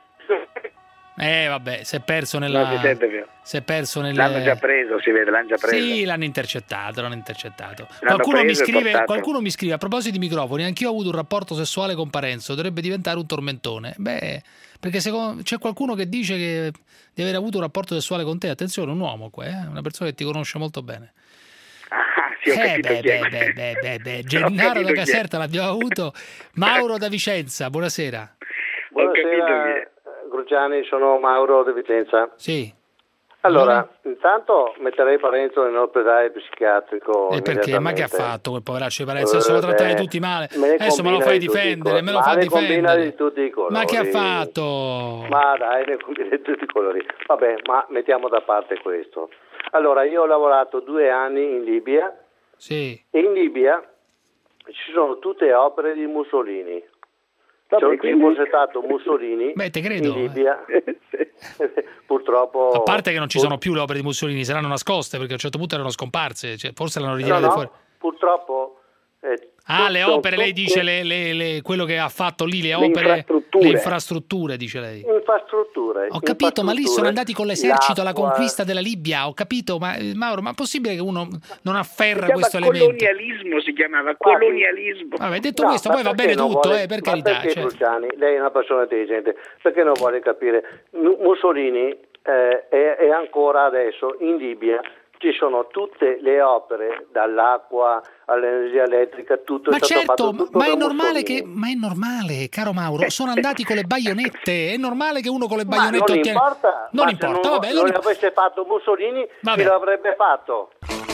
[SPEAKER 6] Eh vabbè, si è perso nella...
[SPEAKER 17] Non si sente più.
[SPEAKER 6] Si è perso nelle...
[SPEAKER 17] L'hanno già preso, si vede, l'hanno già preso.
[SPEAKER 6] Sì, l'hanno intercettato, l'hanno intercettato.
[SPEAKER 17] L'hanno
[SPEAKER 6] Qualcuno mi,
[SPEAKER 17] preso e
[SPEAKER 6] scrive,
[SPEAKER 17] portato.
[SPEAKER 6] qualcuno mi scrive, a proposito di microfoni, anch'io ho avuto un rapporto sessuale con Parenzo, dovrebbe diventare un tormentone. Beh, perché secondo, c'è qualcuno che dice che di aver avuto un rapporto sessuale con te. Attenzione, un uomo qua, eh? Una persona che ti conosce molto bene.
[SPEAKER 17] Ah, sì, ho
[SPEAKER 6] Eh,
[SPEAKER 17] capito
[SPEAKER 6] beh,
[SPEAKER 17] chi è.
[SPEAKER 6] beh, beh, beh, beh, beh.
[SPEAKER 17] Ho
[SPEAKER 6] Gennaro
[SPEAKER 17] capito
[SPEAKER 6] da
[SPEAKER 17] chi è.
[SPEAKER 6] Caserta l'abbiamo avuto. Mauro da Vicenza, buonasera.
[SPEAKER 4] Buonasera, Cruciani, sono Mauro di Vicenza.
[SPEAKER 6] Sì.
[SPEAKER 4] Allora, intanto metterei Parenzo nell'ospedale psichiatrico.
[SPEAKER 6] E perché? Ma che ha
[SPEAKER 4] immediatamente.
[SPEAKER 6] fatto quel poveraccio di Parenzo? Adesso lo
[SPEAKER 4] Eh,
[SPEAKER 6] trattate
[SPEAKER 4] beh,
[SPEAKER 6] tutti male.
[SPEAKER 4] me ne
[SPEAKER 6] Adesso me lo
[SPEAKER 4] combina
[SPEAKER 6] fai
[SPEAKER 4] di tutti i
[SPEAKER 6] difendere,
[SPEAKER 4] colori.
[SPEAKER 6] me lo
[SPEAKER 4] Ma
[SPEAKER 6] fa
[SPEAKER 4] ne combina
[SPEAKER 6] difendere.
[SPEAKER 4] di tutti i colori.
[SPEAKER 6] Ma che ha fatto?
[SPEAKER 4] Ma dai, ne combina di tutti i colori. Vabbè, ma mettiamo da parte questo. Allora, io ho lavorato due anni in Libia.
[SPEAKER 6] Sì.
[SPEAKER 4] E in Libia ci sono tutte opere di Mussolini.
[SPEAKER 17] Vabbè,
[SPEAKER 4] Cioè,
[SPEAKER 17] quindi-
[SPEAKER 4] ci fosse stato Mussolini
[SPEAKER 6] Beh, te credo,
[SPEAKER 4] in Libia, purtroppo...
[SPEAKER 6] A parte che non ci sono più le opere di Mussolini, saranno nascoste perché a un certo punto erano scomparse, cioè, forse l'hanno
[SPEAKER 4] No,
[SPEAKER 6] ritirate
[SPEAKER 4] no,
[SPEAKER 6] fuori.
[SPEAKER 4] purtroppo... eh,
[SPEAKER 6] Ah, le
[SPEAKER 4] tutto-
[SPEAKER 6] opere, lei
[SPEAKER 4] tutte-
[SPEAKER 6] dice le, le- le- quello che ha fatto lì, le
[SPEAKER 4] Le
[SPEAKER 6] opere,
[SPEAKER 4] infrastrutture.
[SPEAKER 6] le infrastrutture, dice lei.
[SPEAKER 4] Infrastrutture.
[SPEAKER 6] Ho capito, ma lì sono
[SPEAKER 4] infrastrutture,
[SPEAKER 6] andati con l'esercito alla
[SPEAKER 4] l'acqua.
[SPEAKER 6] conquista della Libia, ho capito, ma eh, Mauro, ma è possibile che uno non afferra
[SPEAKER 17] Si
[SPEAKER 6] questo
[SPEAKER 17] chiama
[SPEAKER 6] elemento?
[SPEAKER 17] colonialismo, si chiamava colonialismo.
[SPEAKER 6] Vabbè, detto
[SPEAKER 4] No,
[SPEAKER 6] questo,
[SPEAKER 4] ma
[SPEAKER 6] poi va
[SPEAKER 4] perché
[SPEAKER 6] bene
[SPEAKER 4] non
[SPEAKER 6] tutto,
[SPEAKER 4] vuole-
[SPEAKER 6] eh, per
[SPEAKER 4] ma
[SPEAKER 6] carità.
[SPEAKER 4] perché
[SPEAKER 6] cioè.
[SPEAKER 4] Cruciani, lei è una persona intelligente, perché non vuole capire? M- Mussolini eh, è, è ancora adesso in Libia, ci sono tutte le opere, dall'acqua all'energia elettrica, tutto
[SPEAKER 6] Ma
[SPEAKER 4] è stato
[SPEAKER 6] certo,
[SPEAKER 4] fatto tutto
[SPEAKER 6] ma è
[SPEAKER 4] da
[SPEAKER 6] normale
[SPEAKER 4] Mussolini.
[SPEAKER 6] che, ma è normale, caro Mauro, sono andati con le baionette, è normale che uno con le
[SPEAKER 4] Ma
[SPEAKER 6] baionette
[SPEAKER 4] non
[SPEAKER 6] ottiene...
[SPEAKER 4] importa,
[SPEAKER 6] Non
[SPEAKER 4] ma
[SPEAKER 6] importa,
[SPEAKER 4] se non,
[SPEAKER 6] vabbè,
[SPEAKER 4] non
[SPEAKER 6] non
[SPEAKER 4] avesse fatto Mussolini,
[SPEAKER 6] Vabbè.
[SPEAKER 4] chi l'avrebbe fatto?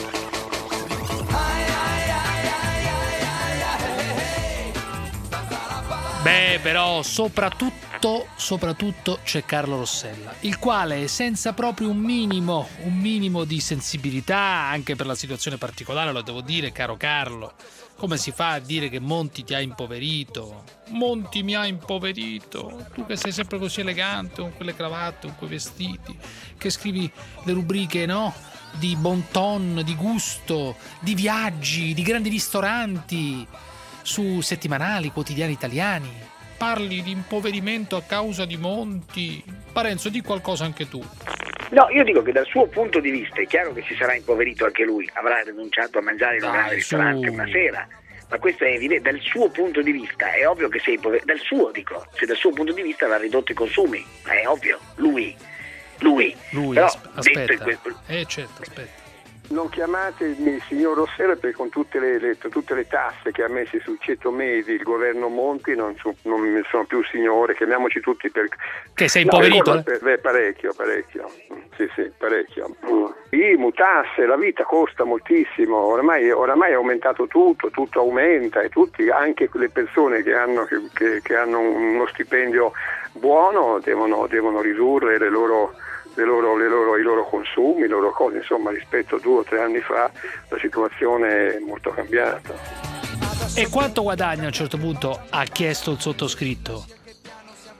[SPEAKER 6] Beh, però, soprattutto, soprattutto c'è Carlo Rossella, il quale, senza proprio un minimo, un minimo di sensibilità, anche per la situazione particolare, lo devo dire, caro Carlo, come si fa a dire che Monti ti ha impoverito? Monti mi ha impoverito, tu che sei sempre così elegante, con quelle cravatte, con quei vestiti, che scrivi le rubriche, no? Di bon ton, di gusto, di viaggi, di grandi ristoranti, su settimanali, quotidiani italiani. Parli di impoverimento a causa di Monti. Parenzo, di qualcosa anche tu.
[SPEAKER 17] No, io dico che dal suo punto di vista è chiaro che si sarà impoverito anche lui, avrà rinunciato a mangiare in un grande ristorante una sera, ma questo è evidente, dal suo punto di vista è ovvio che sia impoverito, dal suo dico, se dal suo punto di vista avrà ridotto i consumi, ma è ovvio, lui, lui,
[SPEAKER 6] Lui,
[SPEAKER 17] però
[SPEAKER 6] asp-
[SPEAKER 17] detto
[SPEAKER 6] aspetta.
[SPEAKER 17] in quel-
[SPEAKER 6] Eh, certo, aspetta.
[SPEAKER 22] Non chiamatemi il signor Rossella perché con tutte le, le- tutte le tasse che ha messo sul ceto medi il governo Monti non, so- non sono più signore, chiamiamoci tutti per...
[SPEAKER 6] Che sei impoverito,
[SPEAKER 22] No,
[SPEAKER 6] eh?
[SPEAKER 22] per- beh, parecchio, parecchio, sì sì, parecchio. I mutasse, la vita costa moltissimo, oramai, oramai è aumentato tutto, tutto aumenta e tutti, anche le persone che hanno, che, che- che hanno uno stipendio buono devono, devono ridurre le loro... Le loro, le loro, i loro consumi, le loro cose, insomma rispetto a due o tre anni fa la situazione è molto cambiata.
[SPEAKER 6] E quanto guadagna a un certo punto? Ha chiesto il sottoscritto.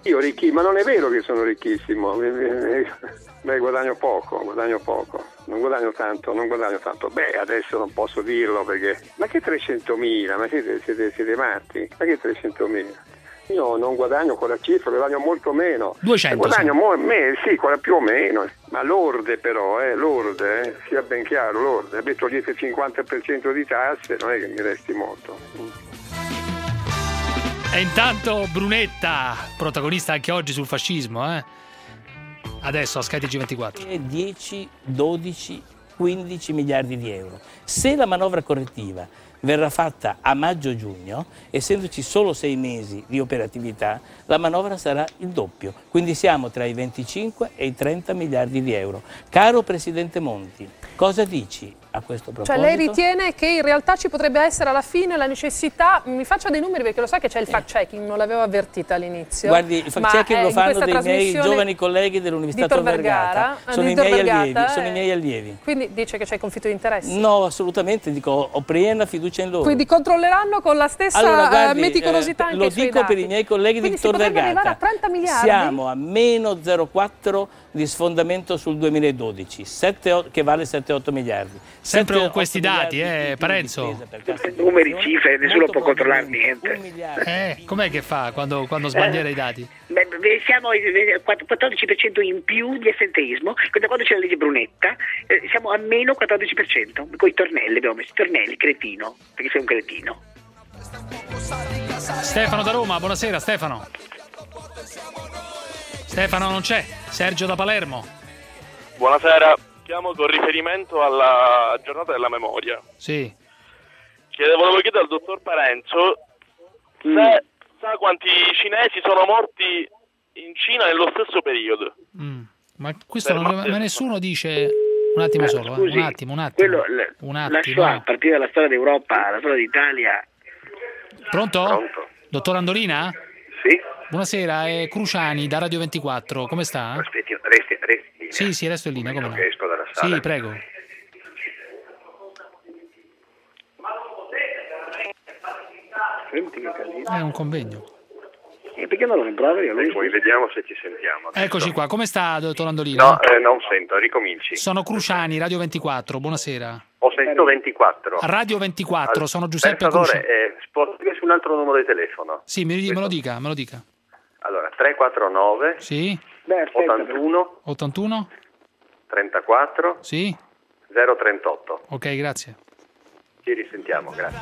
[SPEAKER 22] Io ricchi, ma non è vero che sono ricchissimo, beh, guadagno poco, guadagno poco, non guadagno tanto, non guadagno tanto. Beh, adesso non posso dirlo perché, ma che trecentomila, ma siete, siete, siete matti? Ma che trecentomila? Io non guadagno quella cifra, guadagno molto meno.
[SPEAKER 6] duecento.
[SPEAKER 22] Guadagno mo- me, sì, quella più o meno, ma lorde però, eh, lorde, eh, sia ben chiaro, lorde. Beh, togliete il cinquanta per cento di tasse, non è che mi resti molto.
[SPEAKER 6] E intanto Brunetta, protagonista anche oggi sul fascismo, eh? Adesso a Sky T G ventiquattro.
[SPEAKER 1] dieci, dodici, quindici miliardi di euro. Se la manovra correttiva verrà fatta a maggio-giugno, essendoci solo sei mesi di operatività, la manovra sarà il doppio. Quindi siamo tra i venticinque e i trenta miliardi di euro. Caro Presidente Monti, cosa dici a questo proposito?
[SPEAKER 7] Cioè lei ritiene che in realtà ci potrebbe essere alla fine la necessità, mi faccia dei numeri perché lo sa che c'è il fact-checking, non l'avevo avvertita all'inizio.
[SPEAKER 1] Guardi, il fact-checking lo fanno dei miei giovani colleghi dell'Università Tor Vergara, sono i miei allievi, sono i miei allievi.
[SPEAKER 7] Quindi dice che c'è conflitto di interessi?
[SPEAKER 1] No, assolutamente, dico, ho piena fiducia in loro.
[SPEAKER 7] Quindi controlleranno con la stessa
[SPEAKER 1] allora, guardi,
[SPEAKER 7] meticolosità
[SPEAKER 1] eh,
[SPEAKER 7] anche
[SPEAKER 1] lo
[SPEAKER 7] i suoi
[SPEAKER 1] dico
[SPEAKER 7] dati.
[SPEAKER 1] per i miei colleghi
[SPEAKER 7] Quindi
[SPEAKER 1] di Tor Vergata.
[SPEAKER 7] A trenta miliardi?
[SPEAKER 1] Siamo a meno zero virgola quattro di sfondamento sul duemiladodici, sette, che vale sette otto miliardi.
[SPEAKER 6] Sempre con questi dati, eh, Parenzo.
[SPEAKER 17] Numeri, cifre, nessuno può controllare niente.
[SPEAKER 6] Eh, com'è che fa quando, quando sbandiera eh. i dati?
[SPEAKER 17] Beh, siamo al quattordici per cento in più di assenteismo, da quando c'è la legge Brunetta eh, siamo a meno quattordici per cento, con i tornelli, abbiamo messo i tornelli, cretino, perché sei un cretino.
[SPEAKER 6] Stefano da Roma, buonasera Stefano. Stefano non c'è, Sergio da Palermo.
[SPEAKER 23] Buonasera, chiamo con riferimento alla giornata della memoria.
[SPEAKER 6] Sì.
[SPEAKER 23] Chiede, volevo chiedere al dottor Parenzo mm. se sa quanti cinesi sono morti in Cina nello stesso periodo.
[SPEAKER 6] Mm. Ma questo non, ma nessuno dice. Un attimo
[SPEAKER 17] eh,
[SPEAKER 6] solo,
[SPEAKER 17] scusi,
[SPEAKER 6] eh. un attimo, un attimo.
[SPEAKER 17] Quello,
[SPEAKER 6] un
[SPEAKER 17] la
[SPEAKER 6] attimo.
[SPEAKER 17] Shoah, a partire dalla storia d'Europa, la storia d'Italia.
[SPEAKER 6] Pronto?
[SPEAKER 17] Pronto?
[SPEAKER 6] Dottor Andorina?
[SPEAKER 17] Sì.
[SPEAKER 6] Buonasera, è Cruciani da Radio ventiquattro, come sta?
[SPEAKER 17] Aspetti, resti, resti in linea.
[SPEAKER 6] Sì, sì, resto in linea, come no?
[SPEAKER 17] Che esco dalla sala.
[SPEAKER 6] Sì, prego. È un convegno.
[SPEAKER 17] E perché non lo sembrava io?
[SPEAKER 22] E poi vediamo se ci sentiamo.
[SPEAKER 6] Eccoci qua, come sta, dottor Andorina?
[SPEAKER 22] No, eh, non sento, ricominci.
[SPEAKER 6] Sono Cruciani, Radio ventiquattro, buonasera.
[SPEAKER 22] Ho sentito ventiquattro.
[SPEAKER 6] Radio ventiquattro,
[SPEAKER 22] All-
[SPEAKER 6] sono Giuseppe
[SPEAKER 22] Per favore,
[SPEAKER 6] Cruciani.
[SPEAKER 22] eh, può dire su un altro numero di telefono?
[SPEAKER 6] Sì, me, me lo dica, me lo dica.
[SPEAKER 22] Allora, tre quattro nove
[SPEAKER 6] Sì.
[SPEAKER 22] Beh, ottantuno
[SPEAKER 6] ottantuno
[SPEAKER 22] trentaquattro
[SPEAKER 6] Sì.
[SPEAKER 22] zero trentotto.
[SPEAKER 6] Ok, grazie.
[SPEAKER 22] Ci risentiamo, grazie.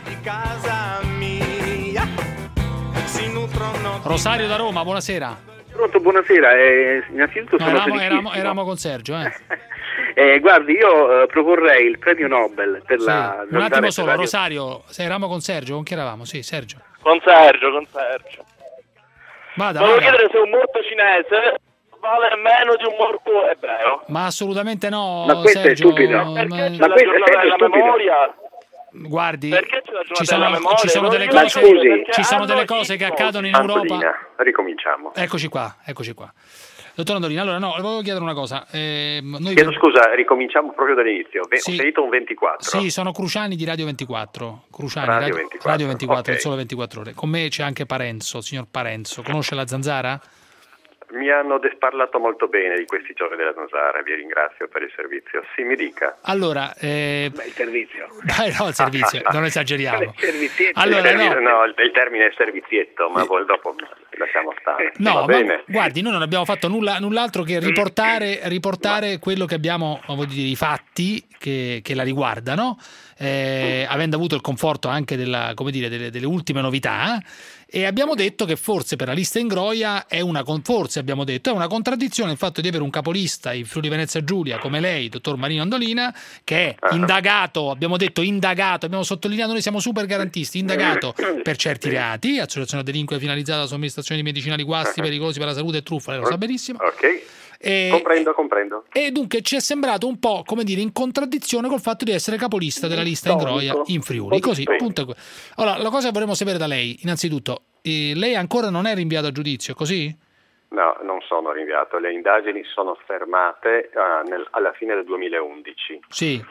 [SPEAKER 6] Rosario da Roma, buonasera.
[SPEAKER 24] Pronto, buonasera. Eh, innanzitutto
[SPEAKER 6] No,
[SPEAKER 24] sono
[SPEAKER 6] eravamo,
[SPEAKER 24] felicissimo.
[SPEAKER 6] eravamo, eravamo con Sergio, eh.
[SPEAKER 24] Eh, guardi, io eh, proporrei il premio Nobel per
[SPEAKER 6] Sì.
[SPEAKER 24] la...
[SPEAKER 6] Un attimo solo,
[SPEAKER 24] radio...
[SPEAKER 6] Rosario, se eravamo con Sergio, con chi eravamo? Sì, Sergio.
[SPEAKER 23] Con Sergio, con Sergio.
[SPEAKER 6] Vada,
[SPEAKER 23] Volevo
[SPEAKER 6] vada.
[SPEAKER 23] chiedere se un morto cinese vale meno di un morto ebreo.
[SPEAKER 6] Ma assolutamente no,
[SPEAKER 23] Ma questo è
[SPEAKER 6] Sergio.
[SPEAKER 23] stupido.
[SPEAKER 6] Ma-
[SPEAKER 23] Perché c'è
[SPEAKER 24] Ma
[SPEAKER 23] la
[SPEAKER 24] questo è
[SPEAKER 23] giornata della
[SPEAKER 24] stupido.
[SPEAKER 23] memoria?
[SPEAKER 6] Guardi,
[SPEAKER 23] Perché c'è la giornata
[SPEAKER 6] ci sono,
[SPEAKER 23] della memoria?
[SPEAKER 6] ci sono delle
[SPEAKER 23] Non
[SPEAKER 6] cose,
[SPEAKER 23] scusi.
[SPEAKER 6] ci sono delle
[SPEAKER 23] Hanno
[SPEAKER 6] cose che
[SPEAKER 23] i
[SPEAKER 6] accadono in
[SPEAKER 22] Antolina,
[SPEAKER 6] Europa.
[SPEAKER 22] ricominciamo.
[SPEAKER 6] Eccoci qua, eccoci qua. Dottor Andorina, allora no, volevo chiedere una cosa. Eh, noi
[SPEAKER 22] Chiedo scusa, ricominciamo proprio dall'inizio. Ve-
[SPEAKER 6] Sì.
[SPEAKER 22] Ho sentito un ventiquattro.
[SPEAKER 6] Sì, sono Cruciani di Radio ventiquattro. Cruciani,
[SPEAKER 22] Radio
[SPEAKER 6] Radio,
[SPEAKER 22] ventiquattro,
[SPEAKER 6] Radio ventiquattro,
[SPEAKER 22] ok.
[SPEAKER 6] il sole ventiquattro ore. Con me c'è anche Parenzo, signor Parenzo. Conosce la zanzara?
[SPEAKER 22] Mi hanno des- parlato molto bene di questi giorni della Zanzara, vi ringrazio per il servizio. Sì, mi dica.
[SPEAKER 6] Allora, eh...
[SPEAKER 17] Beh, il servizio.
[SPEAKER 6] eh, no, il servizio, non esageriamo.
[SPEAKER 17] Servizietto.
[SPEAKER 6] Allora,
[SPEAKER 22] il, termine,
[SPEAKER 6] no.
[SPEAKER 22] no, il, il termine è servizietto, ma poi dopo lasciamo stare.
[SPEAKER 6] No,
[SPEAKER 22] Va
[SPEAKER 6] ma
[SPEAKER 22] bene.
[SPEAKER 6] guardi, noi non abbiamo fatto nulla, null'altro che riportare, riportare quello che abbiamo, voglio dire, i fatti che, che la riguardano, eh, avendo avuto il conforto anche della, come dire, delle, delle ultime novità. E abbiamo detto che forse per la lista Ingroia è una, con- forse abbiamo detto, è una contraddizione il fatto di avere un capolista in Friuli Venezia Giulia come lei, dottor Marino Andolina, che è indagato, abbiamo detto indagato, abbiamo sottolineato, noi siamo super garantisti, indagato per certi reati, associazione a delinquere finalizzata alla somministrazione di medicinali guasti pericolosi per la salute e truffa, lei lo sa benissimo.
[SPEAKER 22] Ok.
[SPEAKER 6] E,
[SPEAKER 22] comprendo, comprendo.
[SPEAKER 6] E dunque ci è sembrato un po', come dire, in contraddizione col fatto di essere capolista della lista Ingroia in Friuli. Così, punto è que- Allora, la cosa che vorremmo sapere da lei, innanzitutto, eh, lei ancora non è rinviato a giudizio, così?
[SPEAKER 22] No, non sono rinviato. Le indagini sono fermate eh, nel- alla fine del duemilaundici.
[SPEAKER 6] Sì.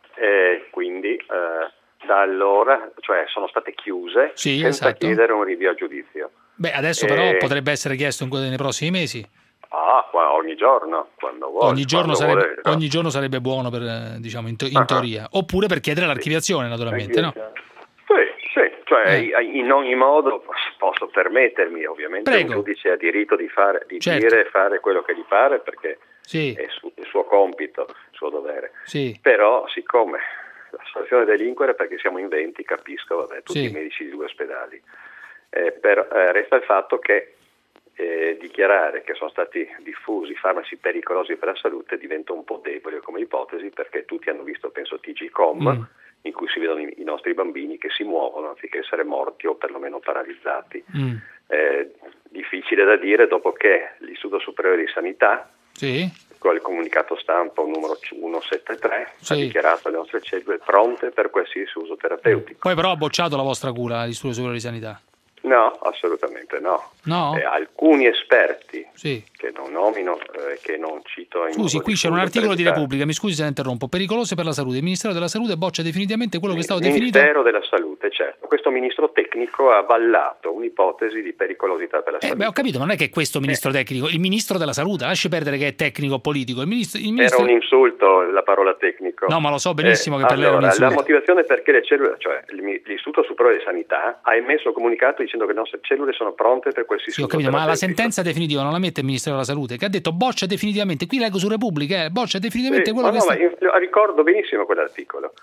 [SPEAKER 22] E quindi eh, da allora, cioè sono state chiuse
[SPEAKER 6] Sì,
[SPEAKER 22] senza
[SPEAKER 6] esatto.
[SPEAKER 22] chiedere un rinvio a giudizio.
[SPEAKER 6] Beh, adesso però
[SPEAKER 22] E-
[SPEAKER 6] potrebbe essere chiesto in- nei prossimi mesi.
[SPEAKER 22] Ah, qua- ogni giorno, quando vuole.
[SPEAKER 6] Ogni giorno,
[SPEAKER 22] quando
[SPEAKER 6] sarebbe,
[SPEAKER 22] vuole, no.
[SPEAKER 6] ogni giorno sarebbe buono, per, eh, diciamo, in, to- in
[SPEAKER 22] Ah, ah.
[SPEAKER 6] teoria. Oppure per chiedere l'archiviazione, naturalmente, no?
[SPEAKER 22] Sì, sì, cioè
[SPEAKER 6] Eh.
[SPEAKER 22] in ogni modo posso permettermi, ovviamente
[SPEAKER 6] Prego.
[SPEAKER 22] un giudice ha diritto di, fare, di
[SPEAKER 6] Certo.
[SPEAKER 22] dire e fare quello che gli pare perché
[SPEAKER 6] Sì.
[SPEAKER 22] è su- il suo compito, il suo dovere.
[SPEAKER 6] Sì.
[SPEAKER 22] Però siccome la situazione è delinquere perché siamo in venti, capisco, vabbè, tutti
[SPEAKER 6] Sì.
[SPEAKER 22] i medici di due ospedali, eh, però, eh, resta il fatto che eh, dichiarare che sono stati diffusi farmaci pericolosi per la salute diventa un po' debole come ipotesi perché tutti hanno visto, penso, T G Com,
[SPEAKER 6] Mm.
[SPEAKER 22] in cui si vedono i, i nostri bambini che si muovono anziché essere morti o perlomeno paralizzati.
[SPEAKER 6] Mm.
[SPEAKER 22] Eh, difficile da dire dopo che l'Istituto Superiore di Sanità,
[SPEAKER 6] Sì.
[SPEAKER 22] con il comunicato stampa numero centosettantatré,
[SPEAKER 6] Sì.
[SPEAKER 22] ha dichiarato le nostre cellule pronte per qualsiasi uso terapeutico.
[SPEAKER 6] Poi però ha bocciato la vostra cura, l'Istituto Superiore di Sanità.
[SPEAKER 22] No, assolutamente no.
[SPEAKER 6] No?
[SPEAKER 22] Eh, alcuni esperti
[SPEAKER 6] Sì.
[SPEAKER 22] che non nomino, eh, che non cito in
[SPEAKER 6] Scusi,
[SPEAKER 22] modo
[SPEAKER 6] qui c'è un
[SPEAKER 22] diffuso
[SPEAKER 6] articolo
[SPEAKER 22] per
[SPEAKER 6] di
[SPEAKER 22] evitare.
[SPEAKER 6] Repubblica, mi scusi se la interrompo, pericolose per la salute. Il Ministero della Salute boccia definitivamente quello che è stato
[SPEAKER 22] Il
[SPEAKER 6] definito...
[SPEAKER 22] Ministero della Salute, certo. Questo ministro tecnico ha avallato un'ipotesi di pericolosità per la
[SPEAKER 6] Eh,
[SPEAKER 22] salute.
[SPEAKER 6] beh, ho capito, ma non è che questo ministro tecnico, il ministro della salute, lasci perdere che è tecnico o politico. Il ministro, il
[SPEAKER 22] Era
[SPEAKER 6] ministro...
[SPEAKER 22] un insulto la parola tecnico.
[SPEAKER 6] No, ma lo so benissimo che per lei è un
[SPEAKER 22] allora,
[SPEAKER 6] insulto.
[SPEAKER 22] la motivazione è perché le cellule, cioè l'I- l'Istituto Superiore di Sanità ha emesso un comunicato dicendo che le nostre cellule sono pronte per qualsiasi
[SPEAKER 6] Sì, ho
[SPEAKER 22] uso
[SPEAKER 6] capito, ma la
[SPEAKER 22] terapeutico.
[SPEAKER 6] sentenza definitiva non la mette il Ministero della Salute, che ha detto boccia definitivamente, qui leggo su Repubblica, eh, boccia definitivamente
[SPEAKER 22] Sì,
[SPEAKER 6] quello
[SPEAKER 22] ma
[SPEAKER 6] che
[SPEAKER 22] no,
[SPEAKER 6] sta...
[SPEAKER 22] ma io ricordo benissimo quell'articolo.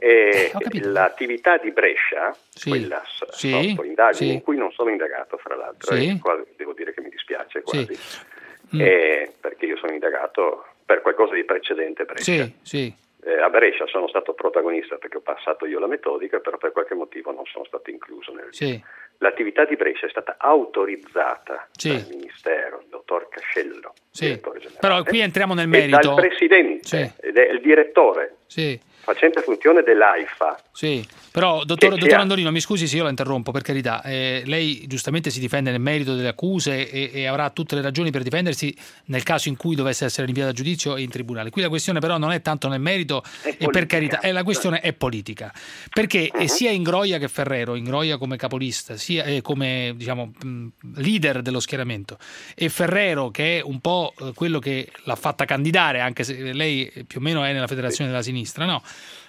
[SPEAKER 22] E
[SPEAKER 6] ho capito.
[SPEAKER 22] l'attività di Brescia,
[SPEAKER 6] Sì.
[SPEAKER 22] quella s-
[SPEAKER 6] Sì.
[SPEAKER 22] sotto indagine
[SPEAKER 6] Sì.
[SPEAKER 22] in cui non sono indagato, fra l'altro,
[SPEAKER 6] Sì.
[SPEAKER 22] e qua devo dire che mi dispiace quasi,
[SPEAKER 6] Sì. Mm.
[SPEAKER 22] e perché io sono indagato per qualcosa di precedente Brescia.
[SPEAKER 6] Sì, sì.
[SPEAKER 22] Eh, a Brescia sono stato protagonista perché ho passato io la metodica, però per qualche motivo non sono stato incluso nel
[SPEAKER 6] Sì.
[SPEAKER 22] L'attività di Brescia è stata autorizzata
[SPEAKER 6] Sì.
[SPEAKER 22] dal Ministero, il dottor Cascello,
[SPEAKER 6] Sì.
[SPEAKER 22] direttore generale,
[SPEAKER 6] Però qui entriamo nel
[SPEAKER 22] e
[SPEAKER 6] merito.
[SPEAKER 22] dal Presidente,
[SPEAKER 6] Sì.
[SPEAKER 22] ed è il direttore,
[SPEAKER 6] Sì.
[SPEAKER 22] facente funzione dell'AIFA.
[SPEAKER 6] Sì, però dottor,
[SPEAKER 22] Che ci
[SPEAKER 6] dottor
[SPEAKER 22] ha-
[SPEAKER 6] Andolino, mi scusi se io la interrompo, per carità, eh, lei giustamente si difende nel merito delle accuse e, e avrà tutte le ragioni per difendersi nel caso in cui dovesse essere rinviata a giudizio e in tribunale. Qui la questione però non è tanto nel merito e per
[SPEAKER 22] politica.
[SPEAKER 6] carità, eh, la questione è politica, perché
[SPEAKER 22] Mhm.
[SPEAKER 6] eh, sia Ingroia che Ferrero, Ingroia come capolista, sia eh, come diciamo mh, leader dello schieramento e Ferrero che è un po' eh, quello che l'ha fatta candidare, anche se lei più o meno è nella federazione della sinistra, no?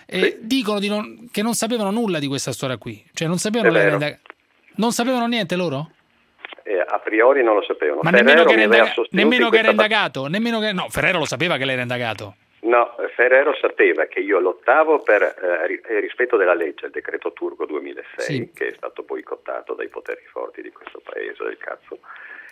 [SPEAKER 6] E dicono di non, che non sapevano nulla di questa storia qui, cioè non sapevano,
[SPEAKER 22] È
[SPEAKER 6] lei era
[SPEAKER 22] vero.
[SPEAKER 6] indag- non sapevano niente loro?
[SPEAKER 22] Eh, a priori non lo sapevano.
[SPEAKER 6] Ma
[SPEAKER 22] Ferrero
[SPEAKER 6] nemmeno che era,
[SPEAKER 22] mi aveva
[SPEAKER 6] indaga-
[SPEAKER 22] sostenuto
[SPEAKER 6] nemmeno
[SPEAKER 22] in
[SPEAKER 6] che era
[SPEAKER 22] questa bat-
[SPEAKER 6] indagato, nemmeno che, no, Ferrero lo sapeva che lei era indagato.
[SPEAKER 22] No, Ferrero sapeva che io lottavo per eh, ri- il rispetto della legge, il decreto Turco duemilasei,
[SPEAKER 6] Sì.
[SPEAKER 22] che è stato boicottato dai poteri forti di questo paese del cazzo,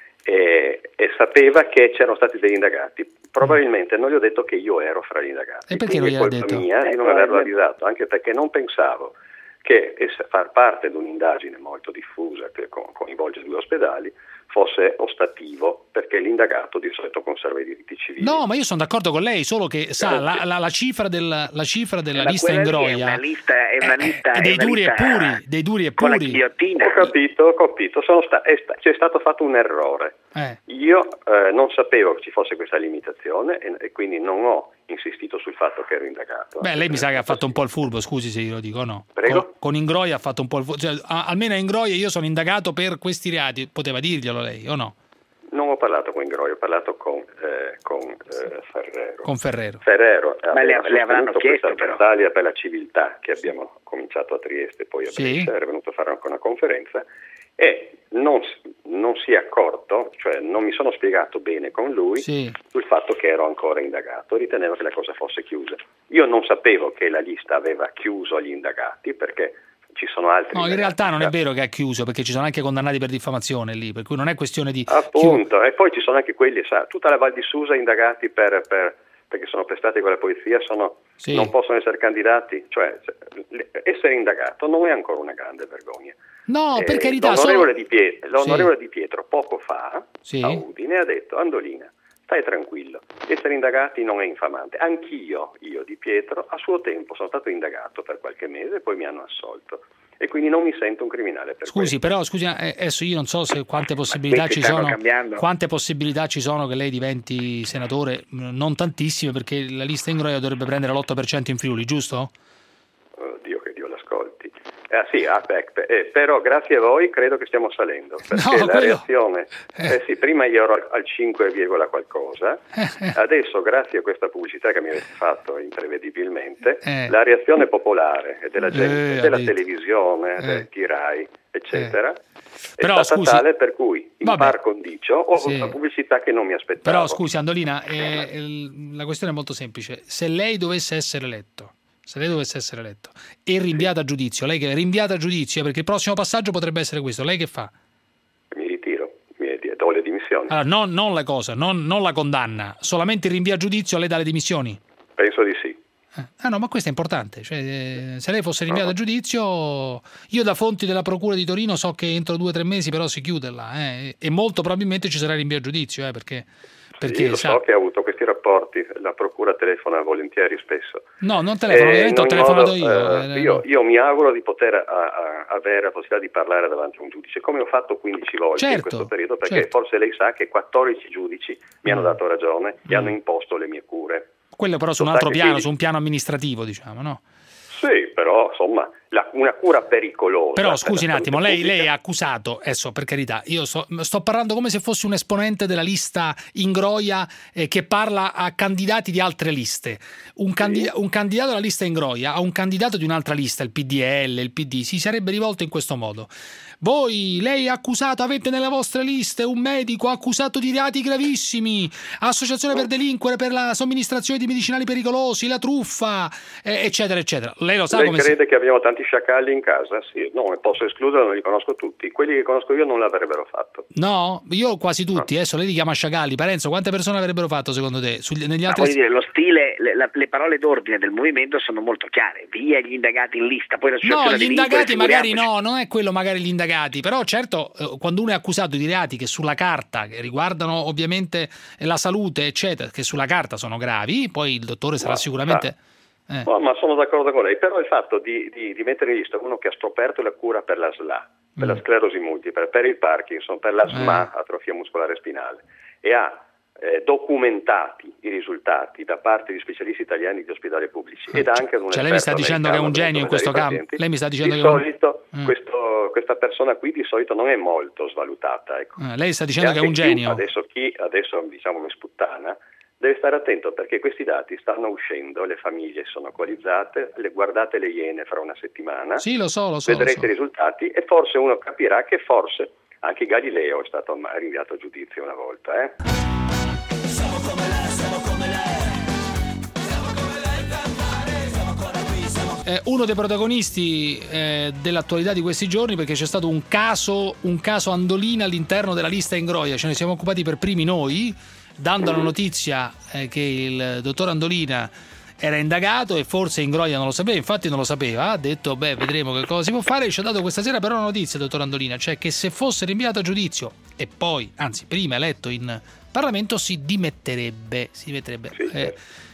[SPEAKER 22] e, e sapeva che c'erano stati degli indagati. Probabilmente non gli ho detto che io ero fra gli indagati.
[SPEAKER 6] E perché
[SPEAKER 22] Quindi
[SPEAKER 6] non
[SPEAKER 22] è
[SPEAKER 6] gliel'ha
[SPEAKER 22] colpa
[SPEAKER 6] detto?
[SPEAKER 22] mia di non averlo avvisato, anche perché non pensavo che esse- far parte di un'indagine molto diffusa che co- coinvolge due ospedali fosse ostativo, perché l'indagato di solito conserva i diritti civili.
[SPEAKER 6] No, ma io sono d'accordo con lei, solo che sa,
[SPEAKER 22] Eh,
[SPEAKER 6] la, la- la cifra, del- la cifra della
[SPEAKER 17] Ma
[SPEAKER 6] lista
[SPEAKER 17] quella lì
[SPEAKER 6] Ingroia
[SPEAKER 17] è una lista, è una lista,
[SPEAKER 6] è
[SPEAKER 17] è
[SPEAKER 6] dei
[SPEAKER 17] una
[SPEAKER 6] duri e
[SPEAKER 17] lista
[SPEAKER 6] puri, dei duri e
[SPEAKER 17] con la
[SPEAKER 6] puri.
[SPEAKER 17] ghigliottina.
[SPEAKER 22] Ho capito, ho capito, sono sta- è sta- c'è stato fatto un errore.
[SPEAKER 6] Eh.
[SPEAKER 22] Io eh, non sapevo che ci fosse questa limitazione e, e quindi non ho insistito sul fatto che ero indagato.
[SPEAKER 6] Beh, lei mi sa che ha fatto un po' il furbo, scusi se io lo dico, no?
[SPEAKER 22] Prego?
[SPEAKER 6] Con, con Ingroia ha fatto un po' il furbo, cioè, a- almeno a Ingroia io sono indagato per questi reati, poteva dirglielo lei o no?
[SPEAKER 22] Non ho parlato con Ingroia, ho parlato con, eh, con eh, Ferrero.
[SPEAKER 6] Con Ferrero.
[SPEAKER 22] Ferrero
[SPEAKER 17] Ma le-
[SPEAKER 22] aveva
[SPEAKER 17] le avranno
[SPEAKER 22] sostenuto
[SPEAKER 17] chiesto,
[SPEAKER 22] questa
[SPEAKER 17] però.
[SPEAKER 22] battaglia per la civiltà che abbiamo cominciato a Trieste, poi a
[SPEAKER 6] Sì.
[SPEAKER 22] Brescia, era venuto a fare anche una conferenza e non, s- non si è accorto, cioè non mi sono spiegato bene con lui
[SPEAKER 6] Sì.
[SPEAKER 22] sul fatto che ero ancora indagato, ritenevo che la cosa fosse chiusa. Io non sapevo che la lista aveva chiuso gli indagati perché ci sono altri
[SPEAKER 6] No, in
[SPEAKER 22] indagati.
[SPEAKER 6] realtà non è vero che ha chiuso, perché ci sono anche condannati per diffamazione lì, per cui non è questione di...
[SPEAKER 22] Appunto, e poi ci sono anche quelli, sa, tutta la Val di Susa indagati per, per- perché sono prestati con la polizia, sono,
[SPEAKER 6] Sì.
[SPEAKER 22] non possono essere candidati, cioè cioè, le- essere indagato non è ancora una grande vergogna.
[SPEAKER 6] No, per
[SPEAKER 22] Eh,
[SPEAKER 6] carità,
[SPEAKER 22] l'onorevole,
[SPEAKER 6] solo...
[SPEAKER 22] di Pietro, l'onorevole
[SPEAKER 6] Sì.
[SPEAKER 22] Di Pietro poco fa
[SPEAKER 6] Sì.
[SPEAKER 22] a Udine ha detto: Andolina, stai tranquillo, essere indagati non è infamante. Anch'io, io Di Pietro, a suo tempo sono stato indagato per qualche mese e poi mi hanno assolto. E quindi non mi sento un criminale per
[SPEAKER 6] Scusi, però scusi, eh, adesso io non so se quante possibilità
[SPEAKER 22] questi
[SPEAKER 6] ci
[SPEAKER 22] stanno
[SPEAKER 6] sono,
[SPEAKER 22] cambiando.
[SPEAKER 6] quante possibilità ci sono che lei diventi senatore, mh, non tantissime, perché la lista Ingroia dovrebbe prendere l'otto per cento in Friuli, giusto?
[SPEAKER 22] questo. Dio che Dio l'ascolti.
[SPEAKER 18] Ah, sì, ah, beh, eh, però grazie a voi credo che stiamo salendo, perché
[SPEAKER 6] No,
[SPEAKER 18] la
[SPEAKER 6] quello-
[SPEAKER 18] reazione, eh, sì, prima io ero al- al cinque, qualcosa, adesso grazie a questa pubblicità che mi avete fatto imprevedibilmente,
[SPEAKER 6] Eh.
[SPEAKER 18] la reazione popolare e della gente,
[SPEAKER 6] Eh,
[SPEAKER 18] della
[SPEAKER 6] addirittura.
[SPEAKER 18] televisione,
[SPEAKER 6] Eh.
[SPEAKER 18] del T R A I, eccetera, è
[SPEAKER 6] Però,
[SPEAKER 18] stata
[SPEAKER 6] scusi-
[SPEAKER 18] tale per cui in
[SPEAKER 6] Vabbè.
[SPEAKER 18] par condicio ho
[SPEAKER 6] Sì.
[SPEAKER 18] una pubblicità che non mi aspettavo.
[SPEAKER 6] Però scusi Andolina, eh, il- la questione è molto semplice. Se lei dovesse essere eletto, se lei dovesse essere eletto e rinviata a giudizio, lei che è rinviata a giudizio, perché il prossimo passaggio potrebbe essere questo, lei che fa?
[SPEAKER 18] Mi ritiro, mi do le dimissioni.
[SPEAKER 6] Allora, non, non le cose, non, non la condanna, solamente il rinvio a giudizio, lei dà le dimissioni?
[SPEAKER 18] Penso di sì.
[SPEAKER 6] Ah no, ma questo è importante, cioè, eh, se lei fosse rinviata a giudizio, io da fonti della Procura di Torino so che entro due o tre mesi però si chiude là, eh, e molto probabilmente ci sarà rinvio a giudizio, eh, perché... perché
[SPEAKER 18] Io lo
[SPEAKER 6] sa-
[SPEAKER 18] so che ha avuto questi rapporti, la procura telefona volentieri spesso.
[SPEAKER 6] No, non telefono,
[SPEAKER 18] Eh,
[SPEAKER 6] ovviamente ho
[SPEAKER 18] in ogni
[SPEAKER 6] telefonato
[SPEAKER 18] modo,
[SPEAKER 6] io.
[SPEAKER 18] eh,
[SPEAKER 6] eh,
[SPEAKER 18] io. Io mi auguro di poter a- a- avere la possibilità di parlare davanti a un giudice, come ho fatto quindici volte in
[SPEAKER 6] Certo,
[SPEAKER 18] questo periodo, perché
[SPEAKER 6] certo.
[SPEAKER 18] forse lei sa che quattordici giudici mi hanno
[SPEAKER 6] Mm.
[SPEAKER 18] dato ragione e
[SPEAKER 6] Mm.
[SPEAKER 18] hanno imposto le mie cure.
[SPEAKER 6] Quello però su un
[SPEAKER 18] Lo sa
[SPEAKER 6] altro
[SPEAKER 18] che
[SPEAKER 6] piano,
[SPEAKER 18] quindi-
[SPEAKER 6] su un piano amministrativo, diciamo, no?
[SPEAKER 18] Sì, però insomma, la- una cura pericolosa.
[SPEAKER 6] Però
[SPEAKER 18] per
[SPEAKER 6] scusi un
[SPEAKER 18] la
[SPEAKER 6] attimo,
[SPEAKER 18] salute
[SPEAKER 6] lei, lei
[SPEAKER 18] pubblica.
[SPEAKER 6] è accusato, adesso per carità, io so- sto parlando come se fossi un esponente della lista Ingroia eh, che parla a candidati di altre liste. Un, candida- un candidato della lista Ingroia a un candidato di un'altra lista, il P D L, il P D, si sarebbe rivolto in questo modo. Voi, lei è accusato, avete nelle vostre liste un medico accusato di reati gravissimi, associazione per delinquere per la somministrazione di medicinali pericolosi, la truffa, eh, eccetera, eccetera. Lei lo sa
[SPEAKER 18] Lei
[SPEAKER 6] come si...
[SPEAKER 18] crede che abbiamo tanti sciacalli in casa? Sì, no, ne posso escludere, non li conosco tutti. Quelli che conosco io non l'avrebbero fatto.
[SPEAKER 6] No, io quasi tutti, adesso lei li chiama sciacalli. Parenzo, quante persone avrebbero fatto secondo te? Sugli- negli
[SPEAKER 17] Ma
[SPEAKER 6] altri...
[SPEAKER 17] voglio dire, lo stile, le, la- le parole d'ordine del movimento sono molto chiare. Via gli indagati in lista, poi
[SPEAKER 6] No,
[SPEAKER 17] l'associazione
[SPEAKER 6] gli
[SPEAKER 17] delinquere,
[SPEAKER 6] indagati magari
[SPEAKER 17] figuriamoci.
[SPEAKER 6] no, non è quello magari gli indagati, però certo eh, quando uno è accusato di reati che sulla carta, che riguardano ovviamente la salute, eccetera, che sulla carta sono gravi, poi il dottore sarà
[SPEAKER 18] Ma-
[SPEAKER 6] sicuramente... eh.
[SPEAKER 18] No, ma sono d'accordo con lei, però il fatto di, di, di mettere in lista uno che ha scoperto la cura per la S L A, per
[SPEAKER 6] Mm.
[SPEAKER 18] la sclerosi multipla, per il Parkinson, per la S M A,
[SPEAKER 6] Eh.
[SPEAKER 18] atrofia muscolare spinale, e ha eh, documentati i risultati da parte di specialisti italiani di ospedali pubblici ed anche ad un
[SPEAKER 6] Cioè lei mi sta
[SPEAKER 18] esperto
[SPEAKER 6] dicendo che è un
[SPEAKER 18] americano
[SPEAKER 6] genio in
[SPEAKER 18] per
[SPEAKER 6] questo
[SPEAKER 18] i
[SPEAKER 6] campo?
[SPEAKER 18] pazienti,
[SPEAKER 6] Lei mi sta dicendo
[SPEAKER 18] di
[SPEAKER 6] che è un-
[SPEAKER 18] solito
[SPEAKER 6] Mm.
[SPEAKER 18] questo- questa persona qui di solito non è molto svalutata. Ecco.
[SPEAKER 6] Eh, lei sta dicendo
[SPEAKER 18] E
[SPEAKER 6] che è un
[SPEAKER 18] anche chi-
[SPEAKER 6] genio.
[SPEAKER 18] Adesso chi adesso diciamo mi sputtana deve stare attento perché questi dati stanno uscendo, le famiglie sono coalizzate, le, guardate le Iene fra una settimana,
[SPEAKER 6] Sì, lo so, lo so. lo
[SPEAKER 18] vedrete
[SPEAKER 6] so.
[SPEAKER 18] i risultati e forse uno capirà che forse anche Galileo è stato ma- rinviato a giudizio una volta. Eh?
[SPEAKER 6] Eh, uno dei protagonisti eh, dell'attualità di questi giorni, perché c'è stato un caso, un caso Andolina all'interno della lista Ingroia, ce ne siamo occupati per primi noi, dando la notizia eh, che il dottor Andolina era indagato e forse Ingroia non lo sapeva, infatti non lo sapeva, ha detto beh vedremo che cosa si può fare, e ci ha dato questa sera però una notizia, dottor Andolina, cioè che se fosse rinviato a giudizio e poi, anzi prima eletto in Parlamento, si dimetterebbe, si dimetterebbe. Eh,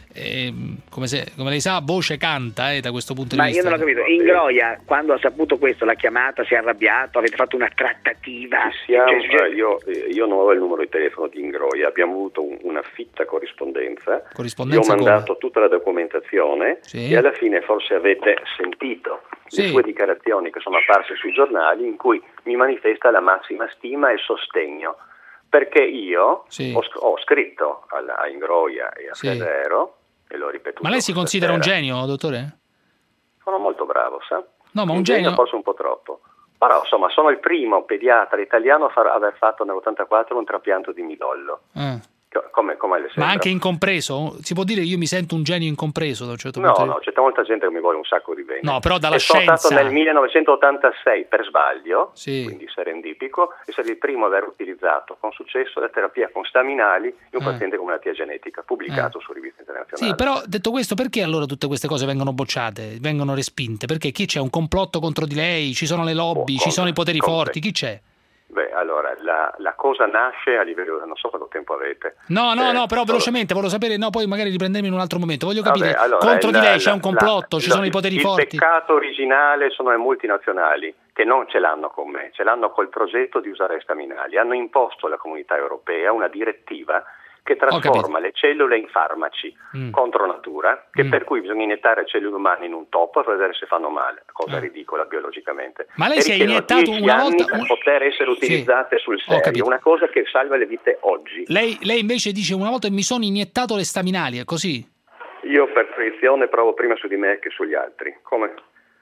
[SPEAKER 6] ehm, come, se, come lei sa, voce canta eh, da questo punto
[SPEAKER 17] Ma
[SPEAKER 6] di
[SPEAKER 17] io
[SPEAKER 6] vista.
[SPEAKER 17] non ho capito, Ingroia quando ha saputo questo l'ha chiamata, si è arrabbiato, avete fatto una trattativa?
[SPEAKER 18] Siamo-
[SPEAKER 17] Cioè, cioè-
[SPEAKER 18] eh, io, eh, io non ho il numero di telefono di Ingroia, abbiamo avuto un- una fitta corrispondenza,
[SPEAKER 6] Corrispondenza
[SPEAKER 18] io ho mandato
[SPEAKER 6] come?
[SPEAKER 18] tutta la documentazione
[SPEAKER 6] Sì.
[SPEAKER 18] e alla fine forse avete sentito
[SPEAKER 6] Sì.
[SPEAKER 18] le sue dichiarazioni che sono apparse sui giornali in cui mi manifesta la massima stima e sostegno, perché io
[SPEAKER 6] Sì.
[SPEAKER 18] ho, sc- ho scritto alla- a Ingroia e a
[SPEAKER 6] Sì.
[SPEAKER 18] Ferrero e l'ho ripetuto.
[SPEAKER 6] Ma lei si
[SPEAKER 18] questa
[SPEAKER 6] considera un
[SPEAKER 18] sera.
[SPEAKER 6] genio, dottore?
[SPEAKER 18] Sono molto bravo, sa?
[SPEAKER 6] No, ma un genio...
[SPEAKER 18] forse un po' troppo. Però insomma sono il primo pediatra italiano a far- aver fatto nell'ottantaquattro un trapianto di midollo.
[SPEAKER 6] Eh.
[SPEAKER 18] Co- Come, come le sembra?
[SPEAKER 6] Ma anche incompreso? Si può dire io mi sento un genio incompreso da un certo
[SPEAKER 18] No,
[SPEAKER 6] punto di
[SPEAKER 18] no, c'è molta gente che mi vuole un sacco di bene.
[SPEAKER 6] No, però dalla
[SPEAKER 18] e sono
[SPEAKER 6] scienza...
[SPEAKER 18] stato nel millenovecentottantasei per sbaglio,
[SPEAKER 6] Sì.
[SPEAKER 18] quindi serendipico, e sono il primo ad aver utilizzato con successo la terapia con staminali in un
[SPEAKER 6] Eh.
[SPEAKER 18] paziente con malattia genetica, pubblicato su riviste internazionali.
[SPEAKER 6] Sì, però detto questo, perché allora tutte queste cose vengono bocciate, vengono respinte? Perché chi c'è? Un complotto contro di lei? Ci sono le lobby?
[SPEAKER 18] Oh,
[SPEAKER 6] ci sono i poteri
[SPEAKER 18] come?
[SPEAKER 6] forti? Chi c'è?
[SPEAKER 18] Beh, allora, la, la cosa nasce a livello, non so quanto tempo avete.
[SPEAKER 6] No, no,
[SPEAKER 18] Eh,
[SPEAKER 6] no, però
[SPEAKER 18] solo-
[SPEAKER 6] velocemente, volevo sapere, no, poi magari riprendermi in un altro momento. Voglio capire,
[SPEAKER 18] Vabbè, allora,
[SPEAKER 6] contro
[SPEAKER 18] il-
[SPEAKER 6] di lei c'è
[SPEAKER 18] la-
[SPEAKER 6] un complotto,
[SPEAKER 18] la-
[SPEAKER 6] ci
[SPEAKER 18] la-
[SPEAKER 6] sono i poteri
[SPEAKER 18] il
[SPEAKER 6] forti?
[SPEAKER 18] peccato originale sono le multinazionali che non ce l'hanno con me, ce l'hanno col progetto di usare staminali. Hanno imposto alla comunità europea una direttiva
[SPEAKER 2] che trasforma le cellule in farmaci
[SPEAKER 6] Mm.
[SPEAKER 2] contro natura, che
[SPEAKER 6] Mm.
[SPEAKER 2] per cui bisogna iniettare cellule umane in un topo per vedere se fanno male, cosa
[SPEAKER 6] Eh.
[SPEAKER 2] ridicola biologicamente.
[SPEAKER 6] Ma lei
[SPEAKER 2] E
[SPEAKER 6] si è
[SPEAKER 2] richiedono
[SPEAKER 6] iniettato
[SPEAKER 2] dieci
[SPEAKER 6] una
[SPEAKER 2] anni
[SPEAKER 6] volta-
[SPEAKER 2] per
[SPEAKER 6] un-
[SPEAKER 2] poter essere utilizzate sul
[SPEAKER 6] Ho capito.
[SPEAKER 2] serio, una cosa che salva le vite oggi.
[SPEAKER 6] Lei, lei invece dice una volta mi sono iniettato le staminali, è così?
[SPEAKER 2] Io per fruizione provo prima su di me che sugli altri. Come?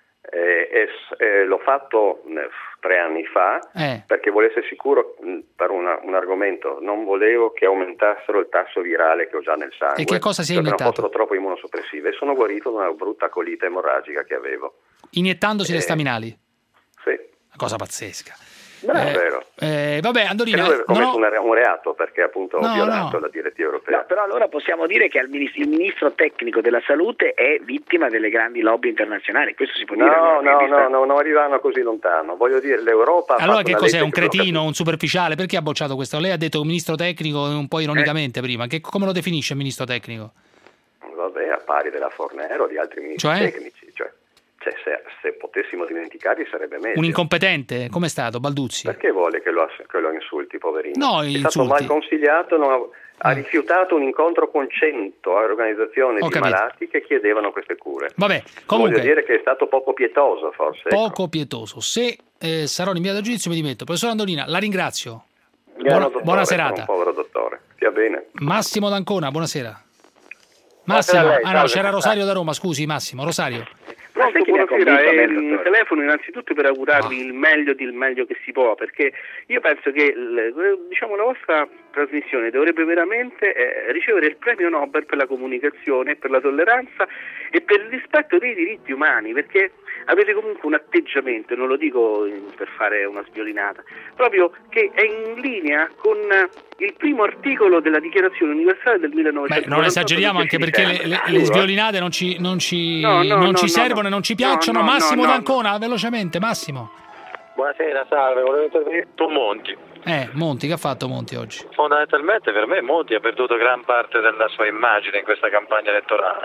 [SPEAKER 2] Eh, eh, s- eh, l'ho fatto eh, tre anni fa
[SPEAKER 6] Eh.
[SPEAKER 2] perché volevo essere sicuro mh, per una- un argomento, non volevo che aumentassero il tasso virale che ho già nel sangue.
[SPEAKER 6] E che cosa si è
[SPEAKER 2] perché non
[SPEAKER 6] iniettato?
[SPEAKER 2] fossero troppo immunosoppressive e sono guarito da una brutta colite emorragica che avevo.
[SPEAKER 6] Iniettandosi le
[SPEAKER 2] Eh,
[SPEAKER 6] staminali?
[SPEAKER 2] Sì.
[SPEAKER 6] Una cosa pazzesca.
[SPEAKER 2] Non è
[SPEAKER 6] Eh,
[SPEAKER 2] vero.
[SPEAKER 6] eh, vabbè,
[SPEAKER 2] E
[SPEAKER 6] Andorina,
[SPEAKER 2] lui aveva commesso
[SPEAKER 6] no,
[SPEAKER 2] un re- un reato perché appunto
[SPEAKER 6] No,
[SPEAKER 2] ho violato
[SPEAKER 6] no.
[SPEAKER 2] la direttiva europea.
[SPEAKER 13] No, però allora possiamo dire che al minis- il ministro tecnico della salute è vittima delle grandi lobby internazionali, questo si può dire?
[SPEAKER 2] No,
[SPEAKER 13] dal mio
[SPEAKER 2] no,
[SPEAKER 13] punto di
[SPEAKER 2] no,
[SPEAKER 13] vista?
[SPEAKER 2] no, non arrivano così lontano. Voglio dire, l'Europa ha
[SPEAKER 6] allora
[SPEAKER 2] fatto
[SPEAKER 6] che
[SPEAKER 2] una
[SPEAKER 6] cos'è?
[SPEAKER 2] legge
[SPEAKER 6] Un
[SPEAKER 2] che lo
[SPEAKER 6] cretino, un superficiale? Perché ha bocciato questo? Lei ha detto un ministro tecnico un po' ironicamente prima. Che, come lo definisce il ministro tecnico?
[SPEAKER 2] capisce. Vabbè, a pari della Fornero o di altri ministri
[SPEAKER 6] Cioè?
[SPEAKER 2] tecnici. Cioè, cioè, se, se potessimo dimenticarli sarebbe meglio.
[SPEAKER 6] Un incompetente? Com'è stato? Balduzzi?
[SPEAKER 2] Perché vuole che lo, che lo insulti, poverino?
[SPEAKER 6] No,
[SPEAKER 2] È
[SPEAKER 6] insulti.
[SPEAKER 2] stato mal consigliato, non ha, ha rifiutato un incontro con cento organizzazioni
[SPEAKER 6] Ho
[SPEAKER 2] di
[SPEAKER 6] capito.
[SPEAKER 2] malati che chiedevano queste cure.
[SPEAKER 6] Vabbè, comunque,
[SPEAKER 2] Voglio dire che è stato poco pietoso, forse. ecco.
[SPEAKER 6] poco pietoso. Se eh, sarò rinviato a giudizio mi dimetto. Professor Andorina, la ringrazio.
[SPEAKER 2] Buono,
[SPEAKER 6] Buona,
[SPEAKER 2] dottore,
[SPEAKER 6] buona
[SPEAKER 2] sono
[SPEAKER 6] serata.
[SPEAKER 2] Un povero dottore. Stia bene.
[SPEAKER 6] Massimo D'Ancona, buonasera.
[SPEAKER 2] Buonasera
[SPEAKER 6] Massimo,
[SPEAKER 2] a lei,
[SPEAKER 6] ah no,
[SPEAKER 2] salve.
[SPEAKER 6] c'era Rosario da Roma, scusi Massimo, Rosario.
[SPEAKER 24] Ma sai che buonasera,
[SPEAKER 13] convinto,
[SPEAKER 24] ehm,
[SPEAKER 13] dottore?
[SPEAKER 24] telefono innanzitutto per augurarvi il meglio del meglio che si può, perché io penso che il- diciamo, la vostra trasmissione dovrebbe veramente eh, ricevere il premio Nobel per la comunicazione, per la tolleranza e per il rispetto dei diritti umani, perché avete comunque un atteggiamento, non lo dico in- per fare una sviolinata, proprio che è in linea con il primo articolo della Dichiarazione Universale del millenovecentoquarantotto.
[SPEAKER 6] Beh, non esageriamo anche
[SPEAKER 24] del
[SPEAKER 6] perché
[SPEAKER 24] dieci
[SPEAKER 6] le, le-
[SPEAKER 24] dicembre.
[SPEAKER 6] le sviolinate non ci, non ci,
[SPEAKER 24] No, no,
[SPEAKER 6] non
[SPEAKER 24] no,
[SPEAKER 6] ci
[SPEAKER 24] no,
[SPEAKER 6] servono
[SPEAKER 24] no.
[SPEAKER 6] e non ci
[SPEAKER 24] No,
[SPEAKER 6] piacciono.
[SPEAKER 24] no,
[SPEAKER 6] Massimo
[SPEAKER 24] no, no.
[SPEAKER 6] D'Ancona, velocemente, Massimo.
[SPEAKER 8] Buonasera, salve, volevo intervenire su Monti.
[SPEAKER 6] Eh, Monti, che ha fatto Monti oggi?
[SPEAKER 8] Fondamentalmente per me Monti ha perduto gran parte della sua immagine in questa campagna elettorale.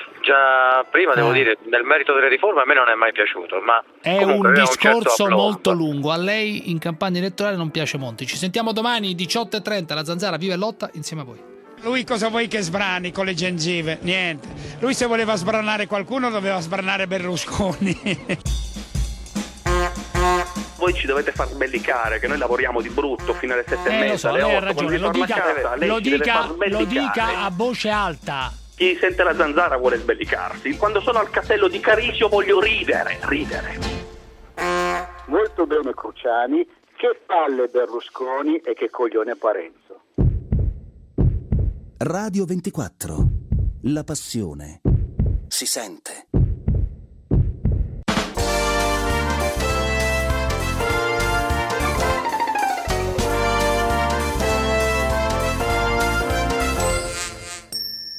[SPEAKER 8] Già prima, devo
[SPEAKER 6] Eh.
[SPEAKER 8] dire, nel merito delle riforme a me non è mai piaciuto, ma
[SPEAKER 6] È
[SPEAKER 8] comunque
[SPEAKER 6] un
[SPEAKER 8] aveva certo
[SPEAKER 6] discorso
[SPEAKER 8] aplomb.
[SPEAKER 6] molto lungo. A lei in campagna elettorale non piace Monti. Ci sentiamo domani diciotto e trenta. La Zanzara vive e lotta insieme a voi.
[SPEAKER 9] Lui cosa vuoi che sbrani con le gengive? Niente. Lui se voleva sbranare qualcuno doveva sbranare Berlusconi.
[SPEAKER 24] Voi ci dovete far sbellicare che noi lavoriamo di brutto fino alle sette e
[SPEAKER 6] Eh, lo
[SPEAKER 24] mezza,
[SPEAKER 6] so,
[SPEAKER 24] alle
[SPEAKER 6] lei ha
[SPEAKER 24] otto, quando
[SPEAKER 6] ragione.
[SPEAKER 24] vi
[SPEAKER 6] Lo
[SPEAKER 24] torna a
[SPEAKER 6] dica,
[SPEAKER 24] casa, lei
[SPEAKER 6] lo
[SPEAKER 24] ci deve
[SPEAKER 6] dica,
[SPEAKER 24] far
[SPEAKER 6] lo
[SPEAKER 24] sbellicare.
[SPEAKER 6] dica a voce alta.
[SPEAKER 24] Chi sente la Zanzara vuole sbellicarsi. Quando sono al castello di Carisio voglio ridere, ridere.
[SPEAKER 11] Molto bene Cruciani, che palle Berlusconi e che coglione Parenzo.
[SPEAKER 25] Radio ventiquattro. La passione si sente.